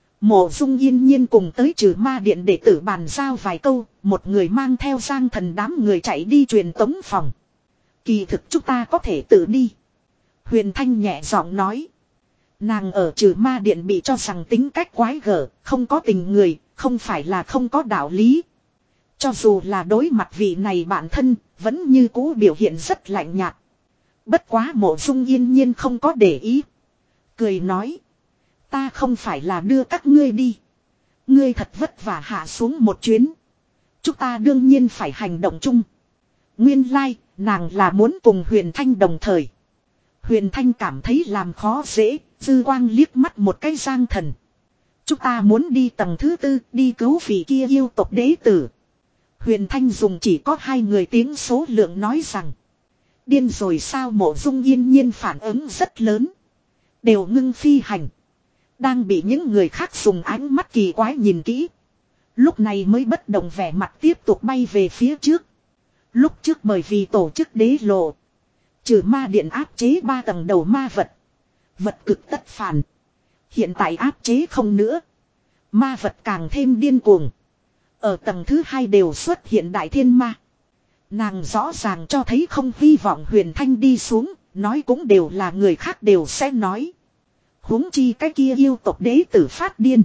Mộ Dung Yên Nhiên cùng tới trừ ma điện để tử bàn giao vài câu, một người mang theo Giang Thần đám người chạy đi truyền tống phòng. Kỳ thực chúng ta có thể tự đi. Huyền Thanh nhẹ giọng nói. Nàng ở trừ ma điện bị cho rằng tính cách quái gở, không có tình người, không phải là không có đạo lý. Cho dù là đối mặt vị này bản thân, vẫn như cũ biểu hiện rất lạnh nhạt. Bất quá Mộ Dung Yên Nhiên không có để ý. Cười nói. Ta không phải là đưa các ngươi đi. Ngươi thật vất vả hạ xuống một chuyến. Chúng ta đương nhiên phải hành động chung. Nguyên lai, like, nàng là muốn cùng Huyền Thanh đồng thời. Huyền Thanh cảm thấy làm khó dễ, dư quang liếc mắt một cái Giang Thần. Chúng ta muốn đi tầng thứ tư, đi cứu vị kia yêu tộc đế tử. Huyền Thanh dùng chỉ có hai người tiếng số lượng nói rằng. Điên rồi sao? Mộ Dung Yên Nhiên phản ứng rất lớn. Đều ngưng phi hành. Đang bị những người khác dùng ánh mắt kỳ quái nhìn kỹ. Lúc này mới bất động vẻ mặt tiếp tục bay về phía trước. Lúc trước bởi vì tổ chức đế lộ. Trừ ma điện áp chế ba tầng đầu ma vật. Vật cực tất phản. Hiện tại áp chế không nữa. Ma vật càng thêm điên cuồng. Ở tầng thứ hai đều xuất hiện đại thiên ma. Nàng rõ ràng cho thấy không hy vọng Huyền Thanh đi xuống. Nói cũng đều là người khác đều sẽ nói. Huống chi cái kia yêu tộc đế tử phát điên.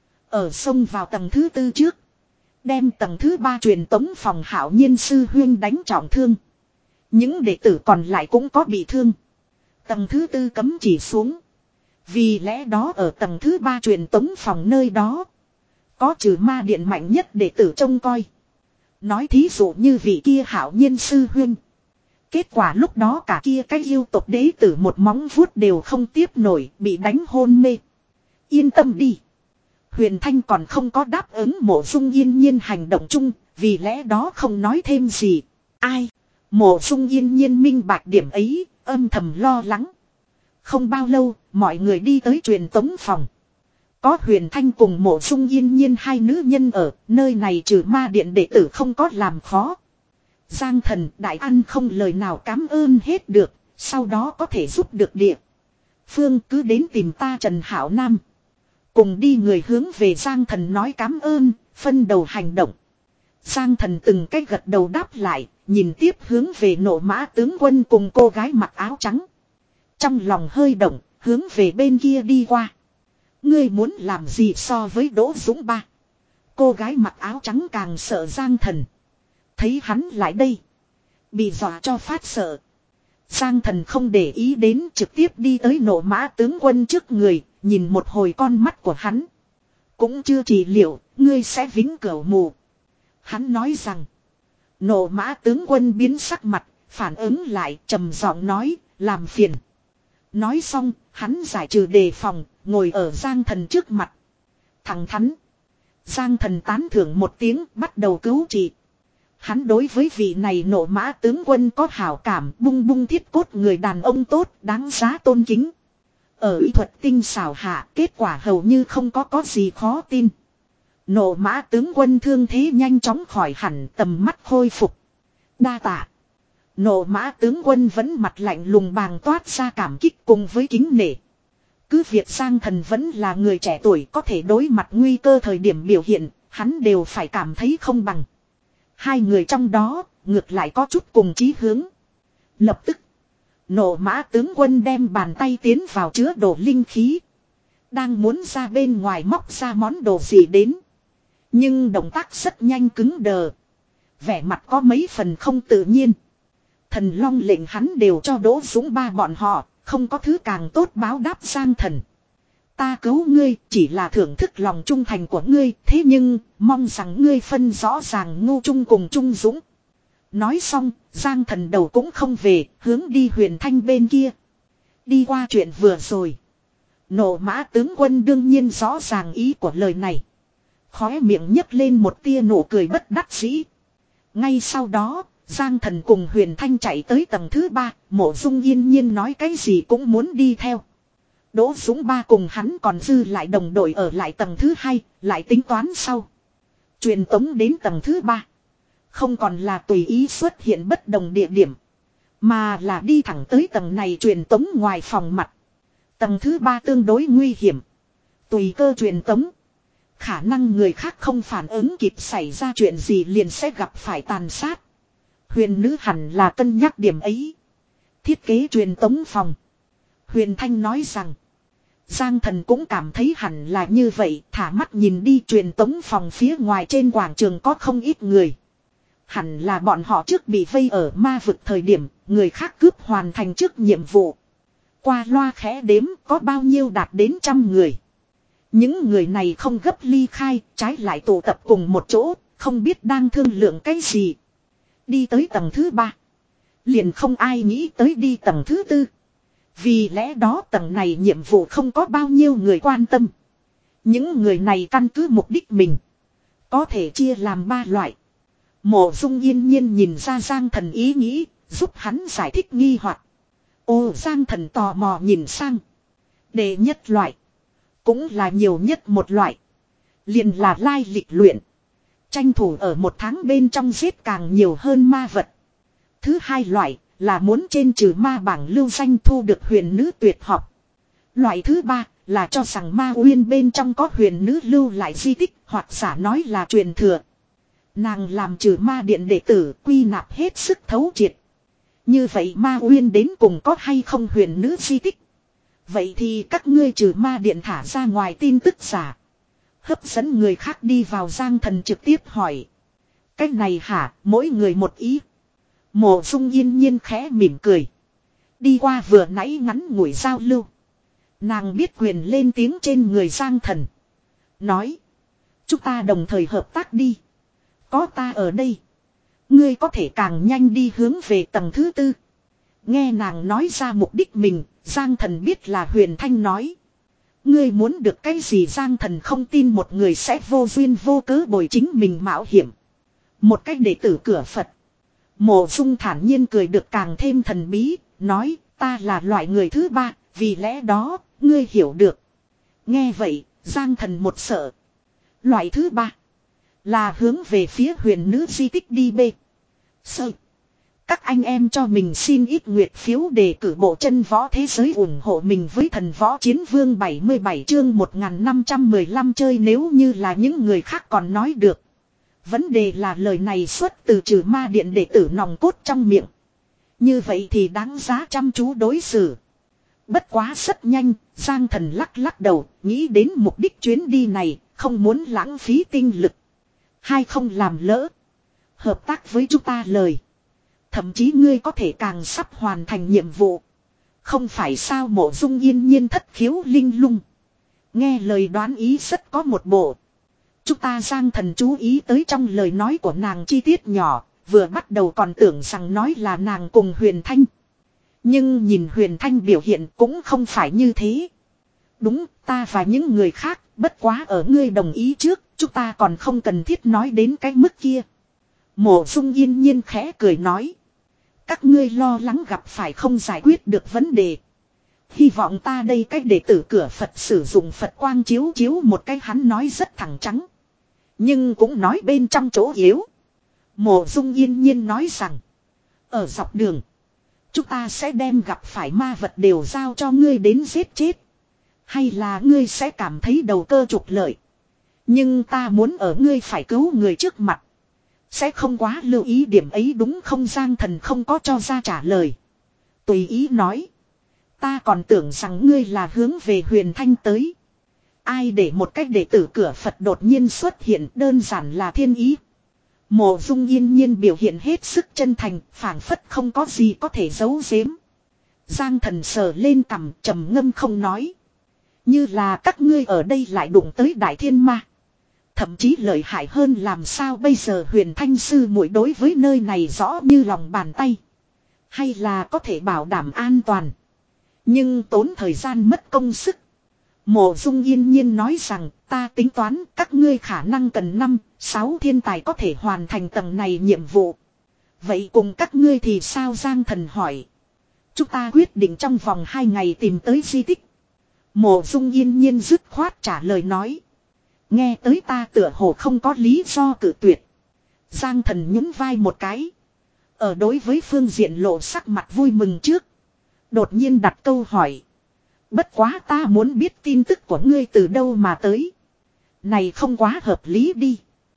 Ở sông vào tầng thứ tư trước. Đem tầng thứ ba truyền tống phòng Hạo Nhiên sư huyên đánh trọng thương. Những đệ tử còn lại cũng có bị thương. Tầng thứ tư cấm chỉ xuống. Vì lẽ đó ở tầng thứ ba truyền tống phòng nơi đó. Có trừ ma điện mạnh nhất đệ tử trông coi. Nói thí dụ như vị kia Hạo Nhiên sư huyên. Kết quả lúc đó cả kia cái yêu tộc đế tử một móng vuốt đều không tiếp nổi, bị đánh hôn mê. Yên tâm đi. Huyền Thanh còn không có đáp ứng Mộ Dung Yên Nhiên hành động chung, vì lẽ đó không nói thêm gì. Ai? Mộ Dung Yên Nhiên minh bạch điểm ấy, âm thầm lo lắng. Không bao lâu, mọi người đi tới truyền tống phòng. Có Huyền Thanh cùng Mộ Dung Yên Nhiên hai nữ nhân ở, nơi này trừ ma điện đệ tử không có làm khó. Giang Thần Đại Ăn không lời nào cảm ơn hết được, sau đó có thể giúp được địa phương cứ đến tìm ta Trần Hảo Nam. Cùng đi người hướng về Giang Thần nói cảm ơn, phân đầu hành động. Giang Thần từng cách gật đầu đáp lại, nhìn tiếp hướng về nộ mã tướng quân cùng cô gái mặc áo trắng. Trong lòng hơi động, hướng về bên kia đi qua. Ngươi muốn làm gì so với Đỗ Dũng Ba? Cô gái mặc áo trắng càng sợ Giang Thần. Thấy hắn lại đây. Bị dọa cho phát sợ. Giang Thần không để ý đến, trực tiếp đi tới Nộ Mã tướng quân trước người, nhìn một hồi con mắt của hắn. Cũng chưa trị liệu, ngươi sẽ vĩnh cửu mù. Hắn nói rằng. Nộ Mã tướng quân biến sắc mặt, phản ứng lại, trầm giọng nói, làm phiền. Nói xong, hắn giải trừ đề phòng, ngồi ở Giang Thần trước mặt. Thẳng thắn. Giang Thần tán thưởng một tiếng, bắt đầu cứu trị. Hắn đối với vị này Nộ Mã tướng quân có hảo cảm, bung bung thiết cốt người đàn ông tốt, đáng giá tôn kính. Ở y thuật tinh xảo hạ, kết quả hầu như không có có gì khó tin. Nộ Mã tướng quân thương thế nhanh chóng khỏi hẳn, tầm mắt khôi phục. Đa tạ. Nộ Mã tướng quân vẫn mặt lạnh lùng bàng toát ra cảm kích cùng với kính nể. Cứ việc Giang Thần vẫn là người trẻ tuổi có thể đối mặt nguy cơ thời điểm biểu hiện, hắn đều phải cảm thấy không bằng. Hai người trong đó, ngược lại có chút cùng chí hướng. Lập tức, Nộ Mã tướng quân đem bàn tay tiến vào chứa đồ linh khí. Đang muốn ra bên ngoài móc ra món đồ gì đến. Nhưng động tác rất nhanh cứng đờ. Vẻ mặt có mấy phần không tự nhiên. Thần Long lệnh hắn đều cho Đỗ Dũng ba bọn họ, không có thứ càng tốt báo đáp Giang Thần. Ta cứu ngươi chỉ là thưởng thức lòng trung thành của ngươi, thế nhưng mong rằng ngươi phân rõ ràng ngu trung cùng trung dũng. Nói xong, Giang Thần đầu cũng không về, hướng đi Huyền Thanh bên kia. Đi qua chuyện vừa rồi. Nộ Mã tướng quân đương nhiên rõ ràng ý của lời này. Khóe miệng nhấc lên một tia nụ cười bất đắc dĩ. Ngay sau đó, Giang Thần cùng Huyền Thanh chạy tới tầng thứ ba, Mộ Dung yên nhiên nói cái gì cũng muốn đi theo. Đỗ Dũng ba cùng hắn còn dư lại đồng đội ở lại tầng thứ hai, lại tính toán sau. Truyền tống đến tầng thứ ba. Không còn là tùy ý xuất hiện bất đồng địa điểm. Mà là đi thẳng tới tầng này truyền tống ngoài phòng mặt. Tầng thứ ba tương đối nguy hiểm. Tùy cơ truyền tống. Khả năng người khác không phản ứng kịp xảy ra chuyện gì liền sẽ gặp phải tàn sát. Huyền nữ hẳn là cân nhắc điểm ấy. Thiết kế truyền tống phòng. Huyền Thanh nói rằng. Giang Thần cũng cảm thấy hẳn là như vậy, thả mắt nhìn đi truyền tống phòng phía ngoài trên quảng trường có không ít người. Hẳn là bọn họ trước bị vây ở ma vực thời điểm, người khác cướp hoàn thành trước nhiệm vụ. Qua loa khẽ đếm có bao nhiêu đạt đến trăm người. Những người này không gấp ly khai, trái lại tụ tập cùng một chỗ, không biết đang thương lượng cái gì. Đi tới tầng thứ ba. Liền không ai nghĩ tới đi tầng thứ tư. Vì lẽ đó tầng này nhiệm vụ không có bao nhiêu người quan tâm. Những người này căn cứ mục đích mình. Có thể chia làm ba loại. Mộ Dung yên nhiên nhìn ra Giang Thần ý nghĩ, giúp hắn giải thích nghi hoặc. Ô Giang Thần tò mò nhìn sang. Đệ nhất loại. Cũng là nhiều nhất một loại. Liền là lai lịch luyện. Tranh thủ ở một tháng bên trong giết càng nhiều hơn ma vật. Thứ hai loại là muốn trên trừ ma bảng lưu danh thu được huyền nữ tuyệt học. Loại thứ ba là cho rằng ma uyên bên trong có huyền nữ lưu lại di tích hoặc giả nói là truyền thừa. Nàng làm trừ ma điện đệ tử quy nạp hết sức thấu triệt. Như vậy ma uyên đến cùng có hay không huyền nữ di tích? Vậy thì các ngươi trừ ma điện thả ra ngoài tin tức giả. Hấp dẫn người khác đi vào. Giang Thần trực tiếp hỏi. Cái này hả, mỗi người một ý. Mộ Dung yên nhiên khẽ mỉm cười. Đi qua vừa nãy ngắn ngủi giao lưu. Nàng biết quyền lên tiếng trên người Giang Thần. Nói. Chúng ta đồng thời hợp tác đi. Có ta ở đây. Ngươi có thể càng nhanh đi hướng về tầng thứ tư. Nghe nàng nói ra mục đích mình, Giang Thần biết là Huyền Thanh nói. Ngươi muốn được cái gì? Giang Thần không tin một người sẽ vô duyên vô cớ bồi chính mình mạo hiểm. Một cách đệ tử cửa Phật. Mộ Dung thản nhiên cười được càng thêm thần bí, nói ta là loại người thứ ba, vì lẽ đó, ngươi hiểu được. Nghe vậy, Giang Thần một sợ. Loại thứ ba là hướng về phía huyền nữ di tích đi bê. Sợ. Các anh em cho mình xin ít nguyệt phiếu đề cử bộ chân võ thế giới ủng hộ mình với thần võ chiến vương bảy mươi bảy chương một nghìn năm trăm mười lăm chơi nếu như là những người khác còn nói được. Vấn đề là lời này xuất từ trừ ma điện đệ tử nòng cốt trong miệng. Như vậy thì đáng giá chăm chú đối xử. Bất quá rất nhanh, Giang Thần lắc lắc đầu, nghĩ đến mục đích chuyến đi này, không muốn lãng phí tinh lực. Hai không làm lỡ. Hợp tác với chúng ta lời. Thậm chí ngươi có thể càng sắp hoàn thành nhiệm vụ. Không phải sao? Mộ Dung yên nhiên thất khiếu linh lung. Nghe lời đoán ý rất có một bộ. Chúng ta Giang Thần chú ý tới trong lời nói của nàng chi tiết nhỏ. Vừa bắt đầu còn tưởng rằng nói là nàng cùng Huyền Thanh. Nhưng nhìn Huyền Thanh biểu hiện cũng không phải như thế. Đúng, ta và những người khác, bất quá ở ngươi đồng ý trước, chúng ta còn không cần thiết nói đến cái mức kia. Mộ Dung yên nhiên khẽ cười nói. Các ngươi lo lắng gặp phải không giải quyết được vấn đề. Hy vọng ta đây cách để tử cửa Phật sử dụng Phật quang chiếu chiếu một cái. Hắn nói rất thẳng trắng. Nhưng cũng nói bên trong chỗ yếu. Mộ Dung yên nhiên nói rằng. Ở dọc đường. Chúng ta sẽ đem gặp phải ma vật đều giao cho ngươi đến giết chết. Hay là ngươi sẽ cảm thấy đầu cơ trục lợi. Nhưng ta muốn ở ngươi phải cứu người trước mặt. Sẽ không quá lưu ý điểm ấy đúng không? Giang Thần không có cho ra trả lời. Tùy ý nói. Ta còn tưởng rằng ngươi là hướng về Huyền Thanh tới. Ai để một cách đệ tử cửa Phật đột nhiên xuất hiện, đơn giản là thiên ý. Mộ Dung yên nhiên biểu hiện hết sức chân thành, phảng phất không có gì có thể giấu giếm. Giang Thần sờ lên cằm, trầm ngâm không nói. Như là các ngươi ở đây lại đụng tới Đại Thiên Ma. Thậm chí lợi hại hơn làm sao bây giờ? Huyền Thanh sư muội đối với nơi này rõ như lòng bàn tay. Hay là có thể bảo đảm an toàn. Nhưng tốn thời gian mất công sức. Mộ Dung yên nhiên nói rằng ta tính toán các ngươi khả năng cần năm, sáu thiên tài có thể hoàn thành tầng này nhiệm vụ. Vậy cùng các ngươi thì sao? Giang Thần hỏi. Chúng ta quyết định trong vòng hai ngày tìm tới di tích. Mộ Dung yên nhiên dứt khoát trả lời nói. Nghe tới ta tựa hồ không có lý do cự tuyệt. Giang Thần nhún vai một cái. Ở đối với phương diện lộ sắc mặt vui mừng trước. Đột nhiên đặt câu hỏi. Bất quá ta muốn biết tin tức của ngươi từ đâu mà tới. Này không quá hợp lý đi.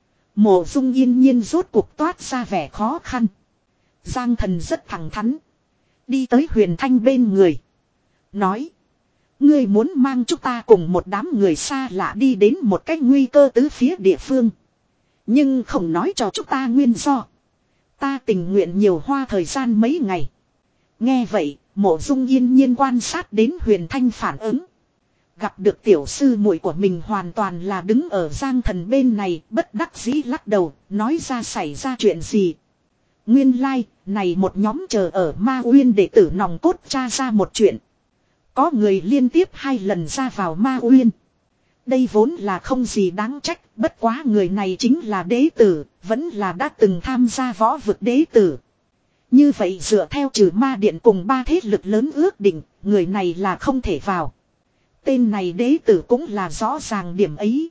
Mộ Dung yên nhiên rốt cuộc toát ra vẻ khó khăn. Giang Thần rất thẳng thắn. Đi tới Huyền Thanh bên người. Nói. Ngươi muốn mang chúng ta cùng một đám người xa lạ đi đến một cách nguy cơ tứ phía địa phương. Nhưng không nói cho chúng ta nguyên do. Ta tình nguyện nhiều hoa thời gian mấy ngày. Nghe vậy, Mộ Dung yên nhiên quan sát đến Huyền Thanh phản ứng. Gặp được tiểu sư muội của mình hoàn toàn là đứng ở Giang Thần bên này, bất đắc dĩ lắc đầu, nói ra xảy ra chuyện gì. Nguyên lai, like, này một nhóm chờ ở Ma Uyên đệ tử nòng cốt tra ra một chuyện. Có người liên tiếp hai lần ra vào Ma Uyên. Đây vốn là không gì đáng trách, bất quá người này chính là đế tử, vẫn là đã từng tham gia võ vực đế tử. Như vậy dựa theo trừ ma điện cùng ba thế lực lớn ước định, người này là không thể vào. Tên này đế tử cũng là rõ ràng điểm ấy.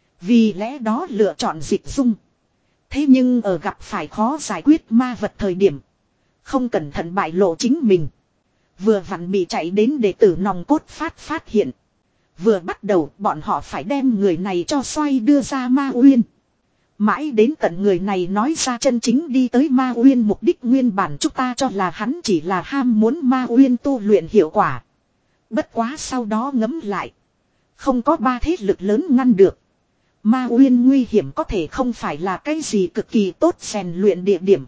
Vì lẽ đó lựa chọn Dịch Dung. Thế nhưng ở gặp phải khó giải quyết ma vật thời điểm, không cẩn thận bại lộ chính mình. Vừa vặn bị chạy đến đệ tử nòng cốt phát phát hiện. Vừa bắt đầu bọn họ phải đem người này cho xoay đưa ra Ma Uyên. Mãi đến tận người này nói ra chân chính đi tới Ma Uyên mục đích nguyên bản chúng ta cho là hắn chỉ là ham muốn Ma Uyên tu luyện hiệu quả. Bất quá sau đó ngẫm lại. Không có ba thế lực lớn ngăn được. Ma Uyên nguy hiểm có thể không phải là cái gì cực kỳ tốt rèn luyện địa điểm.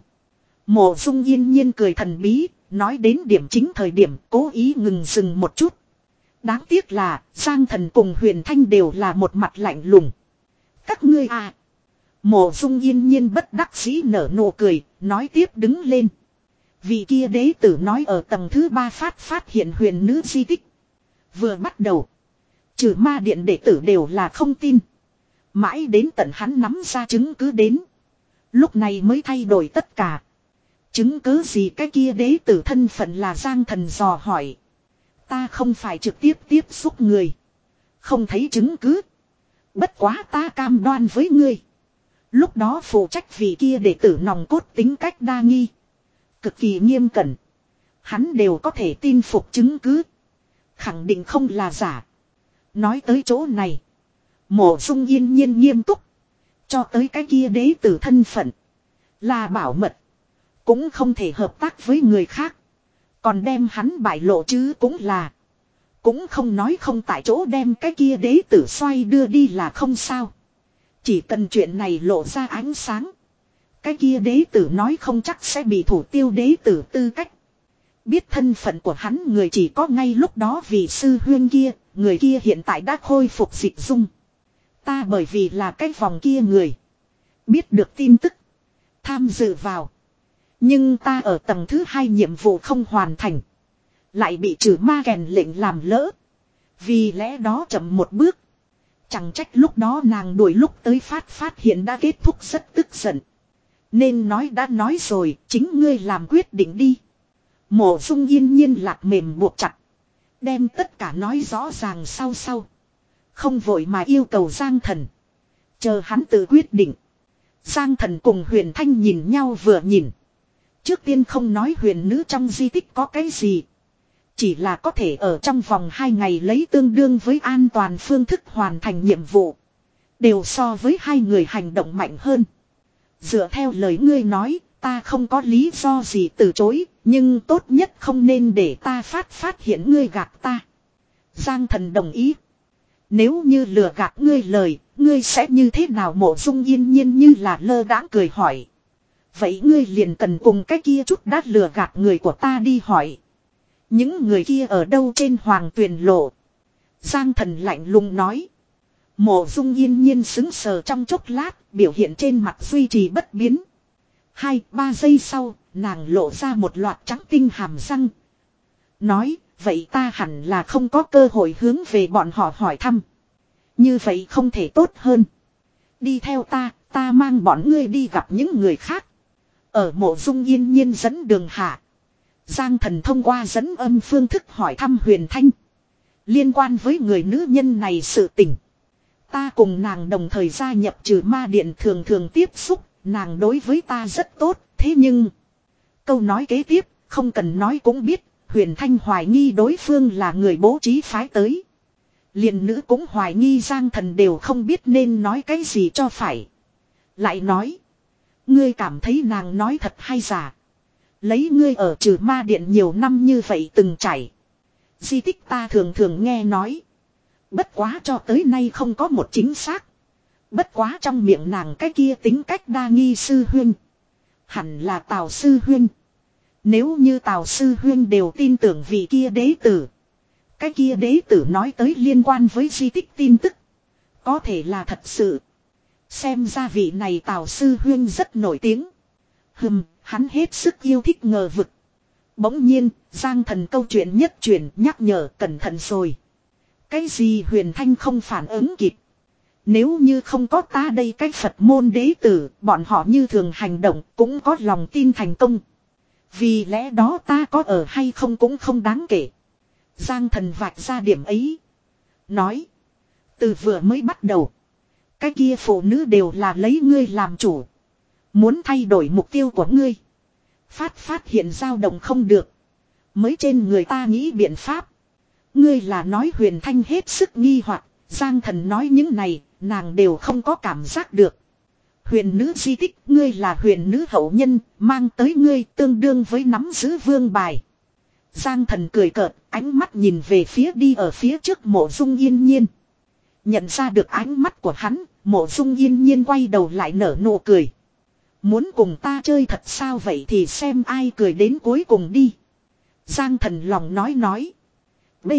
Mộ Dung yên nhiên cười thần bí, nói đến điểm chính thời điểm cố ý ngừng dừng một chút. Đáng tiếc là Giang Thần cùng Huyền Thanh đều là một mặt lạnh lùng. Các ngươi à. Mộ Dung yên nhiên bất đắc dĩ nở nụ cười, nói tiếp đứng lên. Vị kia đế tử nói ở tầng thứ ba phát phát hiện huyền nữ di tích. Vừa bắt đầu, trừ ma điện đệ tử đều là không tin. Mãi đến tận hắn nắm ra chứng cứ đến. Lúc này mới thay đổi tất cả. Chứng cứ gì? Cái kia đế tử thân phận là Giang Thần dò hỏi. Ta không phải trực tiếp tiếp xúc người. Không thấy chứng cứ. Bất quá ta cam đoan với ngươi. Lúc đó phụ trách vị kia đệ tử nòng cốt tính cách đa nghi. Cực kỳ nghiêm cẩn. Hắn đều có thể tin phục chứng cứ. Khẳng định không là giả. Nói tới chỗ này. Mộ Dung yên nhiên nghiêm túc. Cho tới cái kia đế tử thân phận. Là bảo mật. Cũng không thể hợp tác với người khác. Còn đem hắn bại lộ chứ cũng là. Cũng không nói không tại chỗ đem cái kia đế tử xoay đưa đi là không sao. Chỉ cần chuyện này lộ ra ánh sáng. Cái kia đế tử nói không chắc sẽ bị thủ tiêu đế tử tư cách. Biết thân phận của hắn người chỉ có ngay lúc đó vì sư huyên kia, người kia hiện tại đã khôi phục dịch dung. Ta bởi vì là cái vòng kia người. Biết được tin tức. Tham dự vào. Nhưng ta ở tầng thứ hai nhiệm vụ không hoàn thành. Lại bị trừ ma kèn lệnh làm lỡ. Vì lẽ đó chậm một bước. Chẳng trách lúc đó nàng đuổi lúc tới phát phát hiện đã kết thúc rất tức giận. Nên nói đã nói rồi, chính ngươi làm quyết định đi. Mộ Dung yên nhiên lạc mềm buộc chặt. Đem tất cả nói rõ ràng sau sau. Không vội mà yêu cầu Giang Thần. Chờ hắn tự quyết định. Giang Thần cùng Huyền Thanh nhìn nhau vừa nhìn. Trước tiên không nói huyền nữ trong di tích có cái gì. Chỉ là có thể ở trong vòng hai ngày lấy tương đương với an toàn phương thức hoàn thành nhiệm vụ. Đều so với hai người hành động mạnh hơn. Dựa theo lời ngươi nói, ta không có lý do gì từ chối, nhưng tốt nhất không nên để ta phát phát hiện ngươi gạt ta. Giang Thần đồng ý. Nếu như lừa gạt ngươi lời, ngươi sẽ như thế nào? Mộ Dung yên nhiên như là lơ đãng cười hỏi. Vậy ngươi liền cần cùng cái kia chút đã lừa gạt người của ta đi hỏi. Những người kia ở đâu trên hoàng tuyền lộ? Giang Thần lạnh lùng nói. Mộ Dung yên nhiên xứng sờ trong chốc lát, biểu hiện trên mặt duy trì bất biến. Hai, ba giây sau, nàng lộ ra một loạt trắng tinh hàm răng. Nói, vậy ta hẳn là không có cơ hội hướng về bọn họ hỏi thăm. Như vậy không thể tốt hơn. Đi theo ta, ta mang bọn ngươi đi gặp những người khác. Ở Mộ Dung yên nhiên dẫn đường hạ. Giang Thần thông qua dẫn âm phương thức hỏi thăm Huyền Thanh. Liên quan với người nữ nhân này sự tình. Ta cùng nàng đồng thời gia nhập trừ ma điện thường thường tiếp xúc. Nàng đối với ta rất tốt, thế nhưng... Câu nói kế tiếp, không cần nói cũng biết. Huyền Thanh hoài nghi đối phương là người bố trí phái tới. Liền nữ cũng hoài nghi Giang Thần đều không biết nên nói cái gì cho phải. Lại nói. Ngươi cảm thấy nàng nói thật hay giả. Lấy ngươi ở trừ ma điện nhiều năm như vậy từng chảy. Di tích ta thường thường nghe nói. Bất quá cho tới nay không có một chính xác. Bất quá trong miệng nàng cái kia tính cách đa nghi sư huynh. Hẳn là Tào sư huynh. Nếu như Tào sư huynh đều tin tưởng vị kia đế tử. Cái kia đế tử nói tới liên quan với di tích tin tức. Có thể là thật sự. Xem ra vị này Tào sư huynh rất nổi tiếng. Hừm, hắn hết sức yêu thích ngờ vực. Bỗng nhiên, Giang Thần câu chuyện nhất truyền nhắc nhở cẩn thận rồi. Cái gì? Huyền Thanh không phản ứng kịp. Nếu như không có ta đây cái Phật môn đế tử, bọn họ như thường hành động cũng có lòng tin thành công. Vì lẽ đó ta có ở hay không cũng không đáng kể. Giang Thần vạch ra điểm ấy. Nói. Từ vừa mới bắt đầu. Cái kia phụ nữ đều là lấy ngươi làm chủ. Muốn thay đổi mục tiêu của ngươi. Phát phát hiện dao động không được. Mới trên người ta nghĩ biện pháp. Ngươi là nói Huyền Thanh hết sức nghi hoặc. Giang Thần nói những này, nàng đều không có cảm giác được. Huyền nữ di tích, ngươi là huyền nữ hậu nhân, mang tới ngươi tương đương với nắm giữ vương bài. Giang Thần cười cợt, ánh mắt nhìn về phía đi ở phía trước Mộ Dung yên nhiên. Nhận ra được ánh mắt của hắn, Mộ Dung yên nhiên quay đầu lại nở nụ cười. Muốn cùng ta chơi thật sao? Vậy thì xem ai cười đến cuối cùng đi. Giang Thần lòng nói nói. B.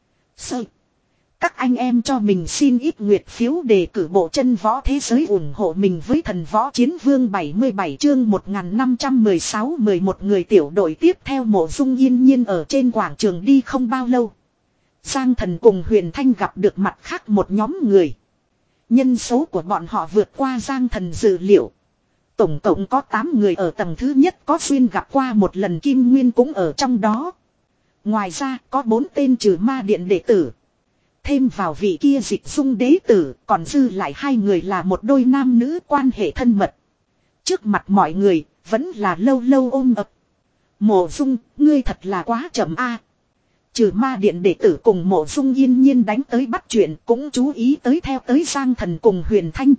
Sơ. Các anh em cho mình xin ít nguyệt phiếu đề cử bộ chân võ thế giới ủng hộ mình với thần võ chiến vương bảy mươi bảy chương một nghìn năm trăm mười sáu mười một người tiểu đội tiếp theo Mộ Dung yên nhiên ở trên quảng trường đi không bao lâu. Giang Thần cùng Huyền Thanh gặp được mặt khác một nhóm người. Nhân số của bọn họ vượt qua Giang Thần dự liệu. Tổng cộng có tám người ở tầng thứ nhất có duyên gặp qua một lần Kim Nguyên cũng ở trong đó. Ngoài ra có bốn tên trừ ma điện đệ tử. Thêm vào vị kia dịch dung đế tử, còn dư lại hai người là một đôi nam nữ quan hệ thân mật. Trước mặt mọi người, vẫn là lâu lâu ôm ập. Mộ Dung, ngươi thật là quá chậm a. Trừ ma điện đệ tử cùng Mộ Dung yên nhiên đánh tới bắt chuyện cũng chú ý tới theo tới Giang Thần cùng Huyền Thanh.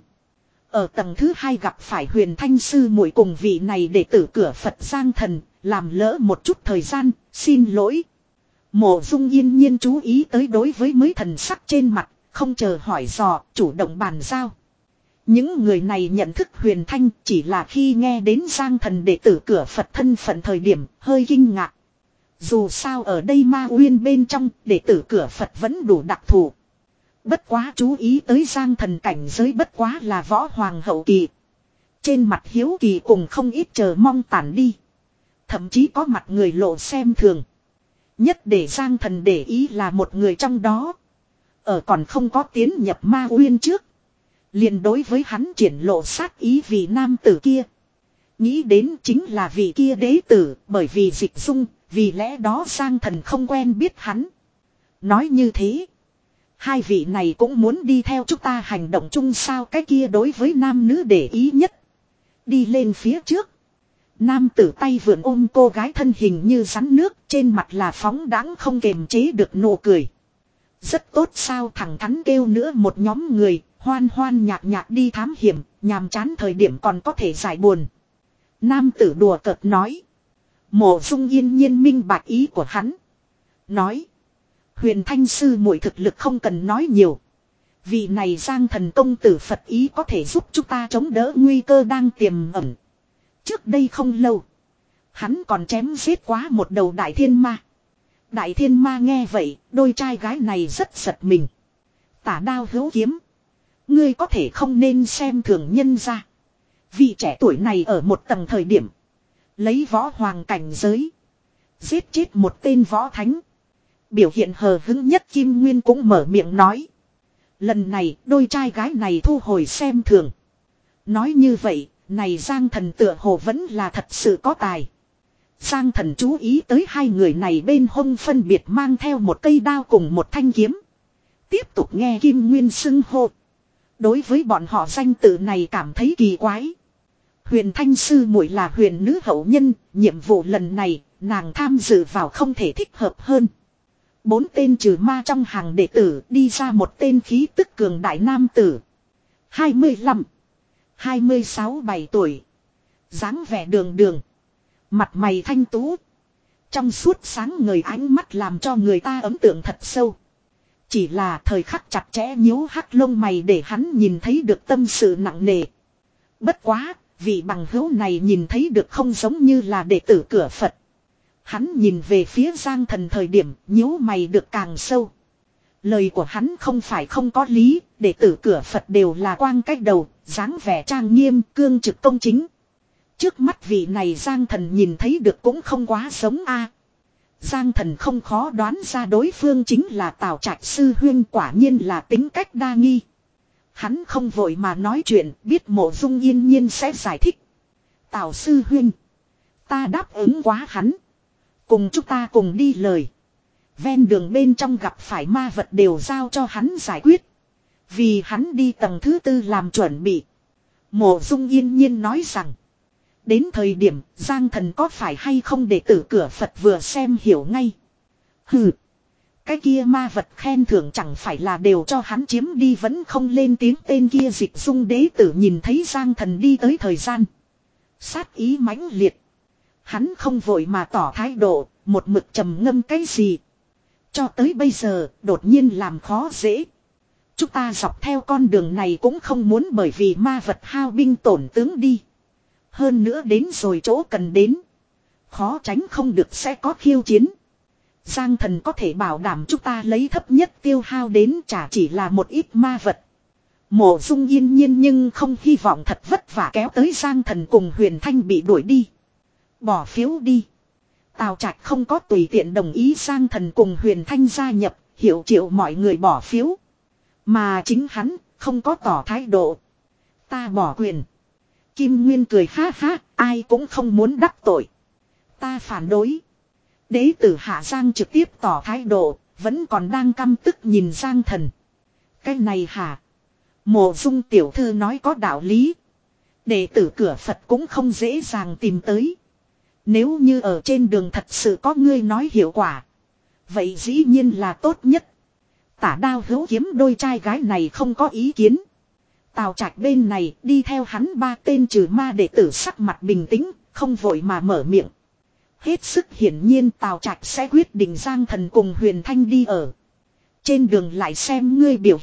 Ở tầng thứ hai gặp phải Huyền Thanh sư muội cùng vị này đệ tử cửa Phật Giang Thần, làm lỡ một chút thời gian, xin lỗi. Mộ Dung yên nhiên chú ý tới đối với mới thần sắc trên mặt, không chờ hỏi dò, chủ động bàn giao. Những người này nhận thức Huyền Thanh chỉ là khi nghe đến Giang Thần đệ tử cửa Phật thân phận thời điểm hơi kinh ngạc. Dù sao ở đây Ma Uyên bên trong đệ tử cửa Phật vẫn đủ đặc thù. Bất quá chú ý tới Giang Thần cảnh giới bất quá là võ hoàng hậu kỳ. Trên mặt hiếu kỳ cùng không ít chờ mong tản đi. Thậm chí có mặt người lộ xem thường. Nhất để Giang Thần để ý là một người trong đó. Ở còn không có tiến nhập Ma Uyên trước. Liền đối với hắn triển lộ sát ý vì nam tử kia. Nghĩ đến chính là vị kia đế tử, bởi vì dịch dung, vì lẽ đó Giang Thần không quen biết hắn. Nói như thế, hai vị này cũng muốn đi theo chúng ta hành động chung sao? Cái kia đối với nam nữ để ý nhất. Đi lên phía trước. Nam tử tay vượn ôm cô gái thân hình như rắn nước, trên mặt là phóng đãng không kềm chế được nụ cười. Rất tốt sao? Thẳng thắn kêu nữa một nhóm người, hoan hoan nhạc nhạc đi thám hiểm, nhàm chán thời điểm còn có thể giải buồn. Nam tử đùa cợt nói. Mộ Dung yên nhiên minh bạch ý của hắn. Nói. Huyền Thanh sư muội thực lực không cần nói nhiều. Vị này Giang Thần công tử Phật ý có thể giúp chúng ta chống đỡ nguy cơ đang tiềm ẩn. Trước đây không lâu. Hắn còn chém giết quá một đầu đại thiên ma. Đại thiên ma nghe vậy, đôi trai gái này rất giật mình. Tả đao hữu kiếm. Ngươi có thể không nên xem thường nhân ra. Vị trẻ tuổi này ở một tầng thời điểm. Lấy võ hoàng cảnh giới. Giết chết một tên võ thánh. Biểu hiện hờ hứng nhất Kim Nguyên cũng mở miệng nói. Lần này đôi trai gái này thu hồi xem thường. Nói như vậy, này Giang Thần tựa hồ vẫn là thật sự có tài. Giang Thần chú ý tới hai người này bên hông phân biệt mang theo một cây đao cùng một thanh kiếm. Tiếp tục nghe Kim Nguyên xưng hô. Đối với bọn họ danh tự này cảm thấy kỳ quái. Huyền Thanh sư muội là huyền nữ hậu nhân, nhiệm vụ lần này, nàng tham dự vào không thể thích hợp hơn. Bốn tên trừ ma trong hàng đệ tử đi ra một tên khí tức cường đại nam tử. hai mươi lăm, hai mươi sáu bảy tuổi. Dáng vẻ đường đường. Mặt mày thanh tú. Trong suốt sáng ngời ánh mắt làm cho người ta ấn tượng thật sâu. Chỉ là thời khắc chặt chẽ nhíu hắc lông mày để hắn nhìn thấy được tâm sự nặng nề. Bất quá, vị bằng hữu này nhìn thấy được không giống như là đệ tử cửa Phật. Hắn nhìn về phía Giang Thần thời điểm nhíu mày được càng sâu. Lời của hắn không phải không có lý, đệ tử cửa Phật đều là quang cách đầu, dáng vẻ trang nghiêm, cương trực công chính. Trước mắt vị này Giang Thần nhìn thấy được cũng không quá giống a. Giang Thần không khó đoán ra đối phương chính là Tào Trạch sư huynh, quả nhiên là tính cách đa nghi. Hắn không vội mà nói chuyện, biết Mộ Dung yên nhiên sẽ giải thích. Tào sư huynh, ta đáp ứng quá hắn. Cùng chúng ta cùng đi lời. Ven đường bên trong gặp phải ma vật đều giao cho hắn giải quyết. Vì hắn đi tầng thứ tư làm chuẩn bị. Mộ Dung yên nhiên nói rằng. Đến thời điểm Giang Thần có phải hay không đệ tử cửa Phật vừa xem hiểu ngay. Hừ. Cái kia ma vật khen thưởng chẳng phải là đều cho hắn chiếm đi, vẫn không lên tiếng. Tên kia Dịch Dung đế tử nhìn thấy Giang Thần đi tới thời gian. Sát ý mãnh liệt. Hắn không vội mà tỏ thái độ, một mực trầm ngâm cái gì. Cho tới bây giờ, đột nhiên làm khó dễ. Chúng ta dọc theo con đường này cũng không muốn bởi vì ma vật hao binh tổn tướng đi. Hơn nữa đến rồi chỗ cần đến. Khó tránh không được sẽ có khiêu chiến. Giang Thần có thể bảo đảm chúng ta lấy thấp nhất tiêu hao đến chả chỉ là một ít ma vật. Mộ Dung yên nhiên nhưng không hy vọng thật vất vả kéo tới Giang Thần cùng Huyền Thanh bị đuổi đi. Bỏ phiếu đi. Tào Trạch không có tùy tiện đồng ý Giang Thần cùng Huyền Thanh gia nhập, hiệu triệu mọi người bỏ phiếu. Mà chính hắn không có tỏ thái độ. Ta bỏ quyền. Kim Nguyên cười ha ha, ai cũng không muốn đắc tội. Ta phản đối. Đế tử Hạ Giang trực tiếp tỏ thái độ, vẫn còn đang căm tức nhìn Giang Thần. Cái này hả? Mộ Dung tiểu thư nói có đạo lý. Đệ tử cửa Phật cũng không dễ dàng tìm tới. Nếu như ở trên đường thật sự có ngươi nói hiệu quả. Vậy dĩ nhiên là tốt nhất. Tả đao hữu kiếm đôi trai gái này không có ý kiến. Tào Trạch bên này đi theo hắn ba tên trừ ma đệ tử sắc mặt bình tĩnh, không vội mà mở miệng. Hết sức hiển nhiên Tào Trạch sẽ quyết định Giang Thần cùng Huyền Thanh đi ở. Trên đường lại xem ngươi biểu hiện,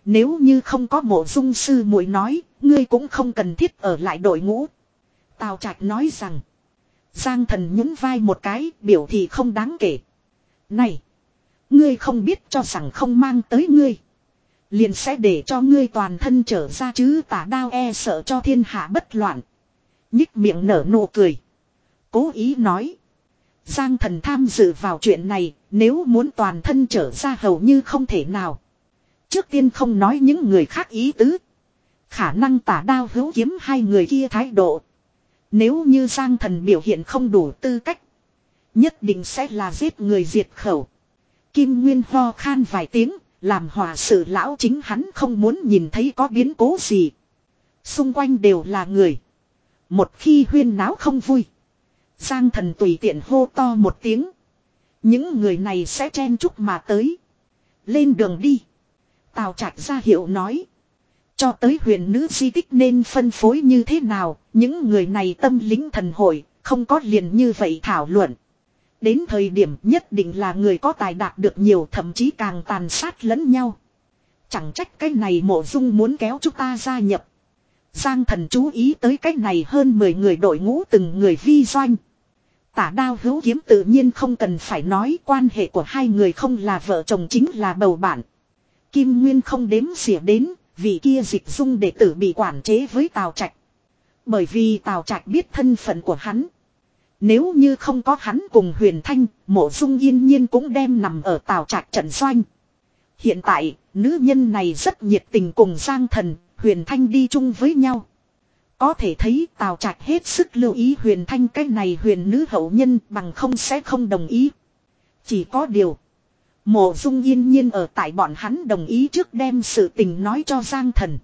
Nếu như không có Mộ Dung sư muội nói, ngươi cũng không cần thiết ở lại đội ngũ. Tào Trạch nói rằng. Giang Thần nhún vai một cái, biểu thị không đáng kể. Này, ngươi không biết cho rằng không mang tới ngươi, liền sẽ để cho ngươi toàn thân trở ra chứ. Tả Đao e sợ cho thiên hạ bất loạn, nhích miệng nở nụ cười, cố ý nói. Giang Thần tham dự vào chuyện này, nếu muốn toàn thân trở ra hầu như không thể nào. Trước tiên không nói những người khác ý tứ, khả năng Tả Đao Hữu Kiếm hai người kia thái độ, nếu như Giang Thần biểu hiện không đủ tư cách, nhất định sẽ là giết người diệt khẩu. Kim Nguyên ho khan vài tiếng, làm hòa sự lão chính hắn không muốn nhìn thấy có biến cố gì. Xung quanh đều là người, một khi huyên náo không vui, Giang Thần tùy tiện hô to một tiếng, những người này sẽ chen chúc mà tới. Lên đường đi, Tào Trạch ra hiệu nói. Cho tới huyền nữ di tích nên phân phối như thế nào, những người này tâm lính thần hội, không có liền như vậy thảo luận. Đến thời điểm nhất định là người có tài đạt được nhiều, thậm chí càng tàn sát lẫn nhau. Chẳng trách cái này Mộ Dung muốn kéo chúng ta gia nhập. Giang Thần chú ý tới cái này hơn mười người đội ngũ từng người vi doanh. Tả Đao Hữu Kiếm tự nhiên không cần phải nói, quan hệ của hai người không là vợ chồng chính là bầu bạn. Kim Nguyên không đếm xỉa đến, vị kia Dịch Dung đệ tử bị quản chế với Tào Trạch. Bởi vì Tào Trạch biết thân phận của hắn. Nếu như không có hắn cùng Huyền Thanh, Mộ Dung yên nhiên cũng đem nằm ở Tào Trạch trận doanh. Hiện tại, nữ nhân này rất nhiệt tình cùng Giang Thần, Huyền Thanh đi chung với nhau. Có thể thấy Tào Trạch hết sức lưu ý Huyền Thanh, cái này huyền nữ hậu nhân, bằng không sẽ không đồng ý. Chỉ có điều, Mộ Dung yên nhiên ở tại bọn hắn đồng ý trước đem sự tình nói cho Giang Thần.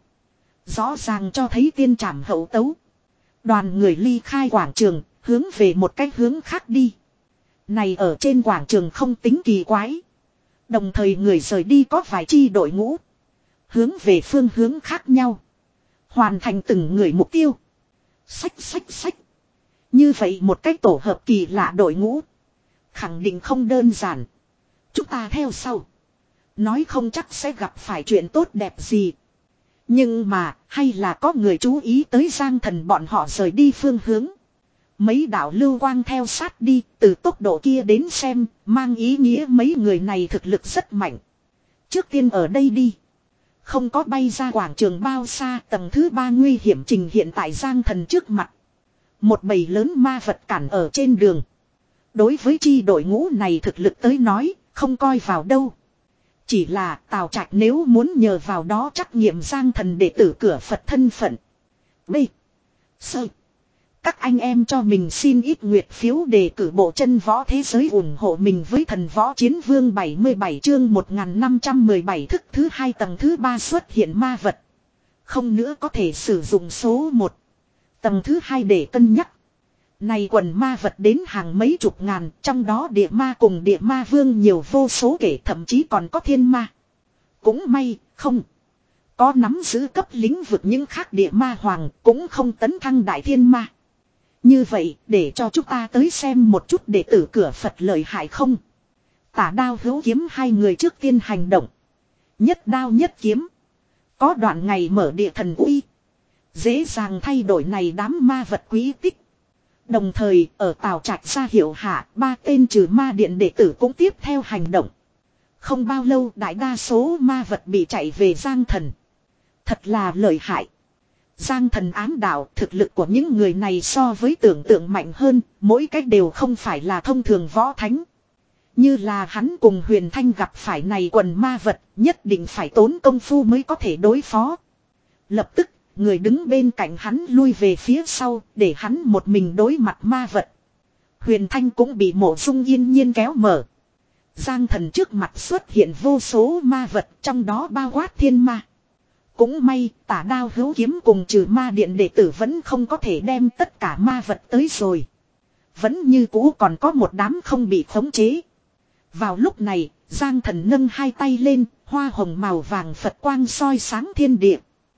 Rõ ràng cho thấy tiên trảm hậu tấu. Đoàn người ly khai quảng trường, hướng về một cái hướng khác đi. Này ở trên quảng trường không tính kỳ quái. Đồng thời người rời đi có vài chi đội ngũ, hướng về phương hướng khác nhau, hoàn thành từng người mục tiêu. Xách xách xách. Như vậy một cái tổ hợp kỳ lạ đội ngũ, khẳng định không đơn giản. Chúng ta theo sau, nói không chắc sẽ gặp phải chuyện tốt đẹp gì. Nhưng mà, hay là có người chú ý tới Giang Thần bọn họ rời đi phương hướng. Mấy đạo lưu quang theo sát đi, từ tốc độ kia đến xem, mang ý nghĩa mấy người này thực lực rất mạnh. Trước tiên ở đây đi. Không có bay ra quảng trường bao xa, tầng thứ ba nguy hiểm trình hiện tại Giang Thần trước mặt. Một bầy lớn ma vật cản ở trên đường. Đối với chi đội ngũ này thực lực tới nói, không coi vào đâu. Chỉ là Tào Trạch nếu muốn nhờ vào đó trắc nghiệm Giang Thần đệ tử cửa Phật thân phận. B. Sơ. Các anh em cho mình xin ít nguyệt phiếu đề cử bộ chân võ thế giới ủng hộ mình với thần võ chiến vương bảy mươi bảy chương một nghìn năm trăm mười bảy thức thứ hai tầng thứ ba xuất hiện ma vật. Không nữa có thể sử dụng số một. Tầng thứ hai để cân nhắc. Này quần ma vật đến hàng mấy chục ngàn, trong đó địa ma cùng địa ma vương nhiều vô số kể, thậm chí còn có thiên ma. Cũng may, không. Có nắm giữ cấp lĩnh vực những khác địa ma hoàng cũng không tấn thăng đại thiên ma. Như vậy, để cho chúng ta tới xem một chút đệ tử cửa Phật lợi hại không. Tả Đao Hữu Kiếm hai người trước tiên hành động. Nhất đao nhất kiếm. Có đoạn ngày mở địa thần uy. Dễ dàng thay đổi này đám ma vật quý tích. Đồng thời, ở Tào Trạch ra hiệu hạ, ba tên trừ ma điện đệ tử cũng tiếp theo hành động. Không bao lâu đại đa số ma vật bị chạy về Giang Thần. Thật là lợi hại. Giang Thần ám đạo thực lực của những người này so với tưởng tượng mạnh hơn, mỗi cách đều không phải là thông thường võ thánh. Như là hắn cùng Huyền Thanh gặp phải này quần ma vật, nhất định phải tốn công phu mới có thể đối phó. Lập tức, người đứng bên cạnh hắn lui về phía sau, để hắn một mình đối mặt ma vật. Huyền Thanh cũng bị Mộ Dung yên nhiên kéo mở. Giang Thần trước mặt xuất hiện vô số ma vật, trong đó bao quát thiên ma. Cũng may, Tả Đao Hữu Kiếm cùng trừ ma điện đệ tử vẫn không có thể đem tất cả ma vật tới rồi. Vẫn như cũ còn có một đám không bị khống chế. Vào lúc này, Giang Thần nâng hai tay lên, hoa hồng màu vàng Phật quang soi sáng thiên địa.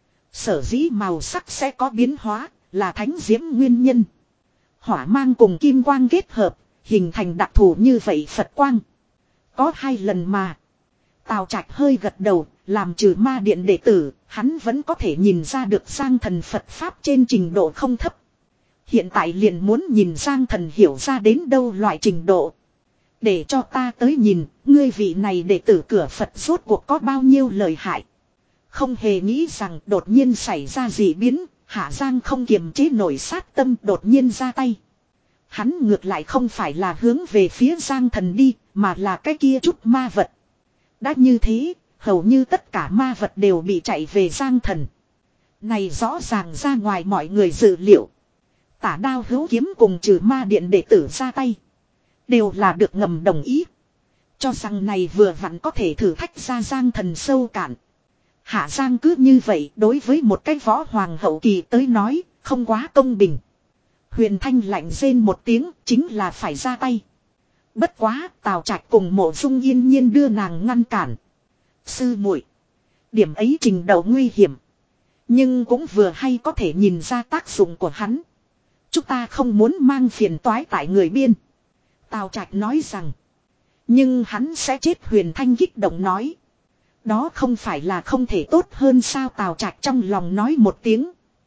Sở dĩ màu sắc sẽ có biến hóa, là thánh diễm nguyên nhân. Hỏa mang cùng kim quang kết hợp, hình thành đặc thù như vậy Phật quang. Có hai lần mà. Tào Trạch hơi gật đầu, làm trừ ma điện đệ tử, hắn vẫn có thể nhìn ra được Giang Thần Phật Pháp trên trình độ không thấp. Hiện tại liền muốn nhìn Giang Thần hiểu ra đến đâu loại trình độ. Để cho ta tới nhìn, ngươi vị này đệ tử cửa Phật rốt cuộc có bao nhiêu lợi hại. Không hề nghĩ rằng đột nhiên xảy ra dị biến, Hạ Giang không kiềm chế nổi sát tâm đột nhiên ra tay. Hắn ngược lại không phải là hướng về phía Giang Thần đi, mà là cái kia chút ma vật. Đã như thế, hầu như tất cả ma vật đều bị chạy về Giang Thần. Này rõ ràng ra ngoài mọi người dự liệu. Tả đao hữu kiếm cùng trừ ma điện đệ tử ra tay. Đều là được ngầm đồng ý. Cho rằng này vừa vặn có thể thử thách ra Giang Thần sâu cạn. Hạ Giang cứ như vậy đối với một cái võ hoàng hậu kỳ tới nói, không quá công bình. Huyền Thanh lạnh rên một tiếng, chính là phải ra tay. Bất quá, Tào Trạch cùng Mộ Dung yên nhiên đưa nàng ngăn cản. Sư muội, điểm ấy trình độ nguy hiểm. Nhưng cũng vừa hay có thể nhìn ra tác dụng của hắn. Chúng ta không muốn mang phiền toái tại người biên. Tào Trạch nói rằng. Nhưng hắn sẽ chết. Huyền Thanh kích động nói. Đó không phải là không thể tốt hơn sao. Tào Trạch trong lòng nói một tiếng.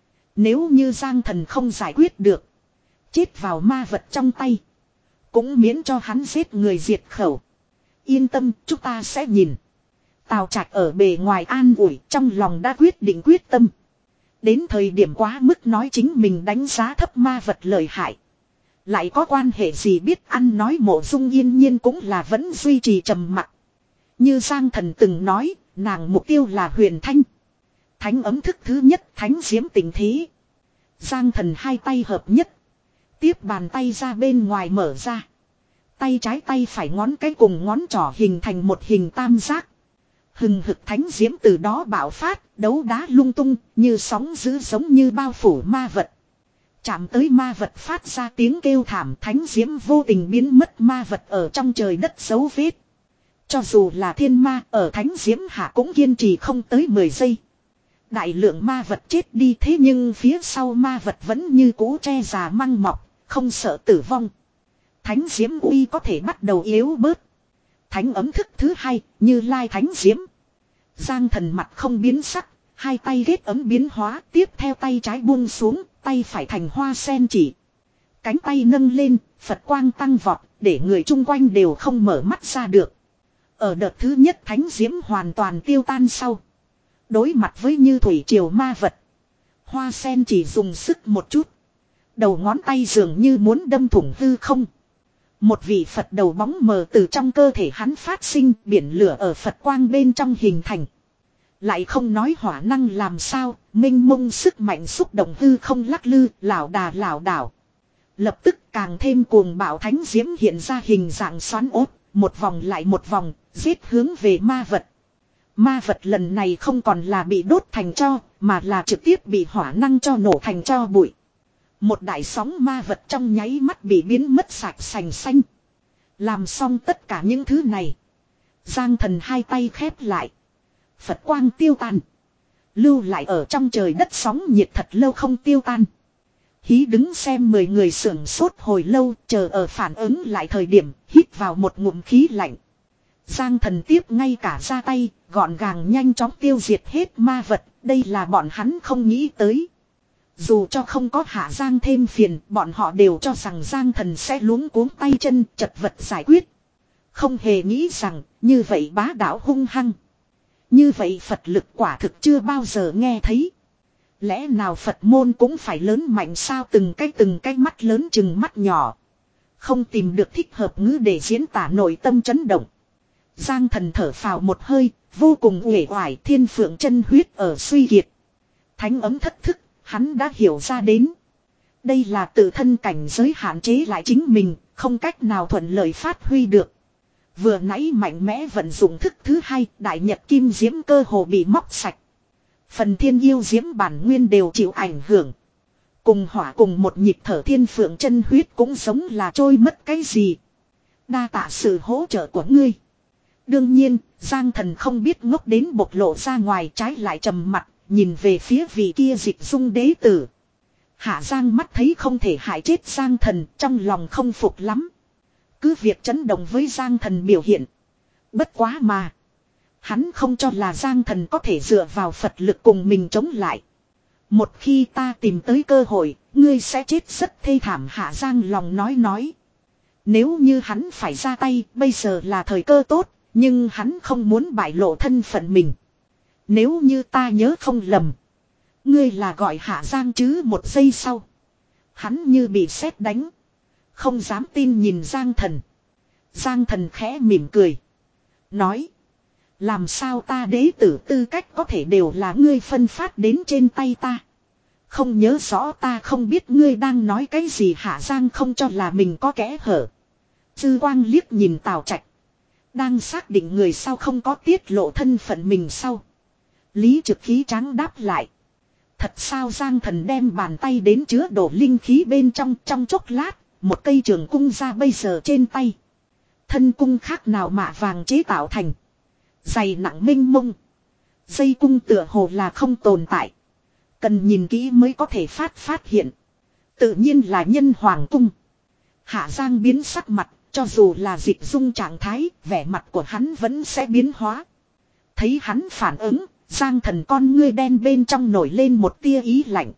Nếu như Giang Thần không giải quyết được. Chết vào ma vật trong tay. Cũng miễn cho hắn giết người diệt khẩu. Yên tâm, chúng ta sẽ nhìn. Tào Trạch ở bề ngoài an ủi, trong lòng đã quyết định quyết tâm. Đến thời điểm quá mức nói chính mình đánh giá thấp ma vật lợi hại. Lại có quan hệ gì biết ăn nói. Mộ Dung yên nhiên cũng là vẫn duy trì trầm mặc. Như Giang Thần từng nói, nàng mục tiêu là Huyền Thanh. Thánh ấm thức thứ nhất, thánh diễm tình thế. Giang Thần hai tay hợp nhất. Tiếp bàn tay ra bên ngoài mở ra. Tay trái tay phải ngón cái cùng ngón trỏ hình thành một hình tam giác. Hừng hực thánh diễm từ đó bạo phát, đấu đá lung tung, như sóng dữ giống như bao phủ ma vật. Chạm tới ma vật phát ra tiếng kêu thảm, thánh diễm vô tình biến mất ma vật ở trong trời đất dấu vết. Cho dù là thiên ma ở thánh diễm hạ cũng kiên trì không tới mười giây. Đại lượng ma vật chết đi thế nhưng phía sau ma vật vẫn như cũ che già măng mọc, không sợ tử vong. Thánh diễm uy có thể bắt đầu yếu bớt. Thánh ấm thức thứ hai, Như Lai thánh diễm. Giang Thần mặt không biến sắc, hai tay ghét ấm biến hóa, tiếp theo tay trái buông xuống, tay phải thành hoa sen chỉ. Cánh tay nâng lên, Phật quang tăng vọt, để người chung quanh đều không mở mắt ra được. Ở đợt thứ nhất thánh diễm hoàn toàn tiêu tan sau. Đối mặt với như thủy triều ma vật. Hoa sen chỉ dùng sức một chút. Đầu ngón tay dường như muốn đâm thủng hư không. Một vị Phật đầu bóng mờ từ trong cơ thể hắn phát sinh, biển lửa ở Phật quang bên trong hình thành. Lại không nói hỏa năng làm sao, minh mông sức mạnh xúc động hư không lắc lư, lảo đà lảo đảo. Lập tức càng thêm cuồng bạo thánh diễm hiện ra hình dạng xoắn ốt, một vòng lại một vòng, giết hướng về ma vật. Ma vật lần này không còn là bị đốt thành tro, mà là trực tiếp bị hỏa năng cho nổ thành tro bụi. Một đại sóng ma vật trong nháy mắt bị biến mất sạch sành xanh. Làm xong tất cả những thứ này. Giang Thần hai tay khép lại. Phật quang tiêu tan. Lưu lại ở trong trời đất sóng nhiệt thật lâu không tiêu tan. Hí đứng xem mười người sưởng sốt hồi lâu, chờ ở phản ứng lại thời điểm, hít vào một ngụm khí lạnh. Giang Thần tiếp ngay cả ra tay, gọn gàng nhanh chóng tiêu diệt hết ma vật, đây là bọn hắn không nghĩ tới. Dù cho không có Hạ Giang thêm phiền, bọn họ đều cho rằng Giang Thần sẽ luống cuống tay chân, chật vật giải quyết. Không hề nghĩ rằng, như vậy bá đạo hung hăng. Như vậy Phật lực quả thực chưa bao giờ nghe thấy. Lẽ nào Phật môn cũng phải lớn mạnh sao, từng cái từng cái mắt lớn chừng mắt nhỏ. Không tìm được thích hợp ngữ để diễn tả nội tâm chấn động. Giang Thần thở phào một hơi, vô cùng uể oải, thiên phượng chân huyết ở suy kiệt. Thánh ấm thất thức, hắn đã hiểu ra đến. Đây là tự thân cảnh giới hạn chế lại chính mình, không cách nào thuận lợi phát huy được. Vừa nãy mạnh mẽ vận dụng thức thứ hai, đại nhật kim diễm cơ hồ bị móc sạch. Phần thiên yêu diễm bản nguyên đều chịu ảnh hưởng. Cùng hỏa cùng một nhịp thở thiên phượng chân huyết cũng giống là trôi mất cái gì. Đa tạ sự hỗ trợ của ngươi. Đương nhiên, Giang Thần không biết ngốc đến bộc lộ ra ngoài, trái lại trầm mặt, nhìn về phía vị kia Dịch Dung đế tử. Hạ Giang mắt thấy không thể hại chết Giang Thần, trong lòng không phục lắm. Cứ việc chấn động với Giang Thần biểu hiện. Bất quá mà. Hắn không cho là Giang Thần có thể dựa vào Phật lực cùng mình chống lại. Một khi ta tìm tới cơ hội, ngươi sẽ chết rất thê thảm. Hạ Giang lòng nói nói. Nếu như hắn phải ra tay, bây giờ là thời cơ tốt, nhưng hắn không muốn bại lộ thân phận mình. Nếu như ta nhớ không lầm, ngươi là gọi Hạ Giang chứ. Một giây sau, hắn như bị sét đánh, không dám tin nhìn Giang Thần. Giang Thần khẽ mỉm cười, nói: làm sao ta đế tử tư cách có thể đều là ngươi phân phát đến trên tay ta. Không nhớ rõ, ta không biết ngươi đang nói cái gì. Hạ Giang không cho là mình có kẽ hở. Dư quang liếc nhìn Tào Trạch, đang xác định người sau không có tiết lộ thân phận mình sau. Lý Trực khí trắng đáp lại: thật sao? Giang Thần đem bàn tay đến chứa đổ linh khí bên trong. Trong chốc lát, một cây trường cung ra bây giờ trên tay. Thân cung khác nào mạ vàng chế tạo thành, dày nặng minh mông. Dây cung tựa hồ là không tồn tại, cần nhìn kỹ mới có thể phát phát hiện. Tự nhiên là nhân hoàng cung. Hạ Giang biến sắc mặt, cho dù là dịch dung trạng thái, vẻ mặt của hắn vẫn sẽ biến hóa. Thấy hắn phản ứng, Giang Thần con ngươi đen bên trong nổi lên một tia ý lạnh.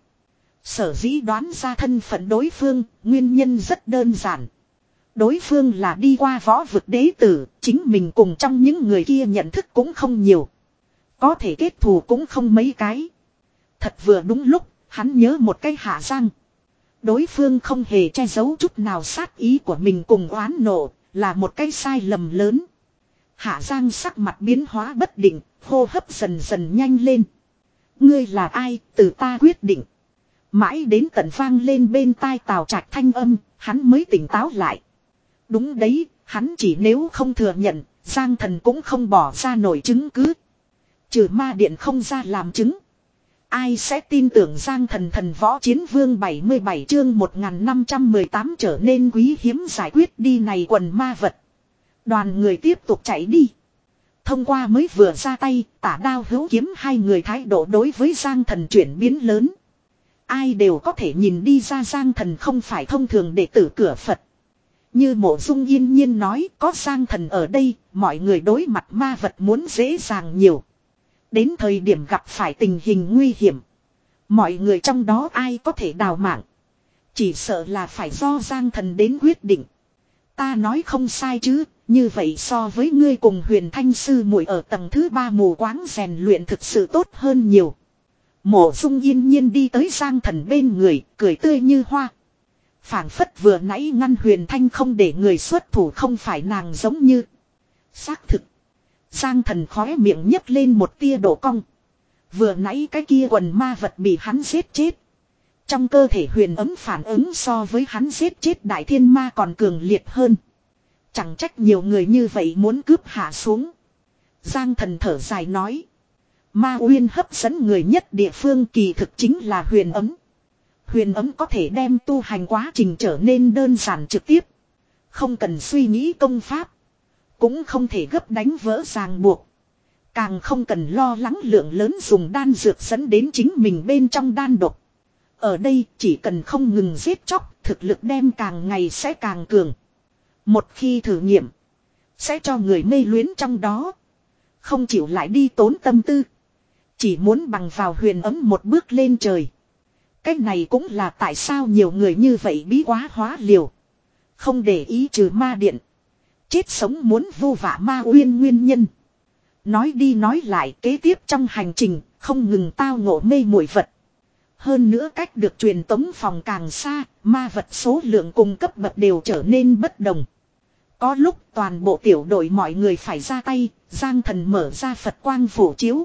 Sở dĩ đoán ra thân phận đối phương, nguyên nhân rất đơn giản. Đối phương là đi qua võ vực đế tử, chính mình cùng trong những người kia nhận thức cũng không nhiều. Có thể kết thù cũng không mấy cái. Thật vừa đúng lúc, hắn nhớ một cái Hạ Giang. Đối phương không hề che giấu chút nào sát ý của mình cùng oán nộ, là một cái sai lầm lớn. Hạ Giang sắc mặt biến hóa bất định, hô hấp dần dần nhanh lên. Ngươi là ai, từ ta quyết định. Mãi đến tận vang lên bên tai Tào Trạch thanh âm, hắn mới tỉnh táo lại. Đúng đấy, hắn chỉ nếu không thừa nhận, Giang Thần cũng không bỏ ra nổi chứng cứ. Trừ ma điện không ra làm chứng, ai sẽ tin tưởng Giang Thần? Thần võ chiến vương bảy mươi bảy chương một nghìn năm trăm mười tám trở nên quý hiếm giải quyết đi này quần ma vật. Đoàn người tiếp tục chạy đi. Thông qua mới vừa ra tay, Tả Đao Hữu Kiếm hai người thái độ đối với Giang Thần chuyển biến lớn. Ai đều có thể nhìn đi ra Giang Thần không phải thông thường đệ tử cửa Phật. Như Mộ Dung yên nhiên nói, có Giang Thần ở đây, mọi người đối mặt ma vật muốn dễ dàng nhiều. Đến thời điểm gặp phải tình hình nguy hiểm, mọi người trong đó ai có thể đào mạng, chỉ sợ là phải do Giang Thần đến quyết định. Ta nói không sai chứ? Như vậy so với ngươi cùng Huyền Thanh sư muội ở tầng thứ ba mù quáng rèn luyện thực sự tốt hơn nhiều. Mộ Dung yên nhiên đi tới Giang Thần bên người, cười tươi như hoa. Phảng phất vừa nãy ngăn Huyền Thanh không để người xuất thủ không phải nàng giống như. Xác thực. Giang Thần khóe miệng nhấc lên một tia độ cong. Vừa nãy cái kia quần ma vật bị hắn giết chết. Trong cơ thể huyền ấm phản ứng so với hắn giết chết đại thiên ma còn cường liệt hơn. Chẳng trách nhiều người như vậy muốn cướp hạ xuống. Giang Thần thở dài nói. Ma uyên hấp dẫn người nhất địa phương kỳ thực chính là huyền ấm. Huyền ấm có thể đem tu hành quá trình trở nên đơn giản trực tiếp. Không cần suy nghĩ công pháp. Cũng không thể gấp đánh vỡ ràng buộc. Càng không cần lo lắng lượng lớn dùng đan dược dẫn đến chính mình bên trong đan độc. Ở đây chỉ cần không ngừng giết chóc, thực lực đem càng ngày sẽ càng cường. Một khi thử nghiệm, sẽ cho người mê luyến trong đó. Không chịu lại đi tốn tâm tư. Chỉ muốn bằng vào huyền ấm một bước lên trời. Cái này cũng là tại sao nhiều người như vậy bí quá hóa liều. Không để ý trừ ma điện. Chết sống muốn vu vạ ma uyên nguyên nhân. Nói đi nói lại kế tiếp trong hành trình, không ngừng tao ngộ mê muội vật. Hơn nữa cách được truyền tống phòng càng xa, ma vật số lượng cùng cấp bậc đều trở nên bất đồng. Có lúc toàn bộ tiểu đội mọi người phải ra tay, Giang Thần mở ra Phật quang phổ chiếu.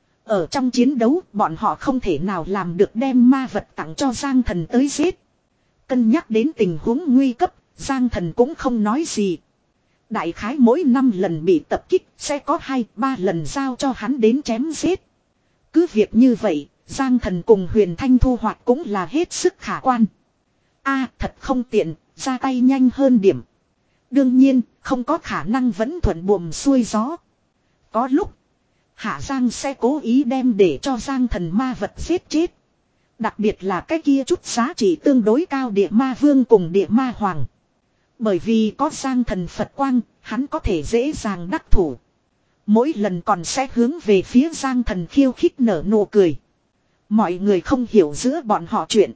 Ở trong chiến đấu, bọn họ không thể nào làm được đem ma vật tặng cho Giang Thần tới giết. Cân nhắc đến tình huống nguy cấp, Giang Thần cũng không nói gì. Đại khái mỗi năm lần bị tập kích sẽ có hai ba lần giao cho hắn đến chém giết. Cứ việc như vậy, Giang Thần cùng Huyền Thanh thu hoạch cũng là hết sức khả quan. A thật không tiện, ra tay nhanh hơn điểm. Đương nhiên, không có khả năng vẫn thuận buồm xuôi gió. Có lúc, Hạ Giang sẽ cố ý đem để cho Giang Thần ma vật giết chết. Đặc biệt là cái kia chút giá trị tương đối cao địa ma vương cùng địa ma hoàng. Bởi vì có Giang Thần Phật quang, hắn có thể dễ dàng đắc thủ. Mỗi lần còn sẽ hướng về phía Giang Thần khiêu khích nở nụ cười. Mọi người không hiểu giữa bọn họ chuyện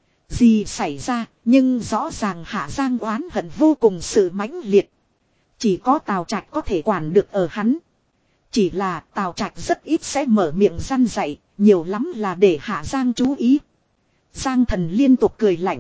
gì xảy ra, nhưng rõ ràng Hạ Giang oán hận vô cùng sự mãnh liệt. Chỉ có Tào Trạch có thể quản được ở hắn. Chỉ là Tào Trạch rất ít sẽ mở miệng răn dạy, nhiều lắm là để Hạ Giang chú ý. Giang Thần liên tục cười lạnh.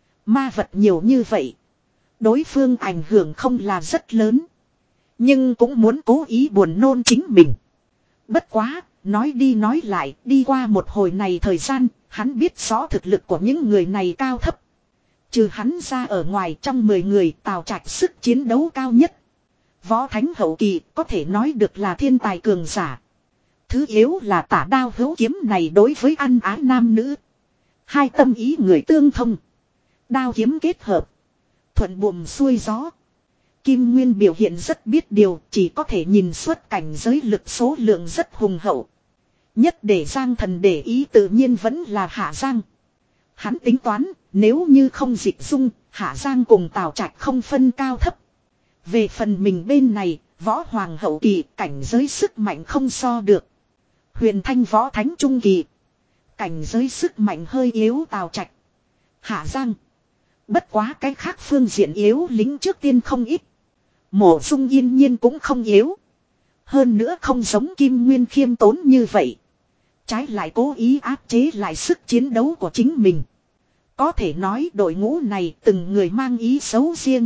Ma vật nhiều như vậy, đối phương ảnh hưởng không là rất lớn, nhưng cũng muốn cố ý buồn nôn chính mình. Bất quá, nói đi nói lại, đi qua một hồi này thời gian, hắn biết rõ thực lực của những người này cao thấp. Trừ hắn ra ở ngoài, trong mười người Tào Trạch sức chiến đấu cao nhất. Võ thánh hậu kỳ có thể nói được là thiên tài cường giả. Thứ yếu là tả đao hữu kiếm này đối với ăn á nam nữ. Hai tâm ý người tương thông. Đao kiếm kết hợp. Thuận buồm xuôi gió. Kim Nguyên biểu hiện rất biết điều, chỉ có thể nhìn xuất cảnh giới lực số lượng rất hùng hậu. Nhất để Giang Thần để ý tự nhiên vẫn là Hạ Giang. Hắn tính toán, nếu như không dịch dung, Hạ Giang cùng Tào Trạch không phân cao thấp. Về phần mình bên này, võ hoàng hậu kỳ cảnh giới sức mạnh không so được. Huyền Thanh võ thánh trung kỳ. Cảnh giới sức mạnh hơi yếu Tào Trạch. Hạ Giang. Bất quá cái khác phương diện yếu lính trước tiên không ít. Mộ Dung Yên Nhiên cũng không yếu. Hơn nữa không giống Kim Nguyên khiêm tốn như vậy. Trái lại cố ý áp chế lại sức chiến đấu của chính mình. Có thể nói đội ngũ này từng người mang ý xấu riêng.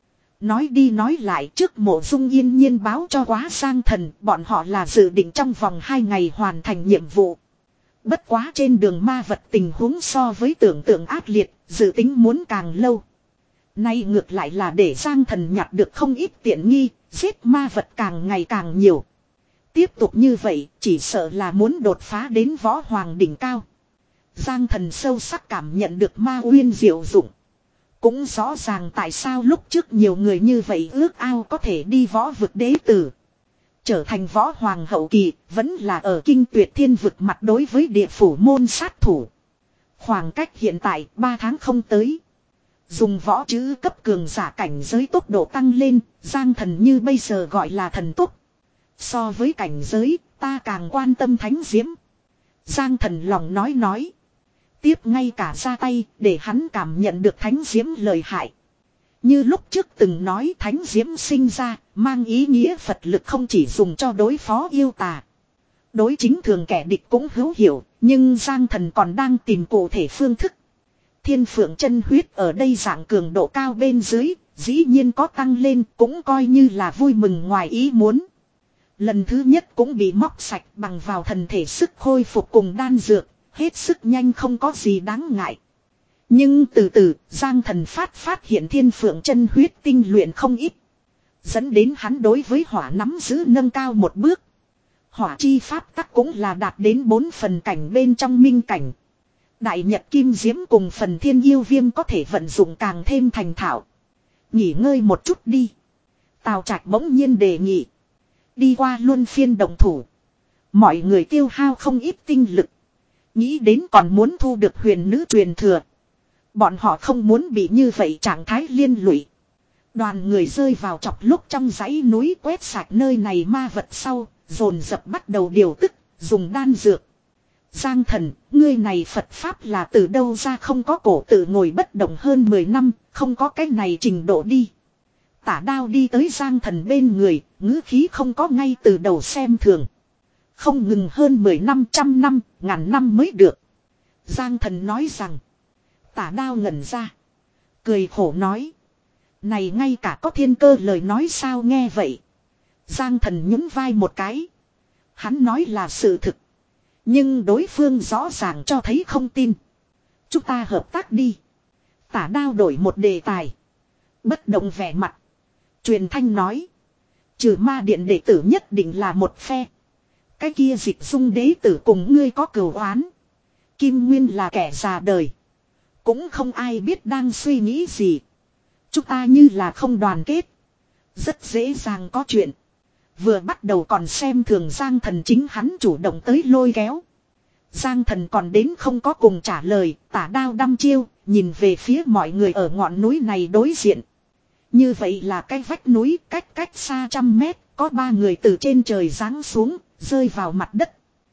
Nói đi nói lại trước Mộ Dung Yên Nhiên báo cho quá Giang Thần, bọn họ là dự định trong vòng hai ngày hoàn thành nhiệm vụ. Bất quá trên đường ma vật tình huống so với tưởng tượng ác liệt, dự tính muốn càng lâu. Nay ngược lại là để Giang Thần nhặt được không ít tiện nghi, giết ma vật càng ngày càng nhiều. Tiếp tục như vậy, chỉ sợ là muốn đột phá đến võ hoàng đỉnh cao. Giang Thần sâu sắc cảm nhận được ma uyên diệu dụng. Cũng rõ ràng tại sao lúc trước nhiều người như vậy ước ao có thể đi võ vực đế tử. Trở thành võ hoàng hậu kỳ, vẫn là ở kinh tuyệt thiên vực mặt đối với địa phủ môn sát thủ. Khoảng cách hiện tại ba tháng không tới. Dùng võ chữ cấp cường giả cảnh giới tốc độ tăng lên, Giang Thần như bây giờ gọi là thần tốc. So với cảnh giới, ta càng quan tâm thánh diễm. Giang Thần lòng nói nói. Tiếp ngay cả ra tay, để hắn cảm nhận được thánh diễm lợi hại. Như lúc trước từng nói thánh diễm sinh ra, mang ý nghĩa Phật lực không chỉ dùng cho đối phó yêu tà. Đối chính thường kẻ địch cũng hữu hiệu, nhưng Giang Thần còn đang tìm cụ thể phương thức. Thiên phượng chân huyết ở đây dạng cường độ cao bên dưới, dĩ nhiên có tăng lên cũng coi như là vui mừng ngoài ý muốn. Lần thứ nhất cũng bị móc sạch bằng vào thần thể sức khôi phục cùng đan dược, hết sức nhanh không có gì đáng ngại. Nhưng từ từ, Giang Thần phát phát hiện thiên phượng chân huyết tinh luyện không ít. Dẫn đến hắn đối với hỏa nắm giữ nâng cao một bước. Hỏa chi pháp tắc cũng là đạt đến bốn phần cảnh bên trong minh cảnh. Đại Nhật Kim Diễm cùng phần thiên yêu viêm có thể vận dụng càng thêm thành thạo. Nghỉ ngơi một chút đi. Tào Trạch bỗng nhiên đề nghị. Đi qua luân phiên đồng thủ. Mọi người tiêu hao không ít tinh lực. Nghĩ đến còn muốn thu được huyền nữ truyền thừa. Bọn họ không muốn bị như vậy trạng thái liên lụy. Đoàn người rơi vào chọc lúc trong dãy núi quét sạch nơi này ma vật sau, dồn dập bắt đầu điều tức, dùng đan dược. Giang Thần, ngươi này Phật Pháp là từ đâu ra không có cổ tự ngồi bất động hơn mười năm, không có cái này trình độ đi. Tả đao đi tới Giang Thần bên người, ngữ khí không có ngay từ đầu xem thường. Không ngừng hơn mười năm trăm năm, ngàn năm mới được. Giang Thần nói rằng, tả đao ngẩn ra. Cười khổ nói. Này ngay cả có thiên cơ lời nói sao nghe vậy. Giang Thần nhún vai một cái. Hắn nói là sự thực. Nhưng đối phương rõ ràng cho thấy không tin. Chúng ta hợp tác đi. Tả đao đổi một đề tài. Bất động vẻ mặt. Truyền thanh nói. Trừ ma điện đệ tử nhất định là một phe. Cái kia dịch dung đế tử cùng ngươi có cừu oán. Kim Nguyên là kẻ già đời. Cũng không ai biết đang suy nghĩ gì. Chúng ta như là không đoàn kết. Rất dễ dàng có chuyện. Vừa bắt đầu còn xem thường Giang Thần chính hắn chủ động tới lôi kéo. Giang Thần còn đến không có cùng trả lời, tả đao đăm chiêu, nhìn về phía mọi người ở ngọn núi này đối diện. Như vậy là cái vách núi cách cách xa trăm mét, Có ba người từ trên trời giáng xuống, rơi vào mặt đất.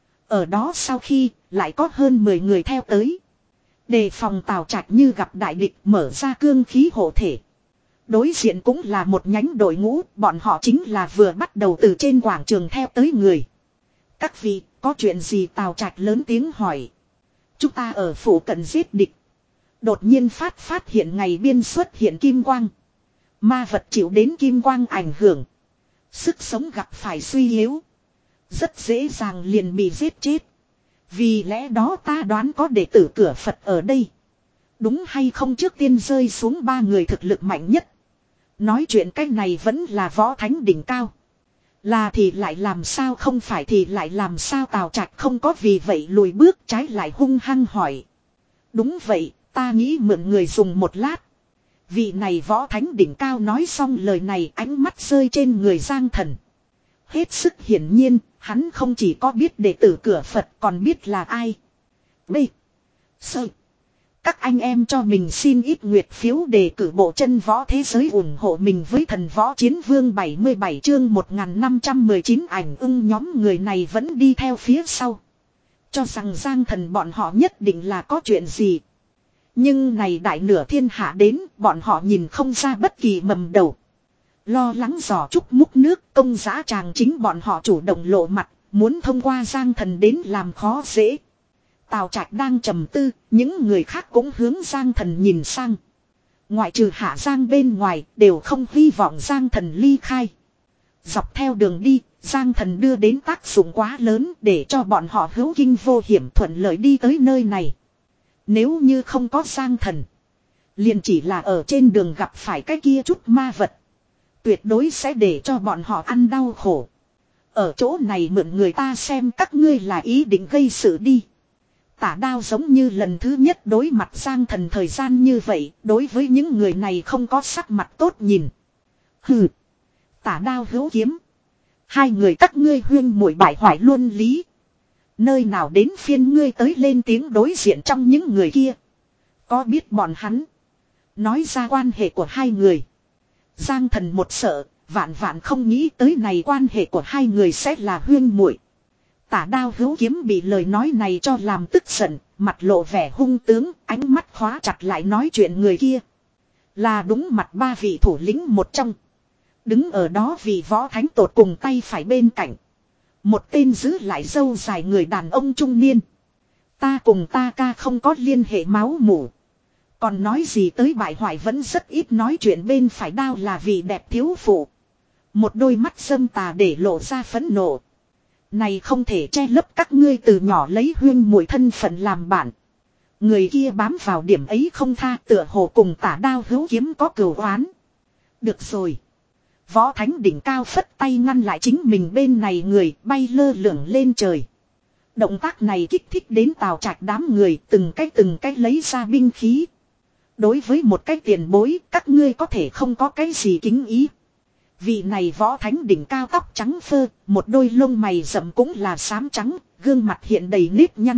Ở đó sau khi, lại có hơn mười người theo tới. Đề phòng Tào Trạch như gặp đại địch mở ra cương khí hộ thể. Đối diện cũng là một nhánh đội ngũ, bọn họ chính là vừa bắt đầu từ trên quảng trường theo tới người. Các vị, có chuyện gì? Tào Trạch lớn tiếng hỏi. Chúng ta ở phủ cận giết địch. Đột nhiên phát phát hiện ngày biên xuất hiện kim quang. Ma vật chịu đến kim quang ảnh hưởng. Sức sống gặp phải suy yếu. Rất dễ dàng liền bị giết chết. Vì lẽ đó ta đoán có đệ tử cửa Phật ở đây. Đúng hay không? Trước tiên rơi xuống ba người thực lực mạnh nhất. Nói chuyện cách này vẫn là võ thánh đỉnh cao. Là thì lại làm sao, không phải thì lại làm sao? Tào Trạch không có vì vậy lùi bước, trái lại hung hăng hỏi. Đúng vậy, ta nghĩ mượn người dùng một lát. Vị này võ thánh đỉnh cao nói xong lời này, ánh mắt rơi trên người Giang Thần. Hết sức hiển nhiên, hắn không chỉ có biết đệ tử cửa Phật còn biết là ai. B. Sơ. Các anh em cho mình xin ít nguyệt phiếu đề cử bộ chân võ thế giới ủng hộ mình với thần võ chiến vương. Bảy mươi bảy chương một nghìn năm trăm mười chín ảnh ưng nhóm người này vẫn đi theo phía sau. Cho rằng Giang Thần bọn họ nhất định là có chuyện gì. Nhưng này đại nửa thiên hạ đến, bọn họ nhìn không ra bất kỳ mầm đầu. Lo lắng giò trúc múc nước, công giá chàng chính bọn họ chủ động lộ mặt, muốn thông qua Giang Thần đến làm khó dễ. Tào Trạch đang trầm tư, những người khác cũng hướng Giang Thần nhìn sang. Ngoại trừ Hạ Giang bên ngoài, đều không hy vọng Giang Thần ly khai. Dọc theo đường đi, Giang Thần đưa đến tác dụng quá lớn để cho bọn họ hữu kinh vô hiểm thuận lợi đi tới nơi này. Nếu như không có Giang Thần, liền chỉ là ở trên đường gặp phải cái kia chút ma vật, tuyệt đối sẽ để cho bọn họ ăn đau khổ. Ở chỗ này mượn người ta xem các ngươi là ý định gây sự đi. Tả Đao giống như lần thứ nhất đối mặt Giang Thần thời gian như vậy, đối với những người này không có sắc mặt tốt nhìn. Hừ. Tả Đao hữu kiếm. Hai người các ngươi huyên muội bại hoại luân lý. Nơi nào đến phiên ngươi tới lên tiếng? Đối diện trong những người kia, có biết bọn hắn nói ra quan hệ của hai người. Giang Thần một sợ, vạn vạn không nghĩ tới này quan hệ của hai người sẽ là huyên muội. Tả Đao hữu kiếm bị lời nói này cho làm tức giận, mặt lộ vẻ hung tướng, ánh mắt khóa chặt lại nói chuyện người kia. Là đúng mặt ba vị thủ lĩnh một trong. Đứng ở đó vì võ thánh tột cùng tay phải bên cạnh. Một tên giữ lại râu dài người đàn ông trung niên. Ta cùng ta ca không có liên hệ máu mủ. Còn nói gì tới bại hoại, vẫn rất ít nói chuyện. Bên phải Đao là vị đẹp thiếu phụ. Một đôi mắt dâm tà để lộ ra phẫn nộ. Này không thể che lấp các ngươi từ nhỏ lấy huyên muội thân phận làm bạn. Người kia bám vào điểm ấy không tha, tựa hồ cùng Tả Đao hữu kiếm có cừu oán. Được rồi. Võ thánh đỉnh cao phất tay ngăn lại chính mình bên này người, bay lơ lửng lên trời. Động tác này kích thích đến Tào Trạch đám người, từng cái từng cái lấy ra binh khí. Đối với một cái tiền bối, các ngươi có thể không có cái gì kính ý. Vị này võ thánh đỉnh cao tóc trắng phơ, một đôi lông mày rậm cũng là xám trắng, gương mặt hiện đầy nếp nhăn.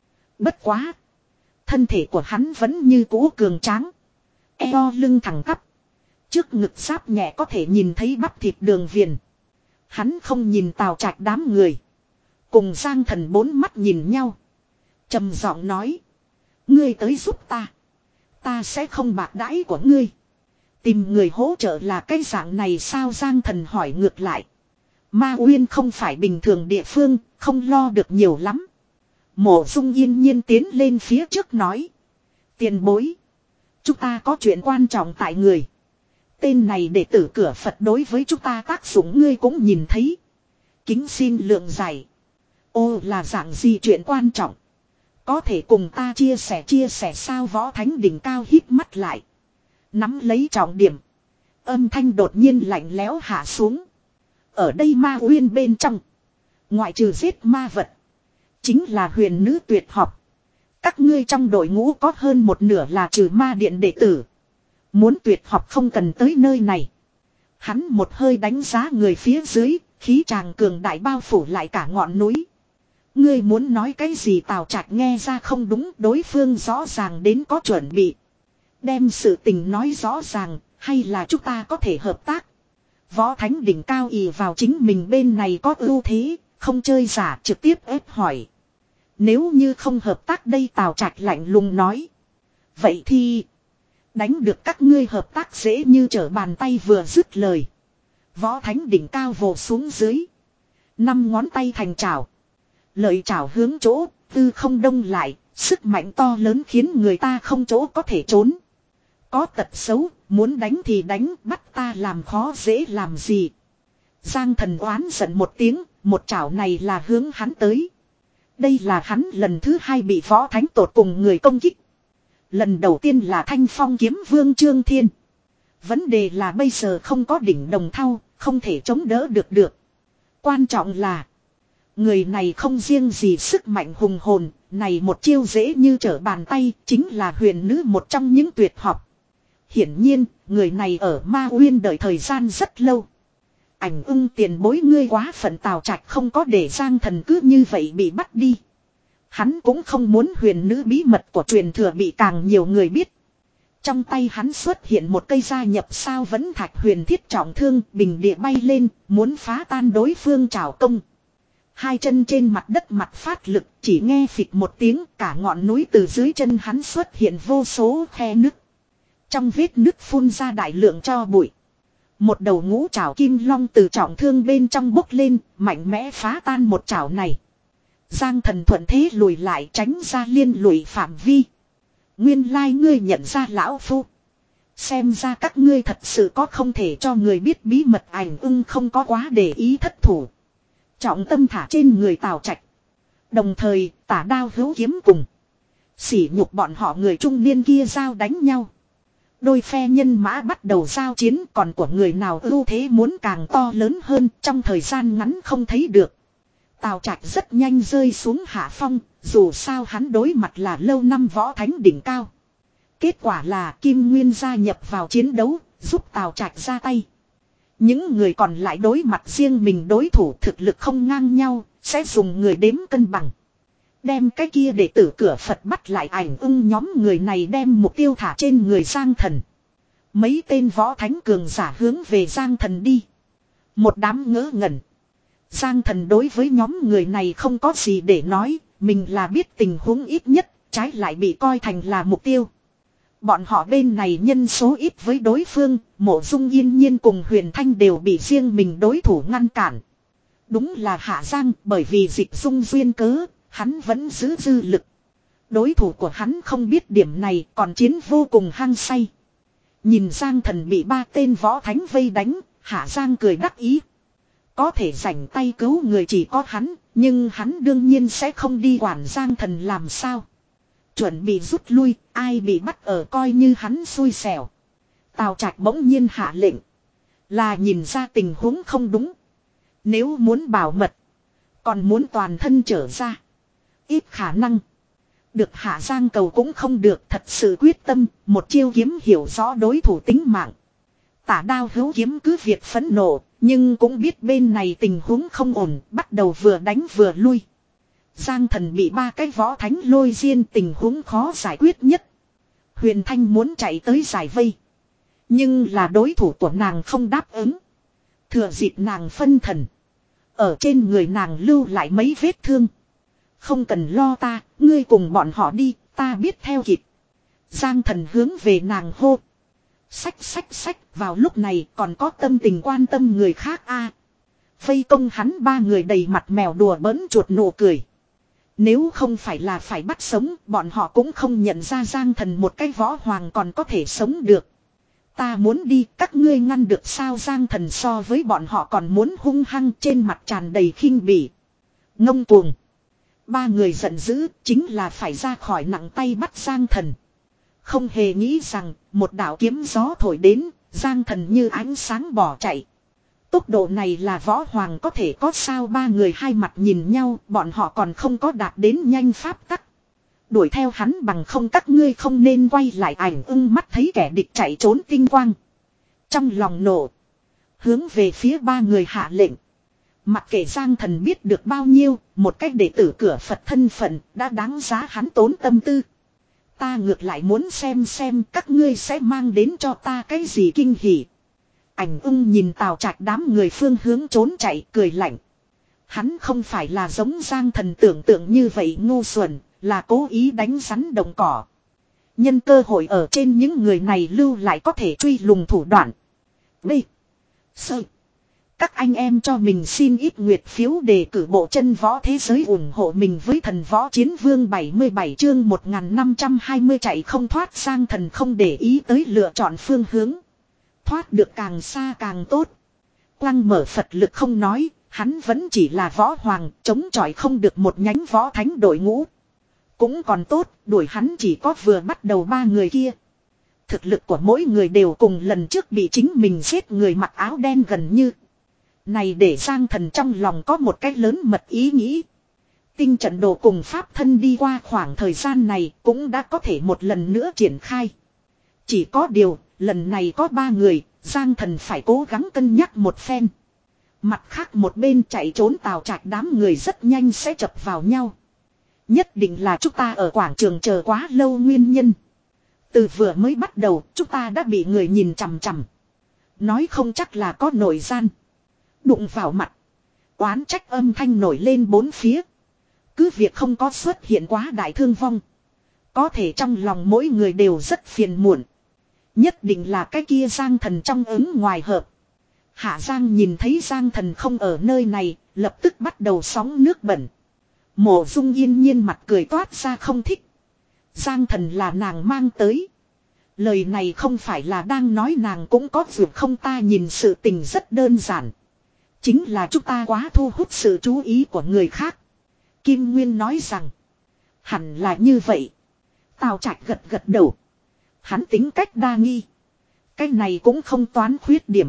Bất quá. Thân thể của hắn vẫn như cũ cường tráng. Eo lưng thẳng tắp. Trước ngực giáp nhẹ có thể nhìn thấy bắp thịt đường viền. Hắn không nhìn Tào Trạch đám người. Cùng Giang Thần bốn mắt nhìn nhau. Trầm giọng nói. Ngươi tới giúp ta. Ta sẽ không bạc đãi của ngươi. Tìm người hỗ trợ là cái dạng này sao? Giang Thần hỏi ngược lại. Ma Uyên không phải bình thường địa phương, không lo được nhiều lắm. Mộ Dung yên nhiên tiến lên phía trước nói. Tiền bối. Chúng ta có chuyện quan trọng tại người. Tên này đệ tử cửa Phật đối với chúng ta tác dụng ngươi cũng nhìn thấy. Kính xin lượng giải. Ô, là dạng gì chuyện quan trọng? Có thể cùng ta chia sẻ chia sẻ sao? Võ thánh đỉnh cao hít mắt lại. Nắm lấy trọng điểm. Âm thanh đột nhiên lạnh lẽo hạ xuống. Ở đây Ma Uyên bên trong. Ngoại trừ giết ma vật. Chính là huyền nữ tuyệt học. Các ngươi trong đội ngũ có hơn một nửa là trừ ma điện đệ tử. Muốn tuyệt học không cần tới nơi này. Hắn một hơi đánh giá người phía dưới. Khí tràng cường đại bao phủ lại cả ngọn núi. Ngươi muốn nói cái gì? Tào Trạch nghe ra không đúng. Đối phương rõ ràng đến có chuẩn bị. Đem sự tình nói rõ ràng. Hay là chúng ta có thể hợp tác? Võ thánh đỉnh cao ì vào chính mình bên này có ưu thế, không chơi giả trực tiếp ép hỏi. Nếu như không hợp tác đây Tào Trạch lạnh lùng nói. Vậy thì đánh được các ngươi hợp tác dễ như trở bàn tay vừa dứt lời. Võ thánh đỉnh cao vồ xuống dưới. Năm ngón tay thành chảo. Lợi chảo hướng chỗ, tư không đông lại, sức mạnh to lớn khiến người ta không chỗ có thể trốn. Có tật xấu, muốn đánh thì đánh, bắt ta làm khó dễ làm gì. Giang thần oán giận một tiếng, một chảo này là hướng hắn tới. Đây là hắn lần thứ hai bị võ thánh tột cùng người công kích. Lần đầu tiên là Thanh Phong kiếm vương Trương Thiên. Vấn đề là bây giờ không có đỉnh đồng thau, không thể chống đỡ được được. Quan trọng là người này không riêng gì sức mạnh hùng hồn, này một chiêu dễ như trở bàn tay, chính là huyền nữ một trong những tuyệt học. Hiển nhiên, người này ở Ma Uyên đợi thời gian rất lâu. Ảnh ưng tiền bối ngươi quá phận Tào Trạch không có để Giang thần cứ như vậy bị bắt đi. Hắn cũng không muốn huyền nữ bí mật của truyền thừa bị càng nhiều người biết. Trong tay hắn xuất hiện một cây gia nhập sao vẫn thạch huyền thiết trọng thương bình địa bay lên, muốn phá tan đối phương trảo công. Hai chân trên mặt đất mặt phát lực chỉ nghe phịch một tiếng cả ngọn núi từ dưới chân hắn xuất hiện vô số khe nứt. Trong vết nứt phun ra đại lượng cho bụi. Một đầu ngũ trảo kim long từ trọng thương bên trong bốc lên, mạnh mẽ phá tan một trảo này. Giang thần thuận thế lùi lại tránh ra liên lụy phạm vi. Nguyên lai ngươi nhận ra lão phu. Xem ra các ngươi thật sự có không thể cho người biết bí mật ảnh ưng không có quá để ý thất thủ. Trọng tâm thả trên người Tào Trạch. Đồng thời tả đao hữu kiếm cùng. Sỉ nhục bọn họ người trung niên kia giao đánh nhau. Đôi phe nhân mã bắt đầu giao chiến còn của người nào ưu thế muốn càng to lớn hơn trong thời gian ngắn không thấy được. Tào Trạch rất nhanh rơi xuống hạ phong, dù sao hắn đối mặt là lâu năm võ thánh đỉnh cao. Kết quả là Kim Nguyên gia nhập vào chiến đấu, giúp Tào Trạch ra tay. Những người còn lại đối mặt riêng mình đối thủ thực lực không ngang nhau, sẽ dùng người đếm cân bằng. Đem cái kia để tử cửa Phật bắt lại ảnh ưng nhóm người này đem mục tiêu thả trên người Giang thần. Mấy tên võ thánh cường giả hướng về Giang thần đi. Một đám ngớ ngẩn. Giang thần đối với nhóm người này không có gì để nói, mình là biết tình huống ít nhất, trái lại bị coi thành là mục tiêu. Bọn họ bên này nhân số ít với đối phương, Mộ Dung Yên Nhiên cùng Huyền Thanh đều bị riêng mình đối thủ ngăn cản. Đúng là Hạ Giang, bởi vì dịch dung duyên cớ, hắn vẫn giữ dư lực. Đối thủ của hắn không biết điểm này, còn chiến vô cùng hăng say. Nhìn Giang thần bị ba tên võ thánh vây đánh, Hạ Giang cười đắc ý. Có thể rảnh tay cứu người chỉ có hắn, nhưng hắn đương nhiên sẽ không đi quản Giang thần làm sao. Chuẩn bị rút lui, ai bị bắt ở coi như hắn xui xẻo. Tào Trạch bỗng nhiên hạ lệnh. Là nhìn ra tình huống không đúng. Nếu muốn bảo mật, còn muốn toàn thân trở ra. Ít khả năng. Được Hạ Giang cầu cũng không được, thật sự quyết tâm, một chiêu kiếm hiểu rõ đối thủ tính mạng. Tả đao hữu kiếm cứ việc phẫn nộ, nhưng cũng biết bên này tình huống không ổn, bắt đầu vừa đánh vừa lui. Giang thần bị ba cái võ thánh lôi riêng tình huống khó giải quyết nhất. Huyền Thanh muốn chạy tới giải vây. Nhưng là đối thủ của nàng không đáp ứng. Thừa dịp nàng phân thần. Ở trên người nàng lưu lại mấy vết thương. Không cần lo ta, ngươi cùng bọn họ đi, ta biết theo kịp. Giang thần hướng về nàng hô. Sách sách sách, vào lúc này còn có tâm tình quan tâm người khác a. À, vây công hắn ba người đầy mặt mèo đùa bỡn chuột nụ cười. Nếu không phải là phải bắt sống, bọn họ cũng không nhận ra Giang thần một cái võ hoàng còn có thể sống được. Ta muốn đi, các ngươi ngăn được sao? Giang thần so với bọn họ còn muốn hung hăng, trên mặt tràn đầy khinh bỉ. Ngông cuồng. Ba người giận dữ, chính là phải ra khỏi nặng tay bắt Giang thần. Không hề nghĩ rằng, một đạo kiếm gió thổi đến, Giang thần như ánh sáng bỏ chạy. Tốc độ này là võ hoàng có thể có sao? Ba người hai mặt nhìn nhau, bọn họ còn không có đạt đến nhanh pháp tắc. Đuổi theo hắn bằng không các ngươi không nên quay lại. Ảnh ưng mắt thấy kẻ địch chạy trốn tinh quang. Trong lòng nổ. Hướng về phía ba người hạ lệnh. Mặc kệ Giang thần biết được bao nhiêu, một cách đệ tử cửa Phật thân phận đã đáng giá hắn tốn tâm tư. Ta ngược lại muốn xem xem các ngươi sẽ mang đến cho ta cái gì kinh hỉ. Ảnh ưng nhìn Tào Trạch đám người phương hướng trốn chạy cười lạnh. Hắn không phải là giống Giang Thần tưởng tượng như vậy ngu xuẩn, là cố ý đánh rắn đồng cỏ. Nhân cơ hội ở trên những người này lưu lại có thể truy lùng thủ đoạn. B. Sơ. Các anh em cho mình xin ít nguyệt phiếu đề cử bộ chân võ thế giới ủng hộ mình với thần võ chiến vương bảy mươi bảy chương một nghìn năm trăm hai mươi chạy không thoát. Giang Thần không để ý tới lựa chọn phương hướng. Thoát được càng xa càng tốt. Quăng mở Phật lực không nói, hắn vẫn chỉ là võ hoàng, chống chọi không được một nhánh võ thánh đội ngũ. Cũng còn tốt, đuổi hắn chỉ có vừa bắt đầu ba người kia. Thực lực của mỗi người đều cùng lần trước bị chính mình giết người mặc áo đen gần như. Này để Giang Thần trong lòng có một cái lớn mật ý nghĩ. Tinh trận đồ cùng pháp thân đi qua khoảng thời gian này cũng đã có thể một lần nữa triển khai. Chỉ có điều, lần này có ba người, Giang Thần phải cố gắng cân nhắc một phen. Mặt khác một bên chạy trốn Tào Trạch đám người rất nhanh sẽ chập vào nhau. Nhất định là chúng ta ở quảng trường chờ quá lâu nguyên nhân. Từ vừa mới bắt đầu chúng ta đã bị người nhìn chằm chằm. Nói không chắc là có nội gian. Đụng vào mặt. Oán trách âm thanh nổi lên bốn phía. Cứ việc không có xuất hiện quá đại thương vong. Có thể trong lòng mỗi người đều rất phiền muộn. Nhất định là cái kia Giang Thần trong ứng ngoài hợp. Hạ Giang nhìn thấy Giang Thần không ở nơi này, lập tức bắt đầu sóng nước bẩn. Mộ Dung yên nhiên mặt cười toát ra không thích. Giang Thần là nàng mang tới. Lời này không phải là đang nói nàng cũng có việc không, ta nhìn sự tình rất đơn giản. Chính là chúng ta quá thu hút sự chú ý của người khác. Kim Nguyên nói rằng. Hẳn là như vậy. Tào Trạch gật gật đầu. Hắn tính cách đa nghi. Cái này cũng không toán khuyết điểm.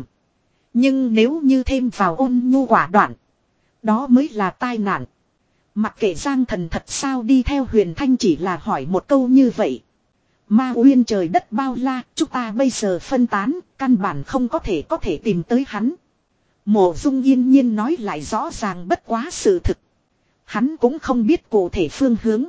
Nhưng nếu như thêm vào ôn nhu quả đoạn. Đó mới là tai nạn. Mặc kệ Giang Thần thật sao đi theo Huyền Thanh chỉ là hỏi một câu như vậy. Ma Uyên trời đất bao la, chúng ta bây giờ phân tán, căn bản không có thể có thể tìm tới hắn. Mộ Dung yên nhiên nói lại rõ ràng bất quá sự thực. Hắn cũng không biết cụ thể phương hướng.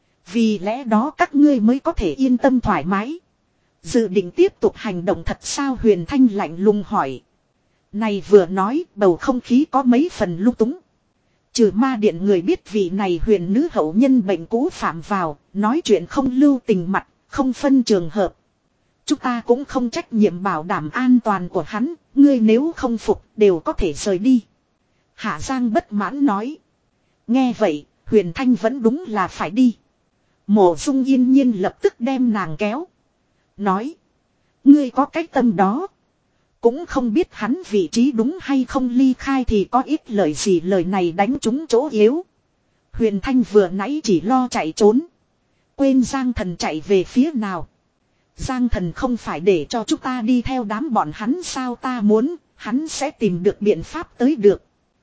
Vì lẽ đó các ngươi mới có thể yên tâm thoải mái. Dự định tiếp tục hành động thật sao? Huyền Thanh lạnh lùng hỏi. Này vừa nói bầu không khí có mấy phần lung túng. Trừ ma điện người biết vị này huyền nữ hậu nhân bệnh cũ phạm vào, nói chuyện không lưu tình mặt, không phân trường hợp. Chúng ta cũng không trách nhiệm bảo đảm an toàn của hắn, ngươi nếu không phục đều có thể rời đi. Hạ Giang bất mãn nói. Nghe vậy, Huyền Thanh vẫn đúng là phải đi. Mộ Dung yên nhiên lập tức đem nàng kéo. Nói. Ngươi có cái tâm đó. Cũng không biết hắn vị trí đúng hay không, ly khai thì có ít lời gì, lời này đánh trúng chỗ yếu. Huyền Thanh vừa nãy chỉ lo chạy trốn. Quên Giang Thần chạy về phía nào. Giang Thần không phải để cho chúng ta đi theo đám bọn hắn sao, ta muốn, hắn sẽ tìm được biện pháp tới được.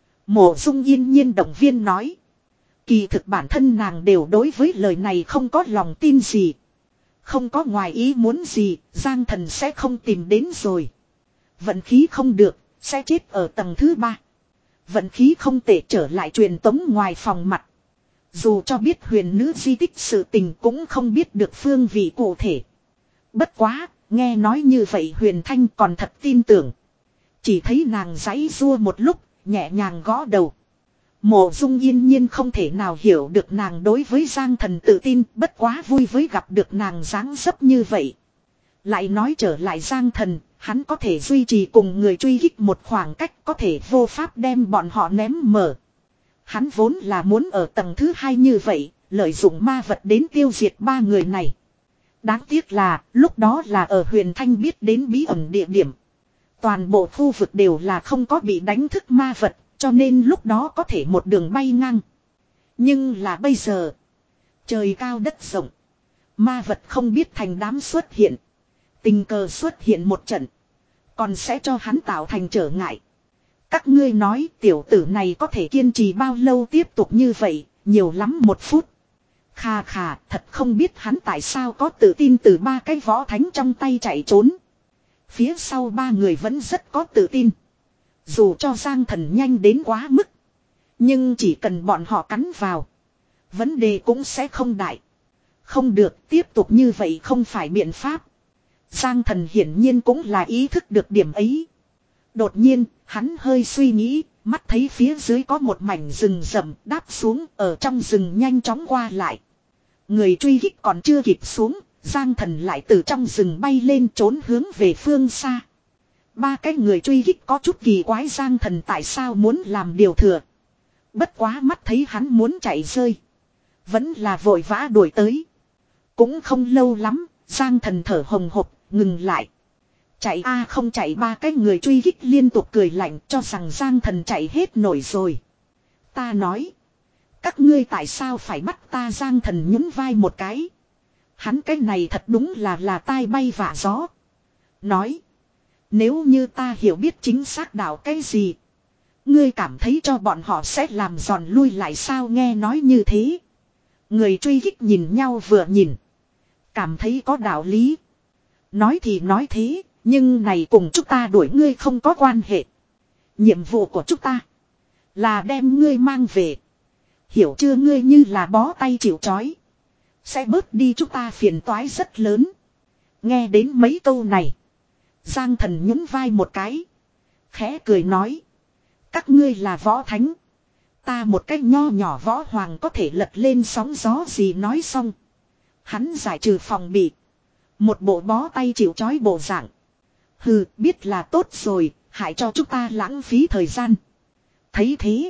Mộ Dung yên nhiên động viên nói. Kỳ thực bản thân nàng đều đối với lời này không có lòng tin gì. Không có ngoài ý muốn gì, Giang Thần sẽ không tìm đến rồi. Vận khí không được, sẽ chết ở tầng thứ ba. Vận khí không tệ trở lại truyền tống ngoài phòng mặt. Dù cho biết huyền nữ di tích sự tình cũng không biết được phương vị cụ thể. Bất quá, nghe nói như vậy Huyền Thanh còn thật tin tưởng. Chỉ thấy nàng giãy giụa một lúc, nhẹ nhàng gõ đầu. Mộ Dung yên nhiên không thể nào hiểu được nàng đối với Giang Thần tự tin, bất quá vui với gặp được nàng dáng dấp như vậy. Lại nói trở lại Giang Thần, hắn có thể duy trì cùng người truy kích một khoảng cách, có thể vô pháp đem bọn họ ném mở. Hắn vốn là muốn ở tầng thứ hai như vậy, lợi dụng ma vật đến tiêu diệt ba người này. Đáng tiếc là, lúc đó là ở Huyền Thanh biết đến bí ẩn địa điểm. Toàn bộ khu vực đều là không có bị đánh thức ma vật, cho nên lúc đó có thể một đường bay ngang. Nhưng là bây giờ, trời cao đất rộng, ma vật không biết thành đám xuất hiện. Tình cờ xuất hiện một trận, còn sẽ cho hắn tạo thành trở ngại. Các ngươi nói tiểu tử này có thể kiên trì bao lâu tiếp tục như vậy, nhiều lắm một phút. Khà khà, thật không biết hắn tại sao có tự tin từ ba cái võ thánh trong tay chạy trốn. Phía sau ba người vẫn rất có tự tin. Dù cho Giang Thần nhanh đến quá mức, nhưng chỉ cần bọn họ cắn vào, vấn đề cũng sẽ không đại. Không được, tiếp tục như vậy không phải biện pháp. Giang Thần hiển nhiên cũng là ý thức được điểm ấy. Đột nhiên, hắn hơi suy nghĩ, mắt thấy phía dưới có một mảnh rừng rậm đáp xuống ở trong rừng nhanh chóng qua lại. Người truy kích còn chưa kịp xuống, Giang Thần lại từ trong rừng bay lên trốn hướng về phương xa. Ba cái người truy kích có chút kỳ quái Giang Thần tại sao muốn làm điều thừa. Bất quá mắt thấy hắn muốn chạy rơi. Vẫn là vội vã đuổi tới. Cũng không lâu lắm, Giang Thần thở hồng hộc, ngừng lại. Chạy a không chạy ba cái người truy kích liên tục cười lạnh cho rằng Giang Thần chạy hết nổi rồi. Ta nói. Các ngươi tại sao phải bắt ta Giang Thần nhún vai một cái. Hắn cái này thật đúng là là tai bay vạ gió. Nói. Nếu như ta hiểu biết chính xác đạo cái gì. Ngươi cảm thấy cho bọn họ sẽ làm giòn lui lại sao nghe nói như thế. Người truy kích nhìn nhau vừa nhìn. Cảm thấy có đạo lý. Nói thì nói thế. Nhưng này cùng chúng ta đuổi ngươi không có quan hệ. Nhiệm vụ của chúng ta. Là đem ngươi mang về. Hiểu chưa ngươi như là bó tay chịu trói. Sẽ bớt đi chúng ta phiền toái rất lớn. Nghe đến mấy câu này. Giang Thần nhún vai một cái. Khẽ cười nói. Các ngươi là võ thánh. Ta một cách nho nhỏ võ hoàng có thể lật lên sóng gió gì nói xong. Hắn giải trừ phòng bị. Một bộ bó tay chịu trói bộ dạng. Hừ biết là tốt rồi. Hại cho chúng ta lãng phí thời gian. Thấy thế.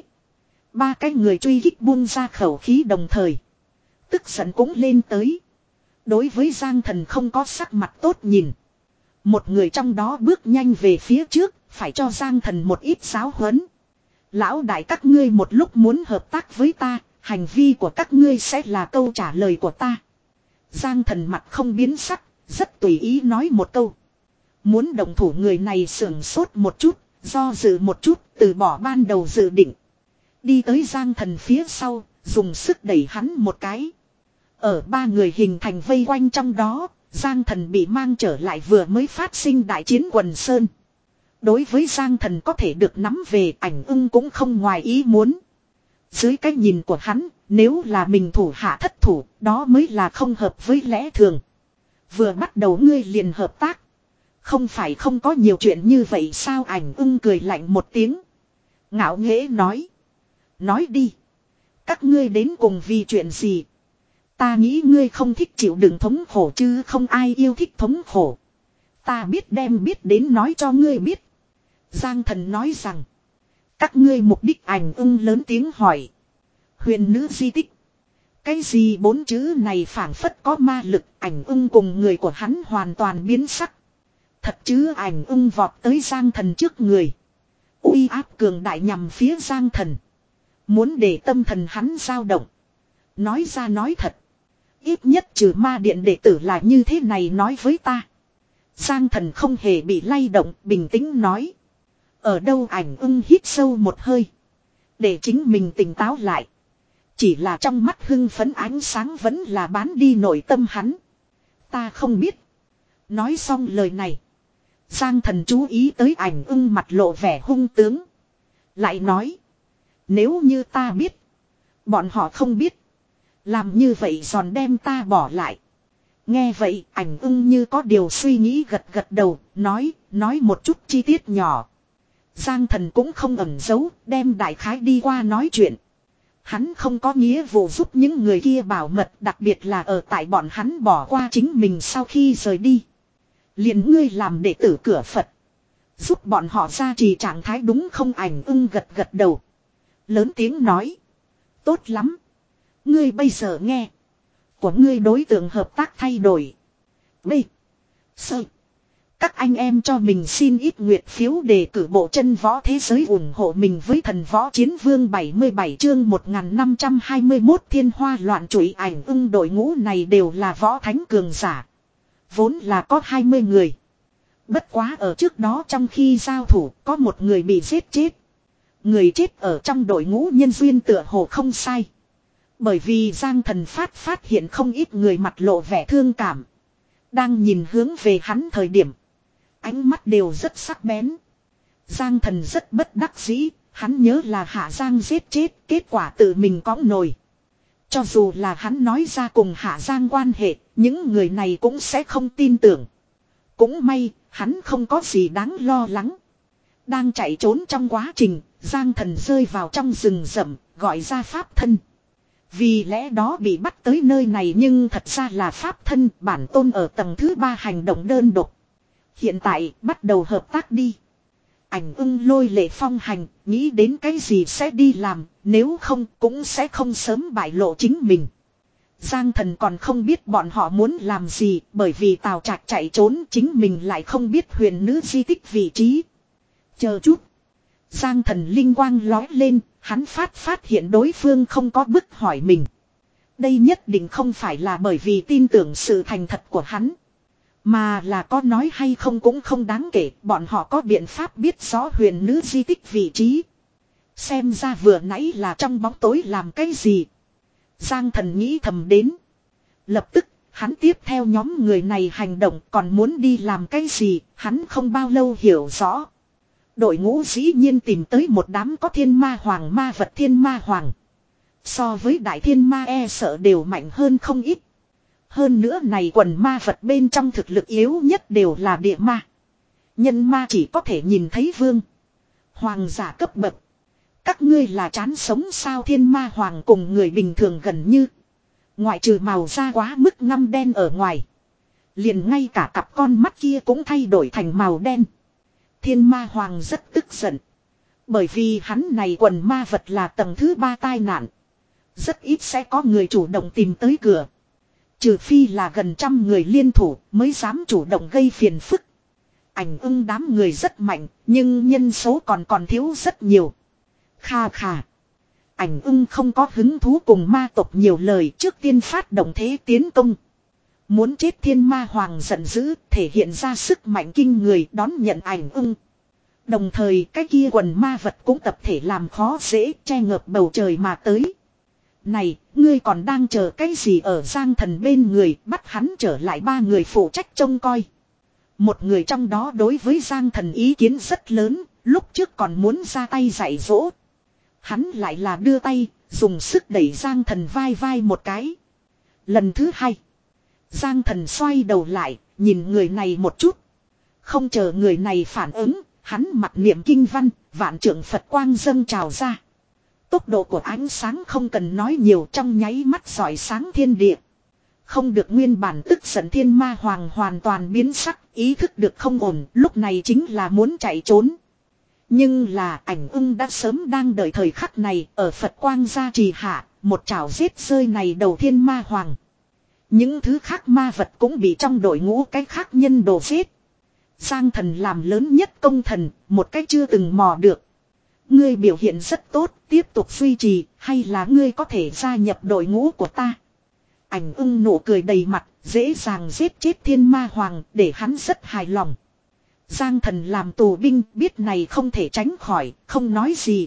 Ba cái người truy kích buông ra khẩu khí đồng thời. Tức giận cũng lên tới. Đối với Giang Thần không có sắc mặt tốt nhìn. Một người trong đó bước nhanh về phía trước. Phải cho Giang Thần một ít giáo huấn. Lão đại các ngươi một lúc muốn hợp tác với ta. Hành vi của các ngươi sẽ là câu trả lời của ta. Giang Thần mặt không biến sắc. Rất tùy ý nói một câu. Muốn động thủ người này sưởng sốt một chút. Do dự một chút. Từ bỏ ban đầu dự định. Đi tới Giang Thần phía sau. Dùng sức đẩy hắn một cái. Ở ba người hình thành vây quanh trong đó. Giang Thần bị mang trở lại vừa mới phát sinh đại chiến quần sơn. Đối với Giang Thần có thể được nắm về ảnh ưng cũng không ngoài ý muốn. Dưới cái nhìn của hắn, nếu là mình thủ hạ thất thủ, đó mới là không hợp với lẽ thường. Vừa bắt đầu ngươi liền hợp tác. Không phải không có nhiều chuyện như vậy sao ảnh ưng cười lạnh một tiếng. Ngạo nghễ nói. Nói đi. Các ngươi đến cùng vì chuyện gì? Ta nghĩ ngươi không thích chịu đựng thống khổ chứ không ai yêu thích thống khổ. Ta biết đem biết đến nói cho ngươi biết. Giang Thần nói rằng. Các ngươi mục đích ảnh ưng lớn tiếng hỏi. Huyền nữ di tích. Cái gì bốn chữ này phảng phất có ma lực ảnh ưng cùng người của hắn hoàn toàn biến sắc. Thật chứ ảnh ưng vọt tới Giang Thần trước người. Uy áp cường đại nhằm phía Giang Thần. Muốn để tâm thần hắn dao động. Nói ra nói thật. Ít nhất trừ ma điện đệ tử là như thế này nói với ta. Giang Thần không hề bị lay động, bình tĩnh nói. Ở đâu ảnh ưng hít sâu một hơi. Để chính mình tỉnh táo lại. Chỉ là trong mắt hưng phấn ánh sáng vẫn là bán đi nội tâm hắn. Ta không biết. Nói xong lời này. Giang Thần chú ý tới ảnh ưng mặt lộ vẻ hung tướng. Lại nói. Nếu như ta biết. Bọn họ không biết. Làm như vậy giòn đem ta bỏ lại. Nghe vậy ảnh ưng như có điều suy nghĩ gật gật đầu. Nói, nói một chút chi tiết nhỏ. Giang Thần cũng không ẩn giấu. Đem đại khái đi qua nói chuyện. Hắn không có nghĩa vụ giúp những người kia bảo mật. Đặc biệt là ở tại bọn hắn bỏ qua chính mình sau khi rời đi. Liền ngươi làm đệ tử cửa Phật. Giúp bọn họ ra trì trạng thái đúng không ảnh ưng gật gật đầu. Lớn tiếng nói. Tốt lắm. Ngươi bây giờ nghe. Của ngươi đối tượng hợp tác thay đổi. B. Sơ. Các anh em cho mình xin ít nguyệt phiếu đề cử bộ chân võ thế giới ủng hộ mình với thần võ chiến vương bảy mươi bảy chương một nghìn năm trăm hai mươi mốt thiên hoa loạn trụy ảnh ưng đội ngũ này đều là võ thánh cường giả. Vốn là có hai mươi người. Bất quá ở trước đó trong khi giao thủ có một người bị giết chết. Người chết ở trong đội ngũ nhân duyên tựa hồ không sai. Bởi vì Giang Thần phát phát hiện không ít người mặt lộ vẻ thương cảm. Đang nhìn hướng về hắn thời điểm. Ánh mắt đều rất sắc bén. Giang Thần rất bất đắc dĩ. Hắn nhớ là Hạ Giang giết chết. Kết quả tự mình cõng nồi. Cho dù là hắn nói ra cùng Hạ Giang quan hệ. Những người này cũng sẽ không tin tưởng. Cũng may hắn không có gì đáng lo lắng. Đang chạy trốn trong quá trình, Giang Thần rơi vào trong rừng rậm, gọi ra pháp thân. Vì lẽ đó bị bắt tới nơi này nhưng thật ra là pháp thân bản tôn ở tầng thứ ba hành động đơn độc. Hiện tại bắt đầu hợp tác đi. Ảnh ưng lôi lệ phong hành, nghĩ đến cái gì sẽ đi làm, nếu không cũng sẽ không sớm bại lộ chính mình. Giang Thần còn không biết bọn họ muốn làm gì, bởi vì Tào Trạch chạy trốn chính mình lại không biết huyền nữ di tích vị trí. Chờ chút. Giang Thần linh quang lói lên, hắn phát phát hiện đối phương không có bức hỏi mình. Đây nhất định không phải là bởi vì tin tưởng sự thành thật của hắn. Mà là có nói hay không cũng không đáng kể, bọn họ có biện pháp biết rõ huyền nữ di tích vị trí. Xem ra vừa nãy là trong bóng tối làm cái gì. Giang Thần nghĩ thầm đến. Lập tức, hắn tiếp theo nhóm người này hành động còn muốn đi làm cái gì, hắn không bao lâu hiểu rõ. Đội ngũ dĩ nhiên tìm tới một đám có thiên ma hoàng ma vật thiên ma hoàng. So với đại thiên ma e sợ đều mạnh hơn không ít. Hơn nữa này quần ma vật bên trong thực lực yếu nhất đều là địa ma. Nhân ma chỉ có thể nhìn thấy vương. Hoàng giả cấp bậc. Các ngươi là chán sống sao thiên ma hoàng cùng người bình thường gần như. Ngoại trừ màu da quá mức ngăm đen ở ngoài. Liền ngay cả cặp con mắt kia cũng thay đổi thành màu đen. Thiên ma hoàng rất tức giận. Bởi vì hắn này quần ma vật là tầng thứ ba tai nạn. Rất ít sẽ có người chủ động tìm tới cửa. Trừ phi là gần trăm người liên thủ mới dám chủ động gây phiền phức. Ảnh ưng đám người rất mạnh, nhưng nhân số còn còn thiếu rất nhiều. Kha kha. Ảnh ưng không có hứng thú cùng ma tộc nhiều lời, trước tiên phát động thế tiến công. Muốn chết thiên ma hoàng giận dữ, thể hiện ra sức mạnh kinh người đón nhận ảnh ưng. Đồng thời cái kia quần ma vật cũng tập thể làm khó dễ, che ngợp bầu trời mà tới. Này, ngươi còn đang chờ cái gì ở Giang Thần bên người, bắt hắn trở lại ba người phụ trách trông coi. Một người trong đó đối với Giang Thần ý kiến rất lớn, lúc trước còn muốn ra tay dạy dỗ. Hắn lại là đưa tay, dùng sức đẩy Giang Thần vai vai một cái. Lần thứ hai, Giang Thần xoay đầu lại, nhìn người này một chút. Không chờ người này phản ứng, hắn mặc niệm kinh văn, vạn trượng Phật quang dâng trào ra. Tốc độ của ánh sáng không cần nói nhiều, trong nháy mắt rọi sáng thiên địa. Không được nguyên bản tức giận thiên ma hoàng hoàn toàn biến sắc, ý thức được không ổn, lúc này chính là muốn chạy trốn. Nhưng là ảnh ưng đã sớm đang đợi thời khắc này, ở Phật quang gia trì hạ, một chảo giết rơi này đầu thiên ma hoàng. Những thứ khác ma vật cũng bị trong đội ngũ cái khác nhân đồ giết. Giang Thần làm lớn nhất công thần, một cách chưa từng mò được. Ngươi biểu hiện rất tốt, tiếp tục duy trì, hay là ngươi có thể gia nhập đội ngũ của ta. Ảnh ưng nụ cười đầy mặt, dễ dàng giết chết thiên ma hoàng, để hắn rất hài lòng. Giang Thần làm tù binh, biết này không thể tránh khỏi, không nói gì.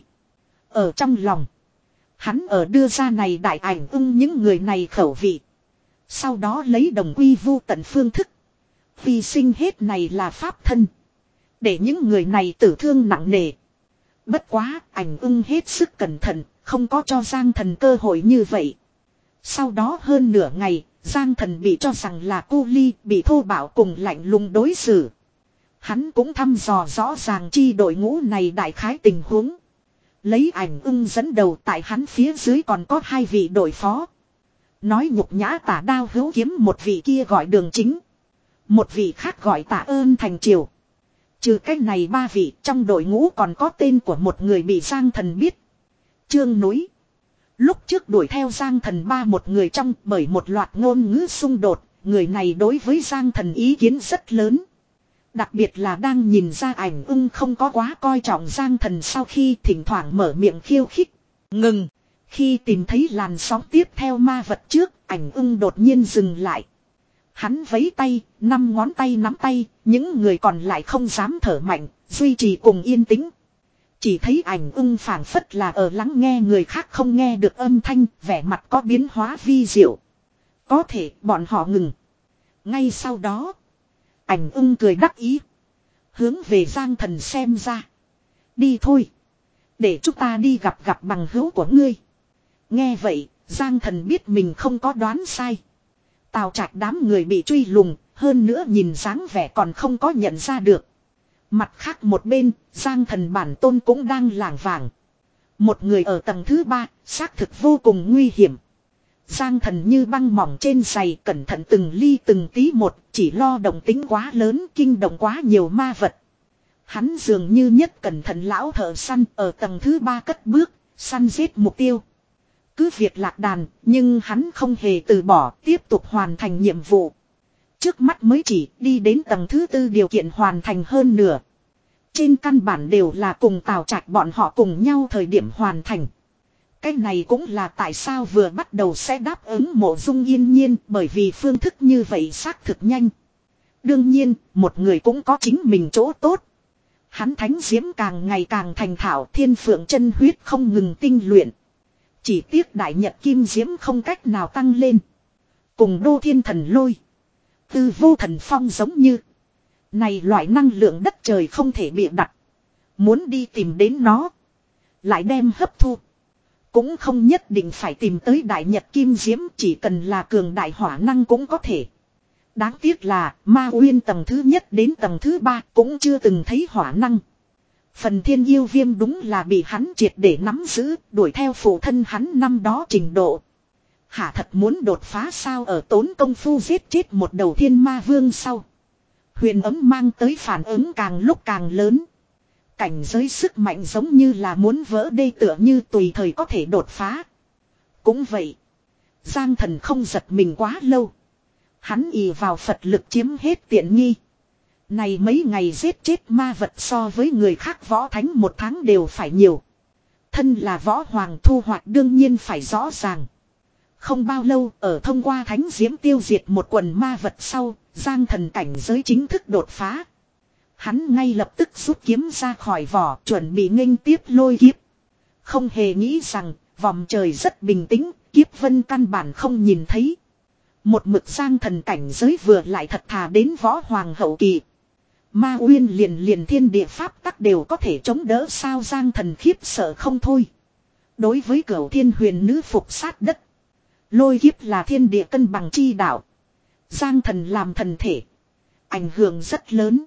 Ở trong lòng, hắn ở đưa ra này đại ảnh ưng những người này khẩu vị. Sau đó lấy đồng quy vu tận phương thức. Vì sinh hết này là pháp thân. Để những người này tử thương nặng nề. Bất quá, ảnh ưng hết sức cẩn thận, không có cho Giang Thần cơ hội như vậy. Sau đó hơn nửa ngày, Giang Thần bị cho rằng là cu ly, bị thô bạo cùng lạnh lùng đối xử. Hắn cũng thăm dò rõ ràng chi đội ngũ này đại khái tình huống. Lấy ảnh ưng dẫn đầu, tại hắn phía dưới còn có hai vị đội phó. Nói nhục nhã tả đao hữu kiếm, một vị kia gọi Đường Chính. Một vị khác gọi Tạ Ơn Thành Triều. Trừ cách này ba vị, trong đội ngũ còn có tên của một người bị Giang Thần biết. Trương Núi. Lúc trước đuổi theo Giang Thần ba một người trong, bởi một loạt ngôn ngữ xung đột, người này đối với Giang Thần ý kiến rất lớn. Đặc biệt là đang nhìn ra ảnh ưng không có quá coi trọng Giang Thần, sau khi thỉnh thoảng mở miệng khiêu khích. Ngừng. Khi tìm thấy làn sóng tiếp theo ma vật trước, ảnh ưng đột nhiên dừng lại. Hắn vẫy tay, năm ngón tay nắm tay, những người còn lại không dám thở mạnh, duy trì cùng yên tĩnh. Chỉ thấy ảnh ưng phảng phất là ở lắng nghe người khác không nghe được âm thanh, vẻ mặt có biến hóa vi diệu. Có thể bọn họ ngừng. Ngay sau đó, ảnh ưng cười đắc ý. Hướng về Giang Thần xem ra. Đi thôi. Để chúng ta đi gặp gặp bằng hữu của ngươi. Nghe vậy, Giang Thần biết mình không có đoán sai. Tào Trạch đám người bị truy lùng, hơn nữa nhìn dáng vẻ còn không có nhận ra được. Mặt khác một bên, Giang Thần bản tôn cũng đang lảng vảng. Một người ở tầng thứ ba, xác thực vô cùng nguy hiểm. Giang Thần như băng mỏng trên giày, cẩn thận từng ly từng tí một, chỉ lo động tính quá lớn, kinh động quá nhiều ma vật. Hắn dường như nhất cẩn thận lão thợ săn ở tầng thứ ba cất bước, săn giết mục tiêu. Cứ việc lạc đàn, nhưng hắn không hề từ bỏ, tiếp tục hoàn thành nhiệm vụ. Trước mắt mới chỉ đi đến tầng thứ tư điều kiện hoàn thành hơn nửa. Trên căn bản đều là cùng Tào Trạch bọn họ cùng nhau thời điểm hoàn thành. Cái này cũng là tại sao vừa bắt đầu sẽ đáp ứng Mộ Dung Yên Nhiên, bởi vì phương thức như vậy xác thực nhanh. Đương nhiên, một người cũng có chính mình chỗ tốt. Hắn thánh diễm càng ngày càng thành thạo, thiên phượng chân huyết không ngừng tinh luyện. Chỉ tiếc đại nhật kim diễm không cách nào tăng lên. Cùng đô thiên thần lôi, tư vô thần phong giống như. Này loại năng lượng đất trời không thể bịa đặt. Muốn đi tìm đến nó, lại đem hấp thu. Cũng không nhất định phải tìm tới đại nhật kim diễm, chỉ cần là cường đại hỏa năng cũng có thể. Đáng tiếc là Ma Uyên tầng thứ nhất đến tầng thứ ba cũng chưa từng thấy hỏa năng. Phần thiên yêu viêm đúng là bị hắn triệt để nắm giữ, đuổi theo phụ thân hắn năm đó trình độ. Hả thật muốn đột phá sao? Ở tốn công phu giết chết một đầu thiên ma vương sau, huyền ấm mang tới phản ứng càng lúc càng lớn. Cảnh giới sức mạnh giống như là muốn vỡ đê, tựa như tùy thời có thể đột phá. Cũng vậy, Giang Thần không giật mình quá lâu. Hắn ỷ vào Phật lực chiếm hết tiện nghi. Này mấy ngày giết chết ma vật so với người khác võ thánh một tháng đều phải nhiều. Thân là võ hoàng thu hoạch đương nhiên phải rõ ràng. Không bao lâu, ở thông qua thánh diễm tiêu diệt một quần ma vật sau, Giang Thần cảnh giới chính thức đột phá. Hắn ngay lập tức rút kiếm ra khỏi vỏ, chuẩn bị nghênh tiếp lôi kiếp. Không hề nghĩ rằng, vòng trời rất bình tĩnh, kiếp vân căn bản không nhìn thấy. Một mực Giang Thần cảnh giới vừa lại thật thà đến võ hoàng hậu kỳ. Ma Uyên liền liền thiên địa pháp tắc đều có thể chống đỡ sao? Giang Thần khiếp sợ không thôi. Đối với Cửu Thiên Huyền Nữ phục sát đất, lôi kiếp là thiên địa cân bằng chi đạo. Giang Thần làm thần thể, ảnh hưởng rất lớn.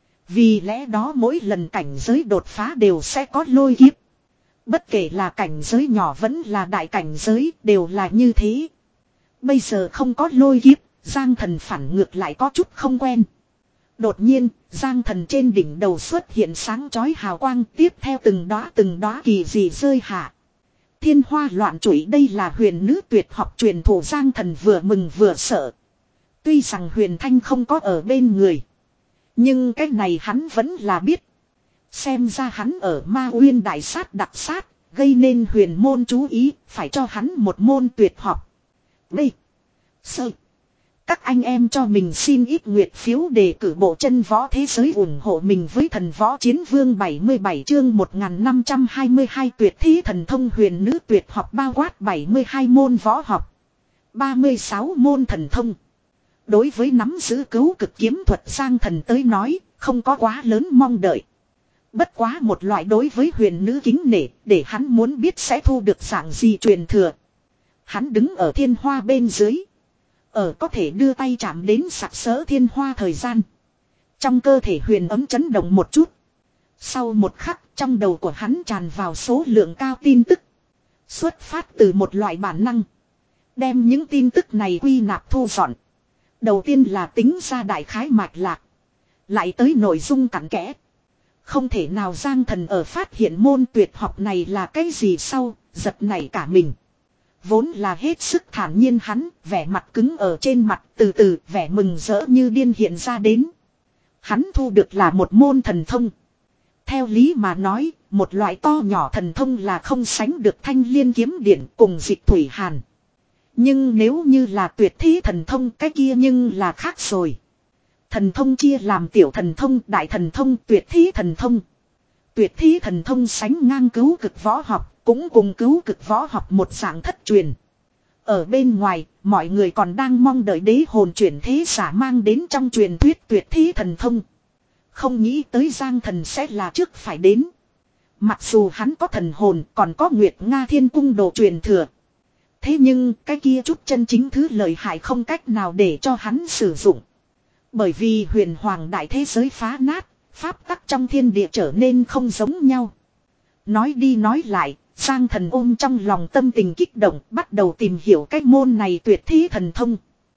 Vì lẽ đó mỗi lần cảnh giới đột phá đều sẽ có lôi kiếp. Bất kể là cảnh giới nhỏ vẫn là đại cảnh giới đều là như thế. Bây giờ không có lôi kiếp, Giang Thần phản ngược lại có chút không quen. Đột nhiên, Giang Thần trên đỉnh đầu xuất hiện sáng chói hào quang, tiếp theo từng đóa từng đóa kỳ dị rơi hạ. Thiên hoa loạn trụy, đây là huyền nữ tuyệt học truyền thụ. Giang Thần vừa mừng vừa sợ. Tuy rằng Huyền Thanh không có ở bên người, nhưng cái này hắn vẫn là biết. Xem ra hắn ở Ma Uyên đại sát đặc sát, gây nên huyền môn chú ý, phải cho hắn một môn tuyệt học. Đây, sơ, các anh em cho mình xin ít nguyệt phiếu đề cử bộ chân võ thế giới, ủng hộ mình với Thần Võ Chiến Vương. Bảy mươi bảy chương một nghìn năm trăm hai mươi hai tuyệt thí thần thông huyền nữ tuyệt học, bao quát bảy mươi hai môn võ học, ba mươi sáu môn thần thông. Đối với nắm giữ cứu cực kiếm thuật Giang Thần tới nói, không có quá lớn mong đợi. Bất quá một loại đối với huyền nữ kính nể, để hắn muốn biết sẽ thu được dạng gì truyền thừa. Hắn đứng ở thiên hoa bên dưới, ở có thể đưa tay chạm đến sặc sỡ thiên hoa thời gian, trong cơ thể huyền ấm chấn động một chút. Sau một khắc, trong đầu của hắn tràn vào số lượng cao tin tức, xuất phát từ một loại bản năng, đem những tin tức này quy nạp thu dọn. Đầu tiên là tính ra đại khái mạch lạc, lại tới nội dung cặn kẽ. Không thể nào Giang Thần ở phát hiện môn tuyệt học này là cái gì sau, giật nảy cả mình. Vốn là hết sức thản nhiên hắn, vẻ mặt cứng ở trên mặt, từ từ vẻ mừng rỡ như điên hiện ra đến. Hắn thu được là một môn thần thông. Theo lý mà nói, một loại to nhỏ thần thông là không sánh được Thanh Liên kiếm điển cùng Dịch Thủy Hàn. Nhưng nếu như là tuyệt thí thần thông, cái kia nhưng là khác rồi. Thần thông chia làm tiểu thần thông, đại thần thông, tuyệt thí thần thông. Tuyệt thí thần thông sánh ngang cứu cực võ học, cũng cùng cứu cực võ học một dạng thất truyền. Ở bên ngoài, mọi người còn đang mong đợi đế hồn chuyển thế giả mang đến trong truyền thuyết tuyệt thí thần thông. Không nghĩ tới Giang Thần sẽ là trước phải đến. Mặc dù hắn có thần hồn, còn có Nguyệt Nga Thiên Cung đồ truyền thừa. Thế nhưng cái kia chút chân chính thứ lợi hại không cách nào để cho hắn sử dụng. Bởi vì huyền hoàng đại thế giới phá nát, Pháp tắc trong thiên địa trở nên không giống nhau. Nói đi nói lại, Giang Thần ôm trong lòng tâm tình kích động bắt đầu tìm hiểu cái môn này tuyệt thế thần thông.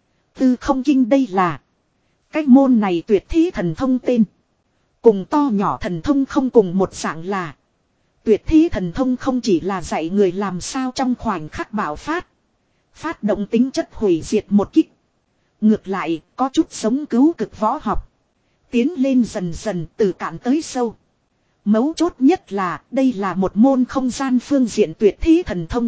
Tư không kinh đây là. Cái môn này tuyệt thế thần thông tên. Cùng to nhỏ thần thông không cùng một dạng là. Tuyệt thế thần thông không chỉ là dạy người làm sao trong khoảnh khắc bạo phát. Phát động tính chất hủy diệt một kích. Ngược lại, có chút giống cứu cực võ học. Tiến lên dần dần từ cạn tới sâu. Mấu chốt nhất là đây là một môn không gian phương diện tuyệt thế thần thông.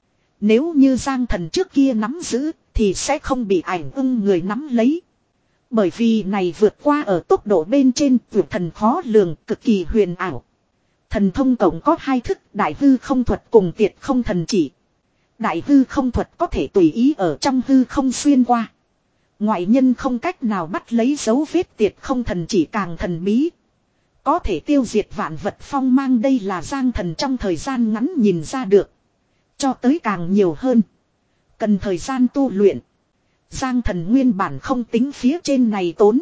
Nếu như Giang Thần trước kia nắm giữ thì sẽ không bị ảnh ưng người nắm lấy. Bởi vì này vượt qua ở tốc độ bên trên vượt thần khó lường cực kỳ huyền ảo. Thần thông cộng có hai thức đại hư không thuật cùng tiệt không thần chỉ. Đại hư không thuật có thể tùy ý ở trong hư không xuyên qua. Ngoại nhân không cách nào bắt lấy dấu vết tiệt không thần chỉ càng thần bí. Có thể tiêu diệt vạn vật phong mang đây là Giang Thần trong thời gian ngắn nhìn ra được. Cho tới càng nhiều hơn. Cần thời gian tu luyện. Giang Thần nguyên bản không tính phía trên này tốn.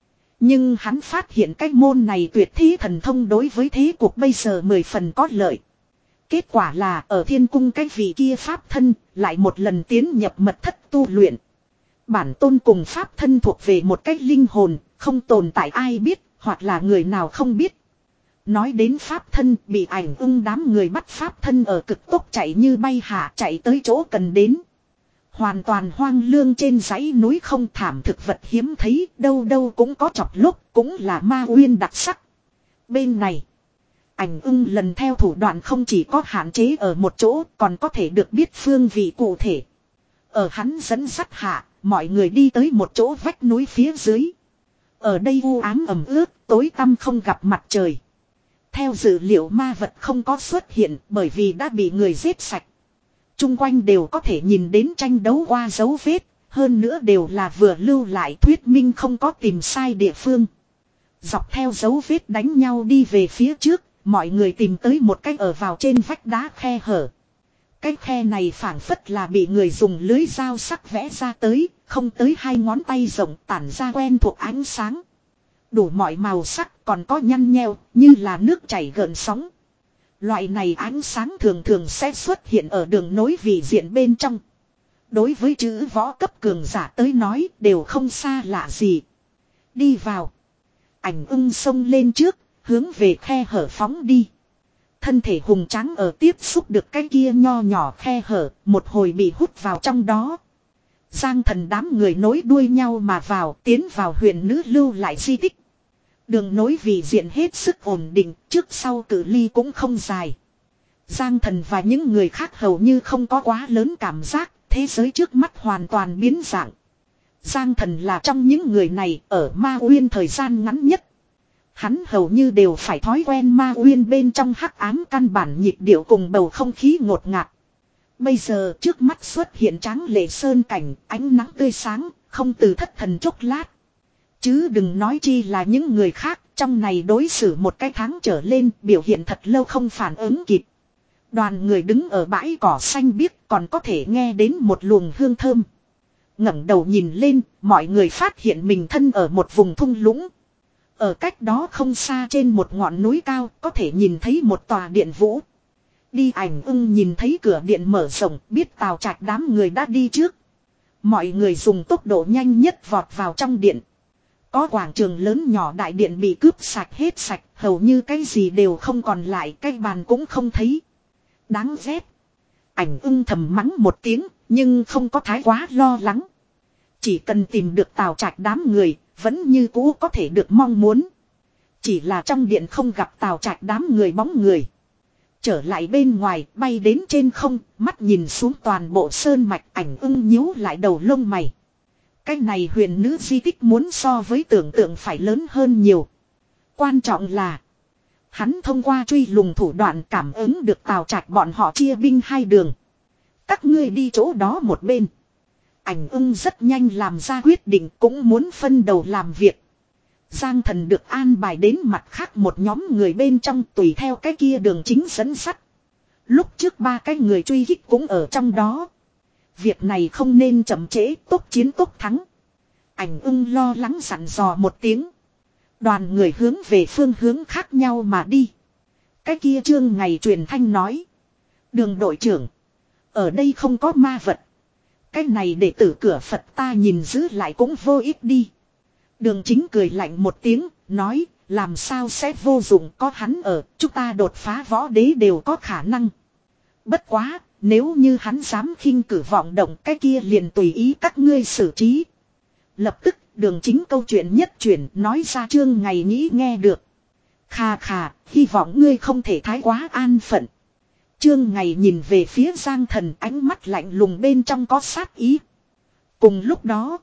Nhưng hắn phát hiện cái môn này tuyệt thế thần thông đối với thế cuộc bây giờ mười phần có lợi. Kết quả là ở thiên cung cái vị kia pháp thân lại một lần tiến nhập mật thất tu luyện. Bản tôn cùng pháp thân thuộc về một cách linh hồn, không tồn tại ai biết, hoặc là người nào không biết. Nói đến pháp thân bị ảnh ưng đám người bắt pháp thân ở cực tốc chạy như bay hạ chạy tới chỗ cần đến. Hoàn toàn hoang lương trên dãy núi không thảm thực vật hiếm thấy, đâu đâu cũng có chọc lúc, cũng là ma uyên đặc sắc. Bên này, ảnh ưng lần theo thủ đoạn không chỉ có hạn chế ở một chỗ, còn có thể được biết phương vị cụ thể. Ở hắn dẫn dắt hạ, mọi người đi tới một chỗ vách núi phía dưới. Ở đây u ám ẩm ướt, tối tăm không gặp mặt trời. Theo dữ liệu ma vật không có xuất hiện bởi vì đã bị người giết sạch. Trung quanh đều có thể nhìn đến tranh đấu qua dấu vết, hơn nữa đều là vừa lưu lại thuyết minh không có tìm sai địa phương. Dọc theo dấu vết đánh nhau đi về phía trước, mọi người tìm tới một cái ở vào trên vách đá khe hở. Cái khe này phảng phất là bị người dùng lưới dao sắc vẽ ra tới, không tới hai ngón tay rộng tản ra quen thuộc ánh sáng. Đủ mọi màu sắc còn có nhăn nheo như là nước chảy gợn sóng. Loại này ánh sáng thường thường sẽ xuất hiện ở đường nối vị diện bên trong. Đối với chữ võ cấp cường giả tới nói đều không xa lạ gì. Đi vào. Ảnh ưng xông lên trước, hướng về khe hở phóng đi. Thân thể hùng tráng ở tiếp xúc được cái kia nho nhỏ khe hở, một hồi bị hút vào trong đó. Giang Thần đám người nối đuôi nhau mà vào, tiến vào huyền nữ lưu lại di tích. Đường nối vị diện hết sức ổn định, trước sau cự ly cũng không dài. Giang Thần và những người khác hầu như không có quá lớn cảm giác, thế giới trước mắt hoàn toàn biến dạng. Giang Thần là trong những người này ở Ma Uyên thời gian ngắn nhất. Hắn hầu như đều phải thói quen Ma Uyên bên trong hắc ám căn bản nhịp điệu cùng bầu không khí ngột ngạt. Bây giờ trước mắt xuất hiện tráng lệ sơn cảnh, ánh nắng tươi sáng, không từ thất thần chốc lát. Chứ đừng nói chi là những người khác, trong này đối xử một cái tháng trở lên, biểu hiện thật lâu không phản ứng kịp. Đoàn người đứng ở bãi cỏ xanh biếc còn có thể nghe đến một luồng hương thơm. Ngẩng đầu nhìn lên, mọi người phát hiện mình thân ở một vùng thung lũng. Ở cách đó không xa trên một ngọn núi cao, có thể nhìn thấy một tòa điện vũ. Đi ảnh ưng nhìn thấy cửa điện mở rộng, biết Tào Trạch đám người đã đi trước. Mọi người dùng tốc độ nhanh nhất vọt vào trong điện. Có quảng trường lớn nhỏ đại điện bị cướp sạch hết sạch, hầu như cái gì đều không còn lại, cái bàn cũng không thấy. Đáng ghét. Ảnh ưng thầm mắng một tiếng, nhưng không có thái quá lo lắng. Chỉ cần tìm được Tào Trạch đám người, vẫn như cũ có thể được mong muốn. Chỉ là trong điện không gặp Tào Trạch đám người bóng người. Trở lại bên ngoài, bay đến trên không, mắt nhìn xuống toàn bộ sơn mạch, ảnh ưng nhíu lại đầu lông mày. Cái này huyền nữ di tích muốn so với tưởng tượng phải lớn hơn nhiều. Quan trọng là hắn thông qua truy lùng thủ đoạn cảm ứng được Tào Trạch bọn họ chia binh hai đường. Các ngươi đi chỗ đó một bên. Ảnh ưng rất nhanh làm ra quyết định, cũng muốn phân đầu làm việc. Giang Thần được an bài đến mặt khác một nhóm người bên trong, tùy theo cái kia đường chính dẫn sắt. Lúc trước ba cái người truy kích cũng ở trong đó. Việc này không nên chậm trễ, tốc chiến tốc thắng. Ảnh ưng lo lắng dặn dò một tiếng. Đoàn người hướng về phương hướng khác nhau mà đi. Cái kia Trương Ngày truyền thanh nói. Đường đội trưởng. Ở đây không có ma vật. Cái này để tử cửa Phật ta nhìn giữ lại cũng vô ích đi. Đường Chính cười lạnh một tiếng, nói, làm sao sẽ vô dụng, có hắn ở, chúng ta đột phá võ đế đều có khả năng. Bất quá, nếu như hắn dám khinh cử vọng động, cái kia liền tùy ý các ngươi xử trí. Lập tức, Đường Chính câu chuyện nhất chuyển, nói ra Trương Ngày nghĩ nghe được. Khà khà, hy vọng ngươi không thể thái quá an phận. Trương Ngày nhìn về phía Giang Thần, ánh mắt lạnh lùng bên trong có sát ý. Cùng lúc đó,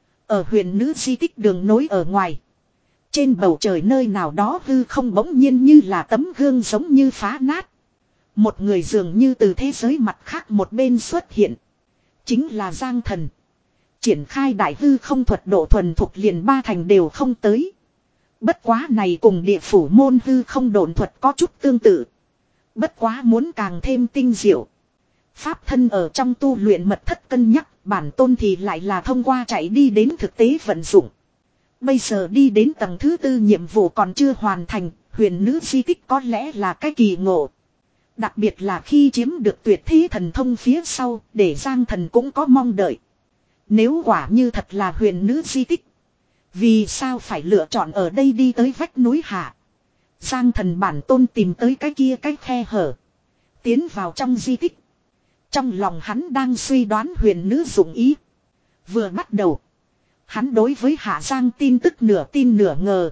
ở huyện nữ di tích đường nối ở ngoài, trên bầu trời nơi nào đó hư không bỗng nhiên như là tấm gương giống như phá nát. Một người dường như từ thế giới mặt khác một bên xuất hiện. Chính là Giang Thần. Triển khai đại hư không thuật độ thuần thục liền ba thành đều không tới. Bất quá này cùng địa phủ môn hư không độn thuật có chút tương tự. Bất quá muốn càng thêm tinh diệu. Pháp thân ở trong tu luyện mật thất cân nhắc, bản tôn thì lại là thông qua chạy đi đến thực tế vận dụng. Bây giờ đi đến tầng thứ tư nhiệm vụ còn chưa hoàn thành, huyền nữ di tích có lẽ là cái kỳ ngộ. Đặc biệt là khi chiếm được tuyệt thế thần thông phía sau, để Giang Thần cũng có mong đợi. Nếu quả như thật là huyền nữ di tích, vì sao phải lựa chọn ở đây đi tới vách núi hạ? Giang Thần bản tôn tìm tới cái kia cái khe hở, tiến vào trong di tích. Trong lòng hắn đang suy đoán huyền nữ dụng ý. Vừa bắt đầu, hắn đối với Hạ Giang tin tức nửa tin nửa ngờ.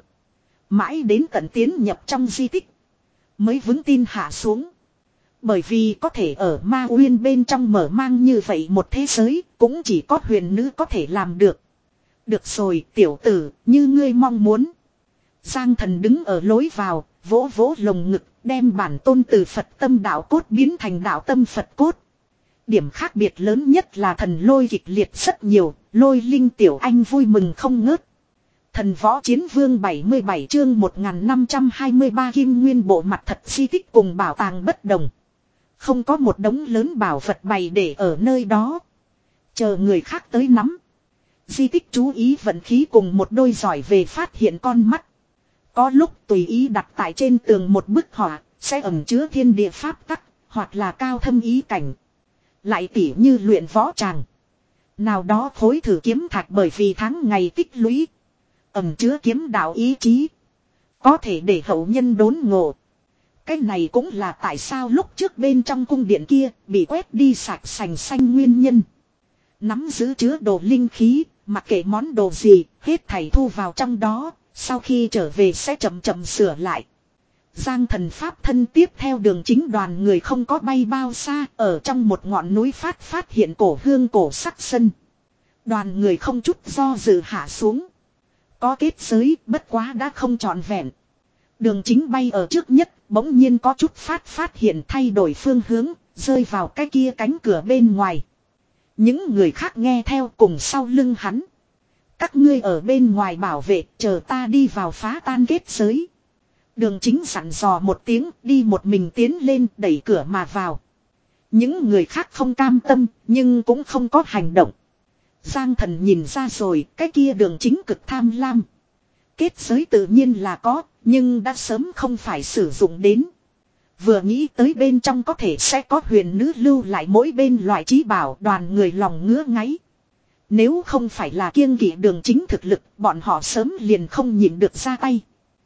Mãi đến tận tiến nhập trong di tích, mới vững tin hạ xuống. Bởi vì có thể ở Ma Uyên bên trong mở mang như vậy một thế giới, cũng chỉ có huyền nữ có thể làm được. Được rồi tiểu tử, như ngươi mong muốn. Giang Thần đứng ở lối vào, vỗ vỗ lồng ngực, đem bản tôn từ Phật tâm đạo cốt biến thành đạo tâm Phật cốt. Điểm khác biệt lớn nhất là thần lôi kịch liệt rất nhiều, lôi linh tiểu anh vui mừng không ngớt. Thần võ chiến vương bảy mươi bảy chương một nghìn năm trăm hai mươi ba kim nguyên bộ mặt thật di tích cùng bảo tàng bất đồng. Không có một đống lớn bảo vật bày để ở nơi đó. Chờ người khác tới nắm. Di tích chú ý vận khí cùng một đôi giỏi về phát hiện con mắt. Có lúc tùy ý đặt tại trên tường một bức họa, sẽ ẩn chứa thiên địa pháp tắc, hoặc là cao thâm ý cảnh. Lại tỉ như luyện võ tràng. Nào đó khối thử kiếm thạch bởi vì tháng ngày tích lũy. Ẩm chứa kiếm đạo ý chí. Có thể để hậu nhân đốn ngộ. Cái này cũng là tại sao lúc trước bên trong cung điện kia bị quét đi sạch sành xanh nguyên nhân. Nắm giữ chứa đồ linh khí, mặc kệ món đồ gì, hết thảy thu vào trong đó, sau khi trở về sẽ chậm chậm sửa lại. Giang Thần pháp thân tiếp theo đường chính đoàn người không có bay bao xa, ở trong một ngọn núi phát phát hiện cổ hương cổ sắc sân. Đoàn người không chút do dự hạ xuống. Có kết giới, bất quá đã không trọn vẹn. Đường chính bay ở trước nhất, bỗng nhiên có chút phát phát hiện thay đổi phương hướng, rơi vào cái kia cánh cửa bên ngoài. Những người khác nghe theo cùng sau lưng hắn. Các ngươi ở bên ngoài bảo vệ, chờ ta đi vào phá tan kết giới. Đường chính dặn dò một tiếng, đi một mình tiến lên, đẩy cửa mà vào. Những người khác không cam tâm, nhưng cũng không có hành động. Giang Thần nhìn ra rồi, cái kia đường chính cực tham lam. Kết giới tự nhiên là có, nhưng đã sớm không phải sử dụng đến. Vừa nghĩ tới bên trong có thể sẽ có huyền nữ lưu lại mỗi bên loại trí bảo, đoàn người lòng ngứa ngáy. Nếu không phải là kiêng kỵ đường chính thực lực, bọn họ sớm liền không nhịn được ra tay.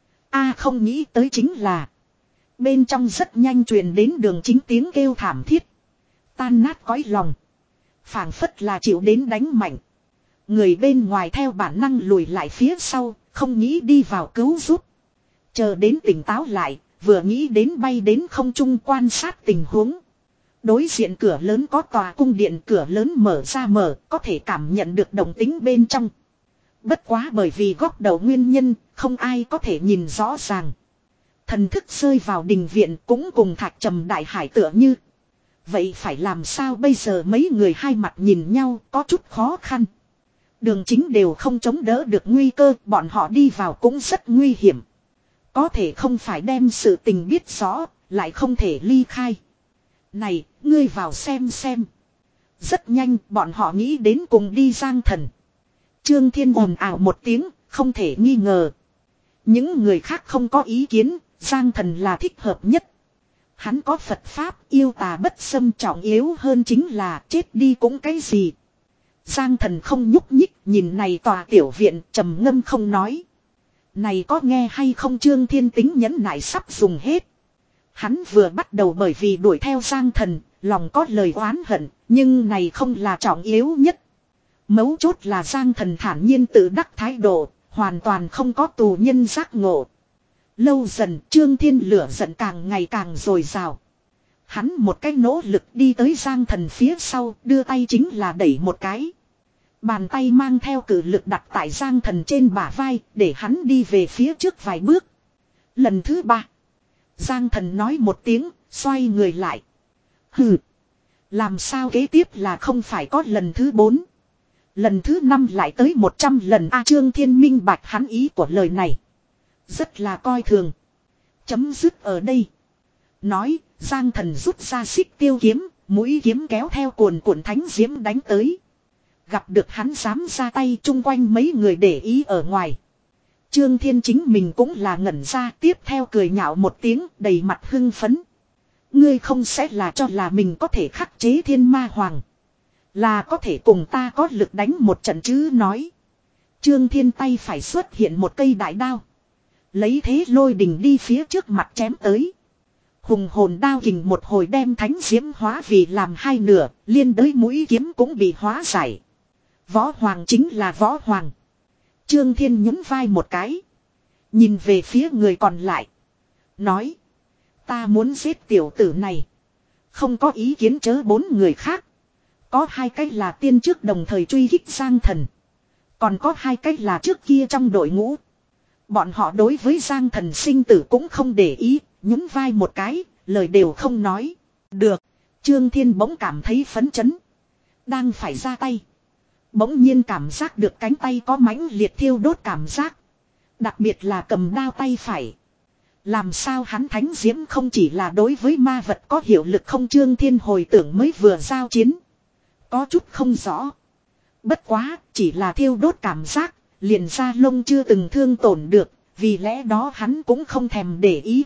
A không nghĩ tới chính là bên trong rất nhanh truyền đến đường chính tiếng kêu thảm thiết. Tan nát cõi lòng. Phảng phất là chịu đến đánh mạnh. Người bên ngoài theo bản năng lùi lại phía sau, không nghĩ đi vào cứu giúp. Chờ đến tỉnh táo lại, vừa nghĩ đến bay đến không trung quan sát tình huống. Đối diện cửa lớn có tòa cung điện, cửa lớn mở ra mở, có thể cảm nhận được động tính bên trong. Bất quá bởi vì góc đầu nguyên nhân, không ai có thể nhìn rõ ràng. Thần thức rơi vào đình viện cũng cùng Thạch Trầm Đại Hải tựa như. Vậy phải làm sao bây giờ? Mấy người hai mặt nhìn nhau có chút khó khăn. Đường chính đều không chống đỡ được nguy cơ, bọn họ đi vào cũng rất nguy hiểm. Có thể không phải đem sự tình biết rõ, lại không thể ly khai. Này, ngươi vào xem xem. Rất nhanh, bọn họ nghĩ đến cùng đi Giang Thần. Trương Thiên ồn ào một tiếng, không thể nghi ngờ. Những người khác không có ý kiến, Giang Thần là thích hợp nhất. Hắn có Phật Pháp yêu tà bất xâm, trọng yếu hơn chính là chết đi cũng cái gì. Giang Thần không nhúc nhích, nhìn này tòa tiểu viện, trầm ngâm không nói. Này có nghe hay không, Trương Thiên tính nhẫn nại sắp dùng hết. Hắn vừa bắt đầu bởi vì đuổi theo Giang Thần, lòng có lời oán hận, nhưng này không là trọng yếu nhất. Mấu chốt là Giang Thần thản nhiên tự đắc thái độ, hoàn toàn không có tù nhân giác ngộ. Lâu dần Trương Thiên lửa giận càng ngày càng dồi dào. Hắn một cái nỗ lực đi tới Giang Thần phía sau, đưa tay chính là đẩy một cái. Bàn tay mang theo cử lực đặt tại Giang Thần trên bả vai, để hắn đi về phía trước vài bước. Lần thứ ba, Giang Thần nói một tiếng, xoay người lại. Hừ, làm sao kế tiếp là không phải có lần thứ bốn. Lần thứ năm lại tới một trăm lần a. Trương Thiên minh bạch hắn ý của lời này. Rất là coi thường. Chấm dứt ở đây. Nói, Giang Thần rút ra xích tiêu kiếm, mũi kiếm kéo theo cuồn cuộn thánh diễm đánh tới. Gặp được hắn dám ra tay, chung quanh mấy người để ý ở ngoài. Trương Thiên chính mình cũng là ngẩn ra, tiếp theo cười nhạo một tiếng, đầy mặt hưng phấn. Ngươi không sẽ là cho là mình có thể khắc chế thiên ma hoàng. Là có thể cùng ta có lực đánh một trận chứ nói. Trương Thiên tay phải xuất hiện một cây đại đao. Lấy thế lôi đình đi phía trước mặt chém tới. Hùng hồn đao kình một hồi đem thánh diễm hóa vì làm hai nửa, liên đới mũi kiếm cũng bị hóa giải. Võ Hoàng chính là Võ Hoàng. Trương Thiên nhún vai một cái. Nhìn về phía người còn lại. Nói. Ta muốn giết tiểu tử này. Không có ý kiến chớ. Bốn người khác. Có hai cách là tiên trước đồng thời truy kích Giang Thần. Còn có hai cách là trước kia trong đội ngũ. Bọn họ đối với Giang Thần sinh tử cũng không để ý. Nhún vai một cái. Lời đều không nói. Được. Trương Thiên bỗng cảm thấy phấn chấn. Đang phải ra tay. Bỗng nhiên cảm giác được cánh tay có mãnh liệt thiêu đốt cảm giác. Đặc biệt là cầm đao tay phải. Làm sao hắn thánh diễm không chỉ là đối với ma vật có hiệu lực không. Trương Thiên hồi tưởng mới vừa giao chiến. Có chút không rõ. Bất quá chỉ là thiêu đốt cảm giác. Liền da lông chưa từng thương tổn được. Vì lẽ đó hắn cũng không thèm để ý.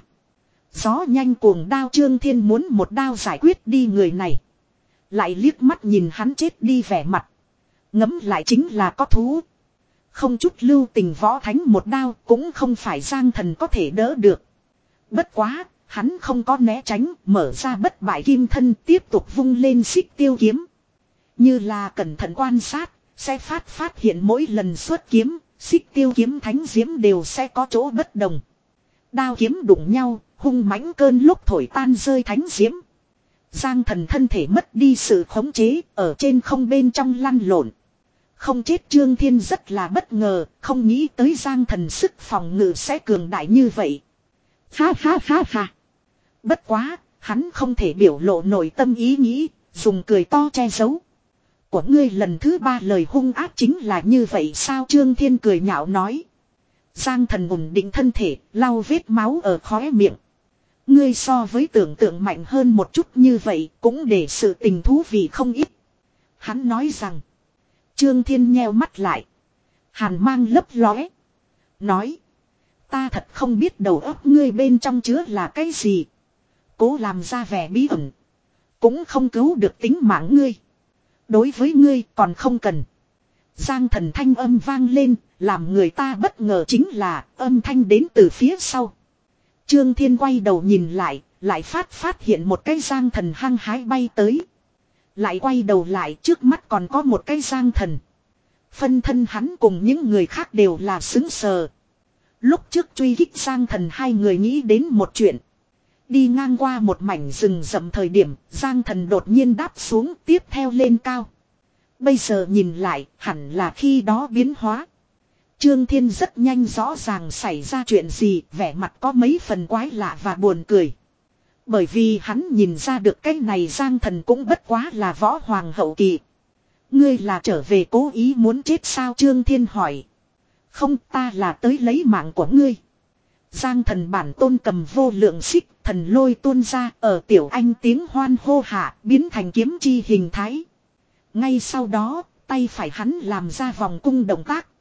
Gió nhanh cuồng đao. Trương Thiên muốn một đao giải quyết đi người này. Lại liếc mắt nhìn hắn chết đi vẻ mặt. Ngấm lại chính là có thú. Không chút lưu tình võ thánh một đao cũng không phải Giang Thần có thể đỡ được. Bất quá, hắn không có né tránh, mở ra bất bại kim thân tiếp tục vung lên xích tiêu kiếm. Như là cẩn thận quan sát, sẽ phát phát hiện mỗi lần xuất kiếm, xích tiêu kiếm thánh diễm đều sẽ có chỗ bất đồng. Đao kiếm đụng nhau, hung mãnh cơn lúc thổi tan rơi thánh diễm. Giang Thần thân thể mất đi sự khống chế, ở trên không bên trong lăn lộn. Không chết. Trương Thiên rất là bất ngờ, không nghĩ tới Giang Thần sức phòng ngự sẽ cường đại như vậy. Ha ha ha ha. Bất quá, hắn không thể biểu lộ nội tâm ý nghĩ, dùng cười to che giấu. Của ngươi lần thứ ba lời hung ác chính là như vậy sao? Trương Thiên cười nhạo nói. Giang Thần ổn định thân thể, lau vết máu ở khóe miệng. Ngươi so với tưởng tượng mạnh hơn một chút như vậy, cũng để sự tình thú vị không ít. Hắn nói rằng. Trương Thiên nheo mắt lại. Hàn mang lấp lóe. Nói. Ta thật không biết đầu óc ngươi bên trong chứa là cái gì. Cố làm ra vẻ bí ẩn. Cũng không cứu được tính mạng ngươi. Đối với ngươi còn không cần. Giang Thần thanh âm vang lên. Làm người ta bất ngờ chính là âm thanh đến từ phía sau. Trương Thiên quay đầu nhìn lại. Lại phát phát hiện một cái Giang Thần hăng hái bay tới. Lại quay đầu lại trước mắt còn có một cái Giang Thần. Phân thân hắn cùng những người khác đều là xứng sờ. Lúc trước truy kích Giang Thần hai người nghĩ đến một chuyện. Đi ngang qua một mảnh rừng rậm thời điểm Giang Thần đột nhiên đáp xuống tiếp theo lên cao. Bây giờ nhìn lại hẳn là khi đó biến hóa. Trương Thiên rất nhanh rõ ràng xảy ra chuyện gì, vẻ mặt có mấy phần quái lạ và buồn cười. Bởi vì hắn nhìn ra được cái này Giang Thần cũng bất quá là võ hoàng hậu kỳ. Ngươi là trở về cố ý muốn chết sao? Trương Thiên hỏi. Không, ta là tới lấy mạng của ngươi. Giang Thần bản tôn cầm vô lượng xích, thần lôi tuôn ra, ở tiểu anh tiếng hoan hô hạ, biến thành kiếm chi hình thái. Ngay sau đó, tay phải hắn làm ra vòng cung động tác.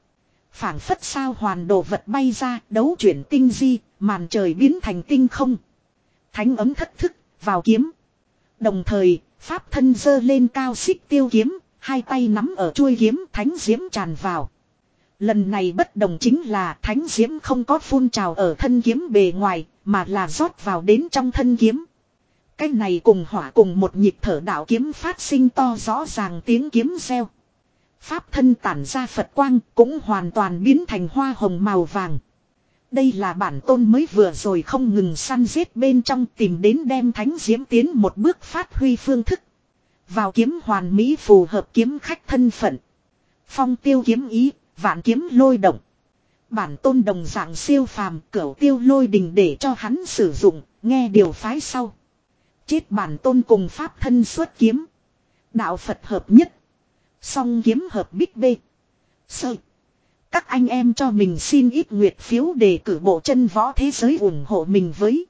Phảng phất sao hoàn đồ vật bay ra, đấu chuyển tinh di, màn trời biến thành tinh không. Thánh ấm thất thức, vào kiếm. Đồng thời, pháp thân giơ lên cao xích tiêu kiếm, hai tay nắm ở chuôi kiếm, thánh diễm tràn vào. Lần này bất đồng chính là thánh diễm không có phun trào ở thân kiếm bề ngoài, mà là rót vào đến trong thân kiếm. Cái này cùng hỏa cùng một nhịp thở đạo kiếm phát sinh to rõ ràng tiếng kiếm reo. Pháp thân tản ra Phật quang cũng hoàn toàn biến thành hoa hồng màu vàng. Đây là bản tôn mới vừa rồi không ngừng săn giết bên trong tìm đến đem thánh diễm tiến một bước phát huy phương thức. Vào kiếm hoàn mỹ phù hợp kiếm khách thân phận. Phong tiêu kiếm ý, vạn kiếm lôi động. Bản tôn đồng dạng siêu phàm cửu tiêu lôi đình để cho hắn sử dụng, nghe điều phái sau. Chết bản tôn cùng pháp thân xuất kiếm. Đạo Phật hợp nhất. Song kiếm hợp bích bê. Sơ. Các anh em cho mình xin ít nguyệt phiếu đề cử bộ chân võ thế giới ủng hộ mình với.